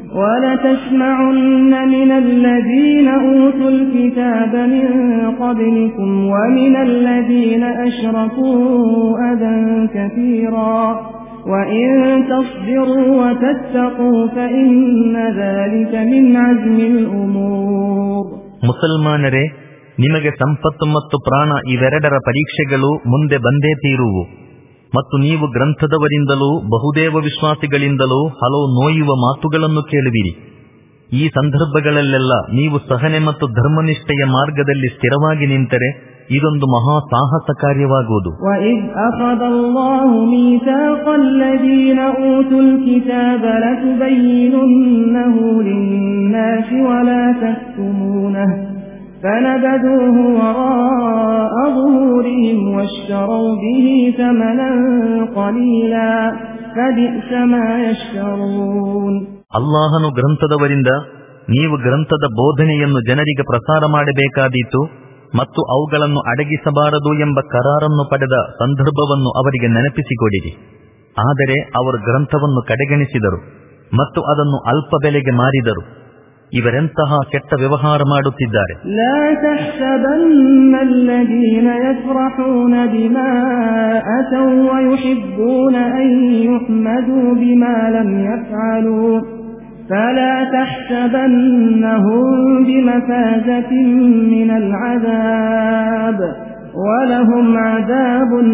ವಲತಸ್ಮಉನ್ನ ಮಿನಲ್ಲದೀನ ಊತುಲ್ ಕಿತಾಬ ಮಿನ್ क़ಬ್ಲಿಕುಂ ವಮಿನಲ್ಲದೀನ ಅಶ್ರಕೂ ಅದನ್ ಕತೀರಾ ವಇನ್ ತಸ್ಬಿರೂ ವತತ್ತಕೂ ಫಇನ್ನ ذلك ಮಿನ್ ಅಜ್ಮಿಲ್ ಉಮೂರ್. ಮುಸಲ್ಮಾನರೇ, ನಿಮಗೆ ಸಂಪತ್ತು ಮತ್ತು ಪ್ರಾಣ ಇವೆರಡರ ಪರೀಕ್ಷೆಗಳು ಮುಂದೆ ಬಂದೇ ತೀರುವು ಮತ್ತು ನೀವು ಗ್ರಂಥದವರಿಂದಲೂ ಬಹುದೇವ ವಿಶ್ವಾಸಿಗಳಿಂದಲೂ ಹಲವು ನೋಯುವ ಮಾತುಗಳನ್ನು ಕೇಳುವಿರಿ. ಈ ಸಂದರ್ಭಗಳಲ್ಲೆಲ್ಲ ನೀವು ಸಹನೆ ಮತ್ತು ಧರ್ಮನಿಷ್ಠೆಯ ಮಾರ್ಗದಲ್ಲಿ ಸ್ಥಿರವಾಗಿ ನಿಂತರೆ ಇದೊಂದು ಮಹಾ ಸಾಹಸ ಕಾರ್ಯವಾಗುವುದು. وَإِذْ أَخَذَ اللَّهُ مِيثَاقَ الَّذِينَ أُوتُوا الْكِتَابَ لَتُبَيِّنُنَّهُ لِلنَّاسِ وَلَا تَكْتُمُونَهُ فَنَبَذُوهُ وَرَاءَ ظُهُورِهِمْ وَاشْتَرَوْا بِهِ ثَمَنًا قَلِيلًا فَبِئْسَ مَا يَشْتَرُونَ. ಅಲ್ಲಾಹನು ಗ್ರಂಥದವರಿಂದ ನೀವು ಗ್ರಂಥದ ಬೋಧನೆಯನ್ನು ಜನರಿಗೆ ಪ್ರಸಾರ ಮಾಡಬೇಕಾದೀತು ಮತ್ತು ಅವುಗಳನ್ನು ಅಡಗಿಸಬಾರದು ಎಂಬ ಕರಾರನ್ನು ಪಡೆದ ಸಂದರ್ಭವನ್ನು ಅವರಿಗೆ ನೆನಪಿಸಿಕೊಡಿರಿ. ಆದರೆ ಅವರು ಗ್ರಂಥವನ್ನು ಕಡೆಗಣಿಸಿದರು ಮತ್ತು ಅದನ್ನು ಅಲ್ಪ ಬೆಲೆಗೆ ಮಾರಿದರು. ಇವರೆಂತಹ ಕೆಟ್ಟ ವ್ಯವಹಾರ ಮಾಡುತ್ತಿದ್ದಾರೆ. ಲಾ ತಹ್ಸಬನ್ನ ಅಲ್ಲದೀನ ಯಫ್ರಹೂನ ಬಿಮಾ ಅತೌ ವಯುಹಿಬ್ಬೂನ ಅನ್ ಯುಹ್ಮದೂ ಬಿಮಾ ಲಂ ಯಫ್ಅಲೂ ಫಲಾ ತಹ್ಸಬನ್ನಹುಂ ಬಿಮಫಾಜತಿನ್ ಮಿನಲ್ ಅಜಾಬ್ ವಲಹುಂ ಅಜಾಬುನ್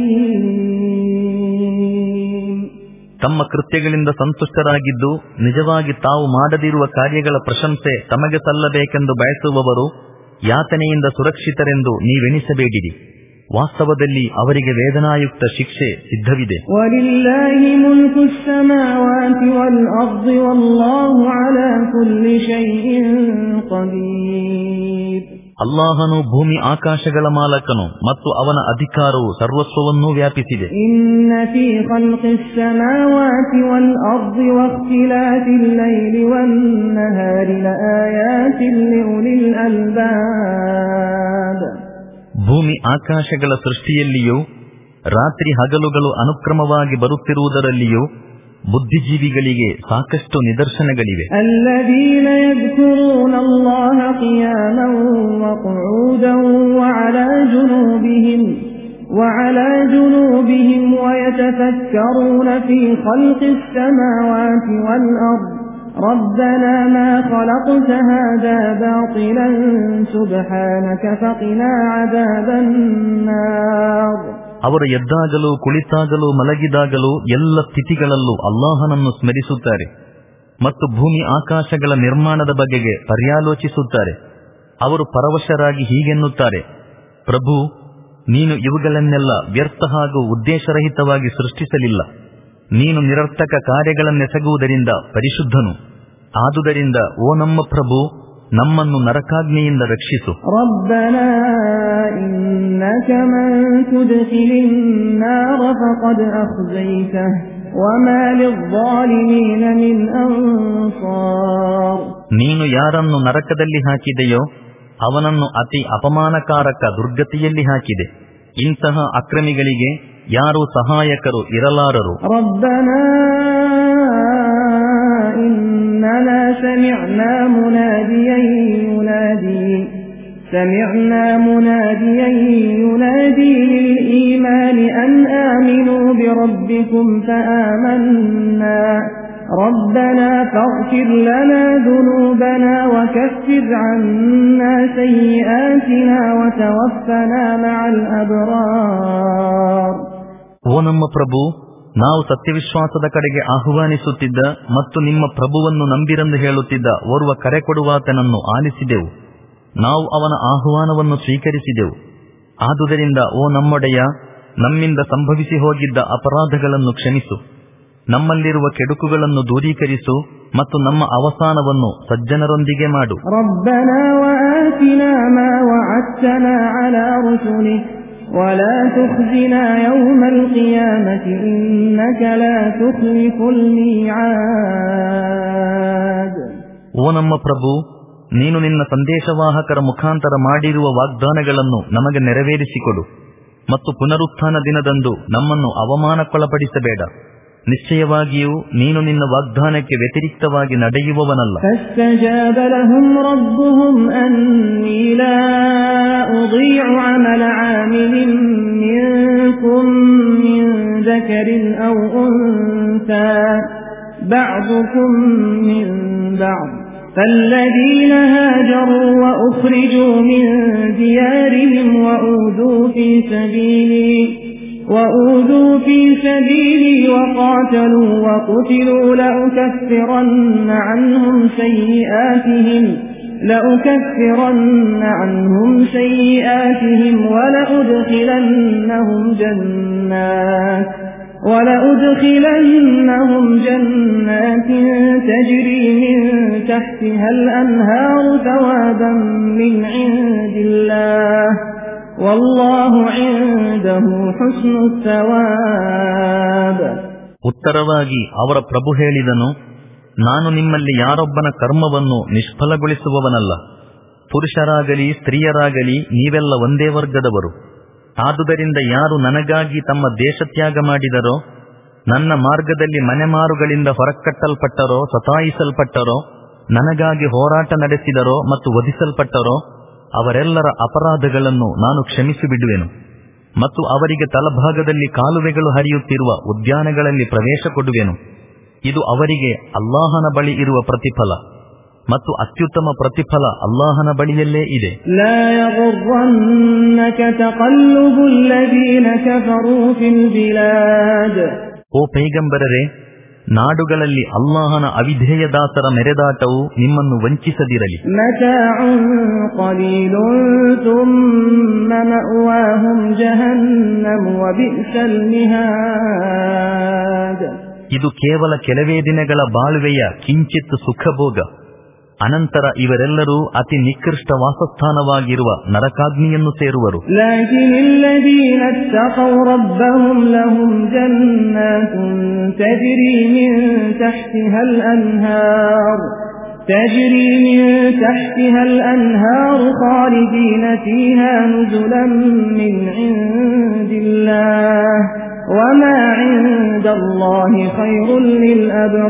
ಅಲೀಮ್. ತಮ್ಮ ಕೃತ್ಯಗಳಿಂದ ಸಂತುಷ್ಟರಾಗಿದ್ದು ನಿಜವಾಗಿ ತಾವು ಮಾಡದಿರುವ ಕಾರ್ಯಗಳ ಪ್ರಶಂಸೆ ತಮಗೆ ಸಲ್ಲಬೇಕೆಂದು ಬಯಸುವವರು ಯಾತನೆಯಿಂದ ಸುರಕ್ಷಿತರೆಂದು ನೀವೆಣಿಸಬೇಡಿರಿ. ವಾಸ್ತವದಲ್ಲಿ ಅವರಿಗೆ ವೇದನಾಯುಕ್ತ ಶಿಕ್ಷೆ ಸಿದ್ಧವಿದೆ. ವಲಿಲ್ಲಾಹಿ ಮುಲ್ಕು ಸ್ಸಮಾವಾತಿ ವಲ್ ಅರ್ದಿ ವಲ್ಲಾಹು ಅಲಾ ಕುಲ್ಲಿ ಶೈಇನ್ ಕದೀರ್. ಅಲ್ಲಾಹನು ಭೂಮಿ ಆಕಾಶಗಳ ಮಾಲಕನು ಮತ್ತು ಅವನ ಅಧಿಕಾರವು ಸರ್ವಸ್ವವನ್ನೂ ವ್ಯಾಪಿಸಿದೆ. ಇನ್ನ ಫೀ ಖಲ್ಖಿಸ್ ಸಮಾವಾತಿ ವಲ್ ಅರ್ದಿ ವಖ್ತಿಲಾಫಿಲ್ ಲೈಲಿ ವನ್ ನಹಾರಿ ಲಆಯಾತಿನ್ ಲಿಉಲಿಲ್ ಅಲ್ಬಾಬ್. ಭೂಮಿ ಆಕಾಶಗಳ ಸೃಷ್ಟಿಯಲ್ಲಿಯೂ ರಾತ್ರಿ ಹಗಲುಗಳು ಅನುಕ್ರಮವಾಗಿ ಬರುತ್ತಿರುವುದರಲ್ಲಿಯೂ ಬುದ್ಧಿಜೀವಿಗಳಿಗೆ ಸಾಕಷ್ಟು ನಿದರ್ಶನಗಳಿವೆ. ಅಲ್ಲದೀನ ಯذ್ಕುರೂನ ಅಲ್ಲಾಹ ಕಿಯಾಮನ್ ವqu'ೂದನ್ ವಅಲಾ ಜುನೂಬಿಹಿಮ್ ವಅಲಾ ಜುನೂಬಿಹಿಮ್ ವಯತಫಕ್ಕರೂನ ಫೀ ಖಲ್ಖಿಸ್ ಸಮಾವಾತಿ ವಲ್ ಅರ್ದ್ ربنا ما خلقت هذا باطلا سبحانك فقنا عذاب النار. ಅವರು ಎದ್ದಾಗಲೂ ಕುಳಿತಾಗಲೂ ಮಲಗಿದಾಗಲೂ ಎಲ್ಲ ಸ್ಥಿತಿಗಳಲ್ಲೂ ಅಲ್ಲಾಹನನ್ನು ಸ್ಮರಿಸುತ್ತಾರೆ ಮತ್ತು ಭೂಮಿ ಆಕಾಶಗಳ ನಿರ್ಮಾಣದ ಬಗೆಗೆ ಪರ್ಯಾಲೋಚಿಸುತ್ತಾರೆ. ಅವರು ಪರವಶರಾಗಿ ಹೀಗೆನ್ನುತ್ತಾರೆ, ಪ್ರಭು, ನೀನು ಇವುಗಳನ್ನೆಲ್ಲ ವ್ಯರ್ಥ ಹಾಗೂ ಉದ್ದೇಶರಹಿತವಾಗಿ ಸೃಷ್ಟಿಸಲಿಲ್ಲ. ನೀನು ನಿರರ್ಥಕ ಕಾರ್ಯಗಳನ್ನೆಸಗುವುದರಿಂದ ಪರಿಶುದ್ಧನು. ಆದುದರಿಂದ ಓ ನಮ್ಮ ಪ್ರಭು, ನಮ್ಮನ್ನು ನರಕಾಗ್ನಿಯಿಂದ ರಕ್ಷಿಸು. ರಬ್ಬನಾ ಇನ್ನಕ ಮನ್ ತುದ್ಖಿಲಿನ್ ನಾರ ಫಖದ್ ಅಖ್ಜೈತಹು ವಮಾ ಲಿಜ್ಜಾಲಿಮೀನ ಮಿನ್ ಅನ್ಸಾರ್. ನೀನು ಯಾರನ್ನು ನರಕದಲ್ಲಿ ಹಾಕಿದೆಯೋ ಅವನನ್ನು ಅತಿ ಅಪಮಾನಕಾರಕ ದುರ್ಗತಿಯಲ್ಲಿ ಹಾಕಿದೆ. ಇಂತಹ ಅಕ್ರಮಿಗಳಿಗೆ ಯಾರೂ ಸಹಾಯಕರು ಇರಲಾರರು. ರಬ್ಬನಾ ಇನ್ನನಾ ಸಮಿಅನಾ ಮುನಾದಿಯನ್ ಯುನಾದಿ سمعنا مناديا ينادي للإيمان أن آمنوا بربكم فآمنا ربنا فاغفر لنا ذنوبنا وكفر عنا سيئاتنا وتوفنا مع الأبرار. ಓ ನಮ್ಮ ಪ್ರಭು, ನಾವು ಸತ್ಯವಿಶ್ವಾಸದ ಕಡೆಗೆ ಆಹ್ವಾನಿಸುತ್ತಿದ್ದ ಮತ್ತು ನಿಮ್ಮ ಪ್ರಭುವನ್ನು ನಂಬಿರೆಂದು ಹೇಳುತ್ತಿದ್ದ ಓರ್ವ ಕರೆ ಕೊಡುವಾತನನ್ನು ಆಲಿಸಿದೆವು. ನಾವು ಅವನ ಆಹ್ವಾನವನ್ನು ಸ್ವೀಕರಿಸಿದೆವು. ಆದುದರಿಂದ ಓ ನಮ್ಮೊಡೆಯ, ನಮ್ಮಿಂದ ಸಂಭವಿಸಿ ಹೋಗಿದ್ದ ಅಪರಾಧಗಳನ್ನು ಕ್ಷಮಿಸು, ನಮ್ಮಲ್ಲಿರುವ ಕೆಡುಕುಗಳನ್ನು ದೂರೀಕರಿಸು ಮತ್ತು ನಮ್ಮ ಅವಸಾನವನ್ನು ಸಜ್ಜನರೊಂದಿಗೆ ಮಾಡು. ರಬ್ಬನಾ ವಆತಿನಾ ಮಾ ವಅದ್ತನಾ ಅಲಾ ರುಸುಲಿಕ್ ವಲಾ ತುಖ್ಜಿನಾ ಯೌಮಲ್ ಕಿಯಾಮತಿ ಇನ್ನಕ ಲಾ ತುಖ್ಲಿಫುಲ್ ಮೀಆದ್. ಓ ನಮ್ಮ ಪ್ರಭು, ನೀನು ನಿನ್ನ ಸಂದೇಶವಾಹಕರ ಮುಖಾಂತರ ಮಾಡಿರುವ ವಾಗ್ದಾನಗಳನ್ನು ನಮಗೆ ನೆರವೇರಿಸಿಕೊಡು ಮತ್ತು ಪುನರುತ್ಥಾನ ದಿನದಂದು ನಮ್ಮನ್ನು ಅವಮಾನಕ್ಕೊಳಪಡಿಸಬೇಡ. ನಿಶ್ಚಯವಾಗಿಯೂ ನೀನು ನಿನ್ನ ವಾಗ್ದಾನಕ್ಕೆ ವ್ಯತಿರಿಕ್ತವಾಗಿ ನಡೆಯುವವನಲ್ಲ. ಫಸ್ತಜಾಬ ಲಹುಂ ರಬ್ಬುಹುಂ ಅನ್ನೀ ಲಾ ಉದೀഉ ಅಮಲ ಆಮಿಲಿನ್ ಮಿನ್ಕುಂ ಮಿನ್ ذಕರಿನ್ ಔ ಉನ್ಸಾ ಬಅದುಕುಂ ಮಿನ್ ಬಅದ್ فالذين هاجروا وأخرجوا من ديارهم وأوذوا في سبيلي وأوذوا في سبيلي وقاتلوا وقتلوا لأكفرن عنهم سيئاتهم لأكفرن عنهم سيئاتهم ولأدخلنهم جنات ولأدخلنهم جنات تجري من تحتها الأنهار ثوابا من عند الله والله عنده حسن الثواب. ಉತ್ತರವಾಗಿ ಅವರ ಪ್ರಭು ಹೇಳಿದನು, ನಾನು ನಿಮ್ಮಲ್ಲಿ ಯಾರೊಬ್ಬನ ಕರ್ಮವನ್ನು ನಿಷ್ಫಲಗೊಳಿಸುವವನಲ್ಲ. ಪುರುಷರಾಗಲಿ ಸ್ತ್ರೀಯರಾಗಲಿ ನೀವೆಲ್ಲ ಒಂದೇ ವರ್ಗದವರು. ಆದುದರಿಂದ ಯಾರು ನನಗಾಗಿ ತಮ್ಮ ದೇಶತ್ಯಾಗ ಮಾಡಿದರೋ, ನನ್ನ ಮಾರ್ಗದಲ್ಲಿ ಮನೆಮಾರುಗಳಿಂದ ಹೊರಕಟ್ಟಲ್ಪಟ್ಟರೋ, ಸತಾಯಿಸಲ್ಪಟ್ಟರೋ, ನನಗಾಗಿ ಹೋರಾಟ ನಡೆಸಿದರೋ ಮತ್ತು ವಧಿಸಲ್ಪಟ್ಟರೋ, ಅವರೆಲ್ಲರ ಅಪರಾಧಗಳನ್ನು ನಾನು ಕ್ಷಮಿಸಿ ಬಿಡುವೆನು ಮತ್ತು ಅವರಿಗೆ ತಲಭಾಗದಲ್ಲಿ ಕಾಲುವೆಗಳು ಹರಿಯುತ್ತಿರುವ ಉದ್ಯಾನಗಳಲ್ಲಿ ಪ್ರವೇಶ ಕೊಡುವೆನು. ಇದು ಅವರಿಗೆ ಅಲ್ಲಾಹನ ಬಳಿ ಇರುವ ಪ್ರತಿಫಲ ಮತ್ತು ಅತ್ಯುತ್ತಮ ಪ್ರತಿಫಲ ಅಲ್ಲಾಹನ ಬಳಿಯಲ್ಲೇ ಇದೆ. ಲಾ ಯಗುರ್ರನ್ನಕ ತಕಲ್ಲುಬುಲ್ ಲದೀನ ಕಫರೂ ಫಿಲ್ ಬಿಲಾದ್. ಓ ಪೈಗಂಬರರೇ, ನಾಡುಗಳಲ್ಲಿ ಅಲ್ಲಾಹನ ಅವಿಧೇಯ ದಾಸರ ಮೆರೆದಾಟವು ನಿಮ್ಮನ್ನು ವಂಚಿಸದಿರಲಿ. ಮತಾಉನ್ ಕಲೀಲುನ್ ಥುಮ್ಮ ಮಅವಾಹುಂ ಜಹನ್ನಮ್ ವಬಿಸಲ್ ಮಿಹಾದ್. ಇದು ಕೇವಲ ಕೆಲವೇ ದಿನಗಳ ಬಾಳುವೆಯ ಕಿಂಚಿತ್ ಸುಖಭೋಗ. ಅನಂತರ ಇವರೆಲ್ಲರೂ ಅತಿ ನಿಕೃಷ್ಟ ವಾಸಸ್ಥಾನವಾಗಿರುವ ನರಕಾಗ್ನಿಯನ್ನು ಸೇರುವರು. ಲಾಕಿನ್ನಲ್ಲದೀನ ತಖೌ ರಬ್ಬಹುಂ ಲಹುಂ ಜನ್ನಾತುನ್ ತಜ್ರಿ ಮಿನ್ ತಹ್ತಿಹಲ್ ಅನ್ಹಾರ್ ತಜ್ರಿ ಮಿನ್ ತಹ್ತಿಹಲ್ ಅನ್ಹಾರ್ ಖಾಲಿದೀನ ಫೀಹಾ ನುಜುಲನ್ ಮಿನ್ ಇಂದಿಲ್ಲಾಹ್ ವಮಾ ಇಂದಲ್ಲಾಹಿ ಖೈರುಲ್ ಲಿಲ್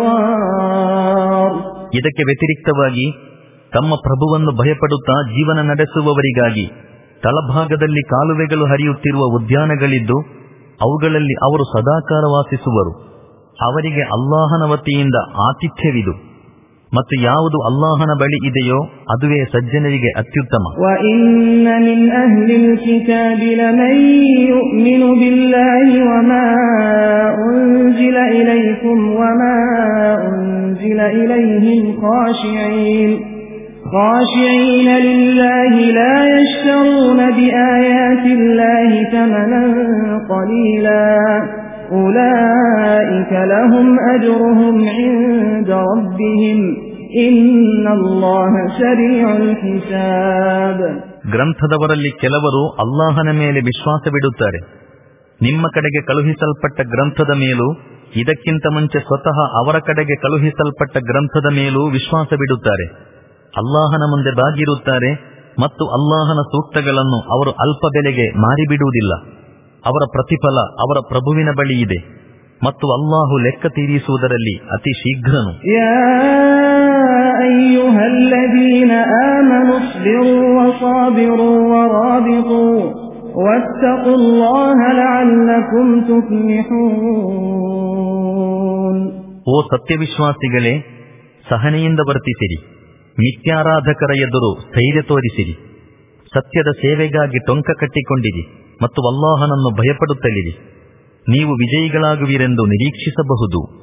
ಅಬ್ರಾರ್. ಇದಕ್ಕೆ ವ್ಯತಿರಿಕ್ತವಾಗಿ ತಮ್ಮ ಪ್ರಭುವನ್ನು ಭಯಪಡುತ್ತಾ ಜೀವನ ನಡೆಸುವವರಿಗಾಗಿ ತಳಭಾಗದಲ್ಲಿ ಕಾಲುವೆಗಳು ಹರಿಯುತ್ತಿರುವ ಉದ್ಯಾನಗಳಿದ್ದು ಅವುಗಳಲ್ಲಿ ಅವರು ಸದಾಕಾಲ ವಾಸಿಸುವರು. ಅವರಿಗೆ ಅಲ್ಲಾಹನ ವತಿಯಿಂದ ಆತಿಥ್ಯವಿದು ಮತ್ತು ಯಾವುದು ಅಲ್ಲಾಹನ ಬಳಿ ಇದೆಯೋ ಅದುವೇ ಸಜ್ಜನರಿಗೆ ಅತ್ಯುತ್ತಮ. وَإِنَّ مِنْ أَهْلِ الْكِتَابِ لَمَن يُؤْمِنُ بِاللَّهِ وَمَا أُنْزِلَ إِلَيْكُمْ وَمَا أُنْزِلَ إِلَيْهِمْ خَاشِعِينَ خَاشِعِينَ لِلَّهِ لَا يَشْتَرُونَ بِآيَاتِ اللَّهِ ثَمَنًا قَلِيلًا أولئك لهم أجرهم عند ربهم ಇನ್ನಲ್ಲಾಹ ಶರೀഉಲ್ ಹಿಸಾಬ್. ಗ್ರಂಥದವರಲ್ಲಿ ಕೆಲವರು ಅಲ್ಲಾಹನ ಮೇಲೆ ವಿಶ್ವಾಸವಿಡುತ್ತಾರೆ. ನಿಮ್ಮ ಕಡೆಗೆ ಕಳುಹಿಸಲ್ಪಟ್ಟ ಗ್ರಂಥದ ಮೇಲೂ ಇದಕ್ಕಿಂತ ಮುಂಚೆ ಸ್ವತಃ ಅವರ ಕಡೆಗೆ ಕಳುಹಿಸಲ್ಪಟ್ಟ ಗ್ರಂಥದ ಮೇಲೂ ವಿಶ್ವಾಸವಿಡುತ್ತಾರೆ. ಅಲ್ಲಾಹನ ಮುಂದೆ ಬಾಗಿರುತ್ತಾರೆ ಮತ್ತು ಅಲ್ಲಾಹನ ಸೂಕ್ತಗಳನ್ನು ಅವರು ಅಲ್ಪ ಬೆಲೆಗೆ ಮಾರಿಬಿಡುವುದಿಲ್ಲ. ಅವರ ಪ್ರತಿಫಲ ಅವರ ಪ್ರಭುವಿನ ಬಳಿ ಇದೆ ಮತ್ತು ಅಲ್ಲಾಹು ಲೆಕ್ಕ ತೀರಿಸುವುದರಲ್ಲಿ ಅತಿ ಶೀಘ್ರನು. ಯಾ ಅಯ್ಯುಹಲ್ಲದೀನ ಆಮನು ಸ್ಬಿರು ವಸಾಬಿರು ವರಾಬಿತು ವತ್ತಖುಲ್ಲಾಹ ಲಅಲ್ಲಕುಂ ತುಫ್ಲಿಹೂನ್. ಓ ಸತ್ಯವಿಶ್ವಾಸಿಗಳೇ, ಸಹನೆಯಿಂದ ವರ್ತಿಸಿರಿ, ಮಿಥ್ಯಾರಾಧಕರ ಎದುರು ಸ್ಥೈರ್ಯ ತೋರಿಸಿರಿ, ಸತ್ಯದ ಸೇವೆಗಾಗಿ ಟೊಂಕ ಕಟ್ಟಿಕೊಂಡಿರಿ ಮತ್ತು ಅಲ್ಲಾಹನನ್ನು ಭಯಪಡುತ್ತಲಿರಿ. ನೀವು ವಿಜಯಿಗಳಾಗುವಿರೆಂದು ನಿರೀಕ್ಷಿಸಬಹುದು.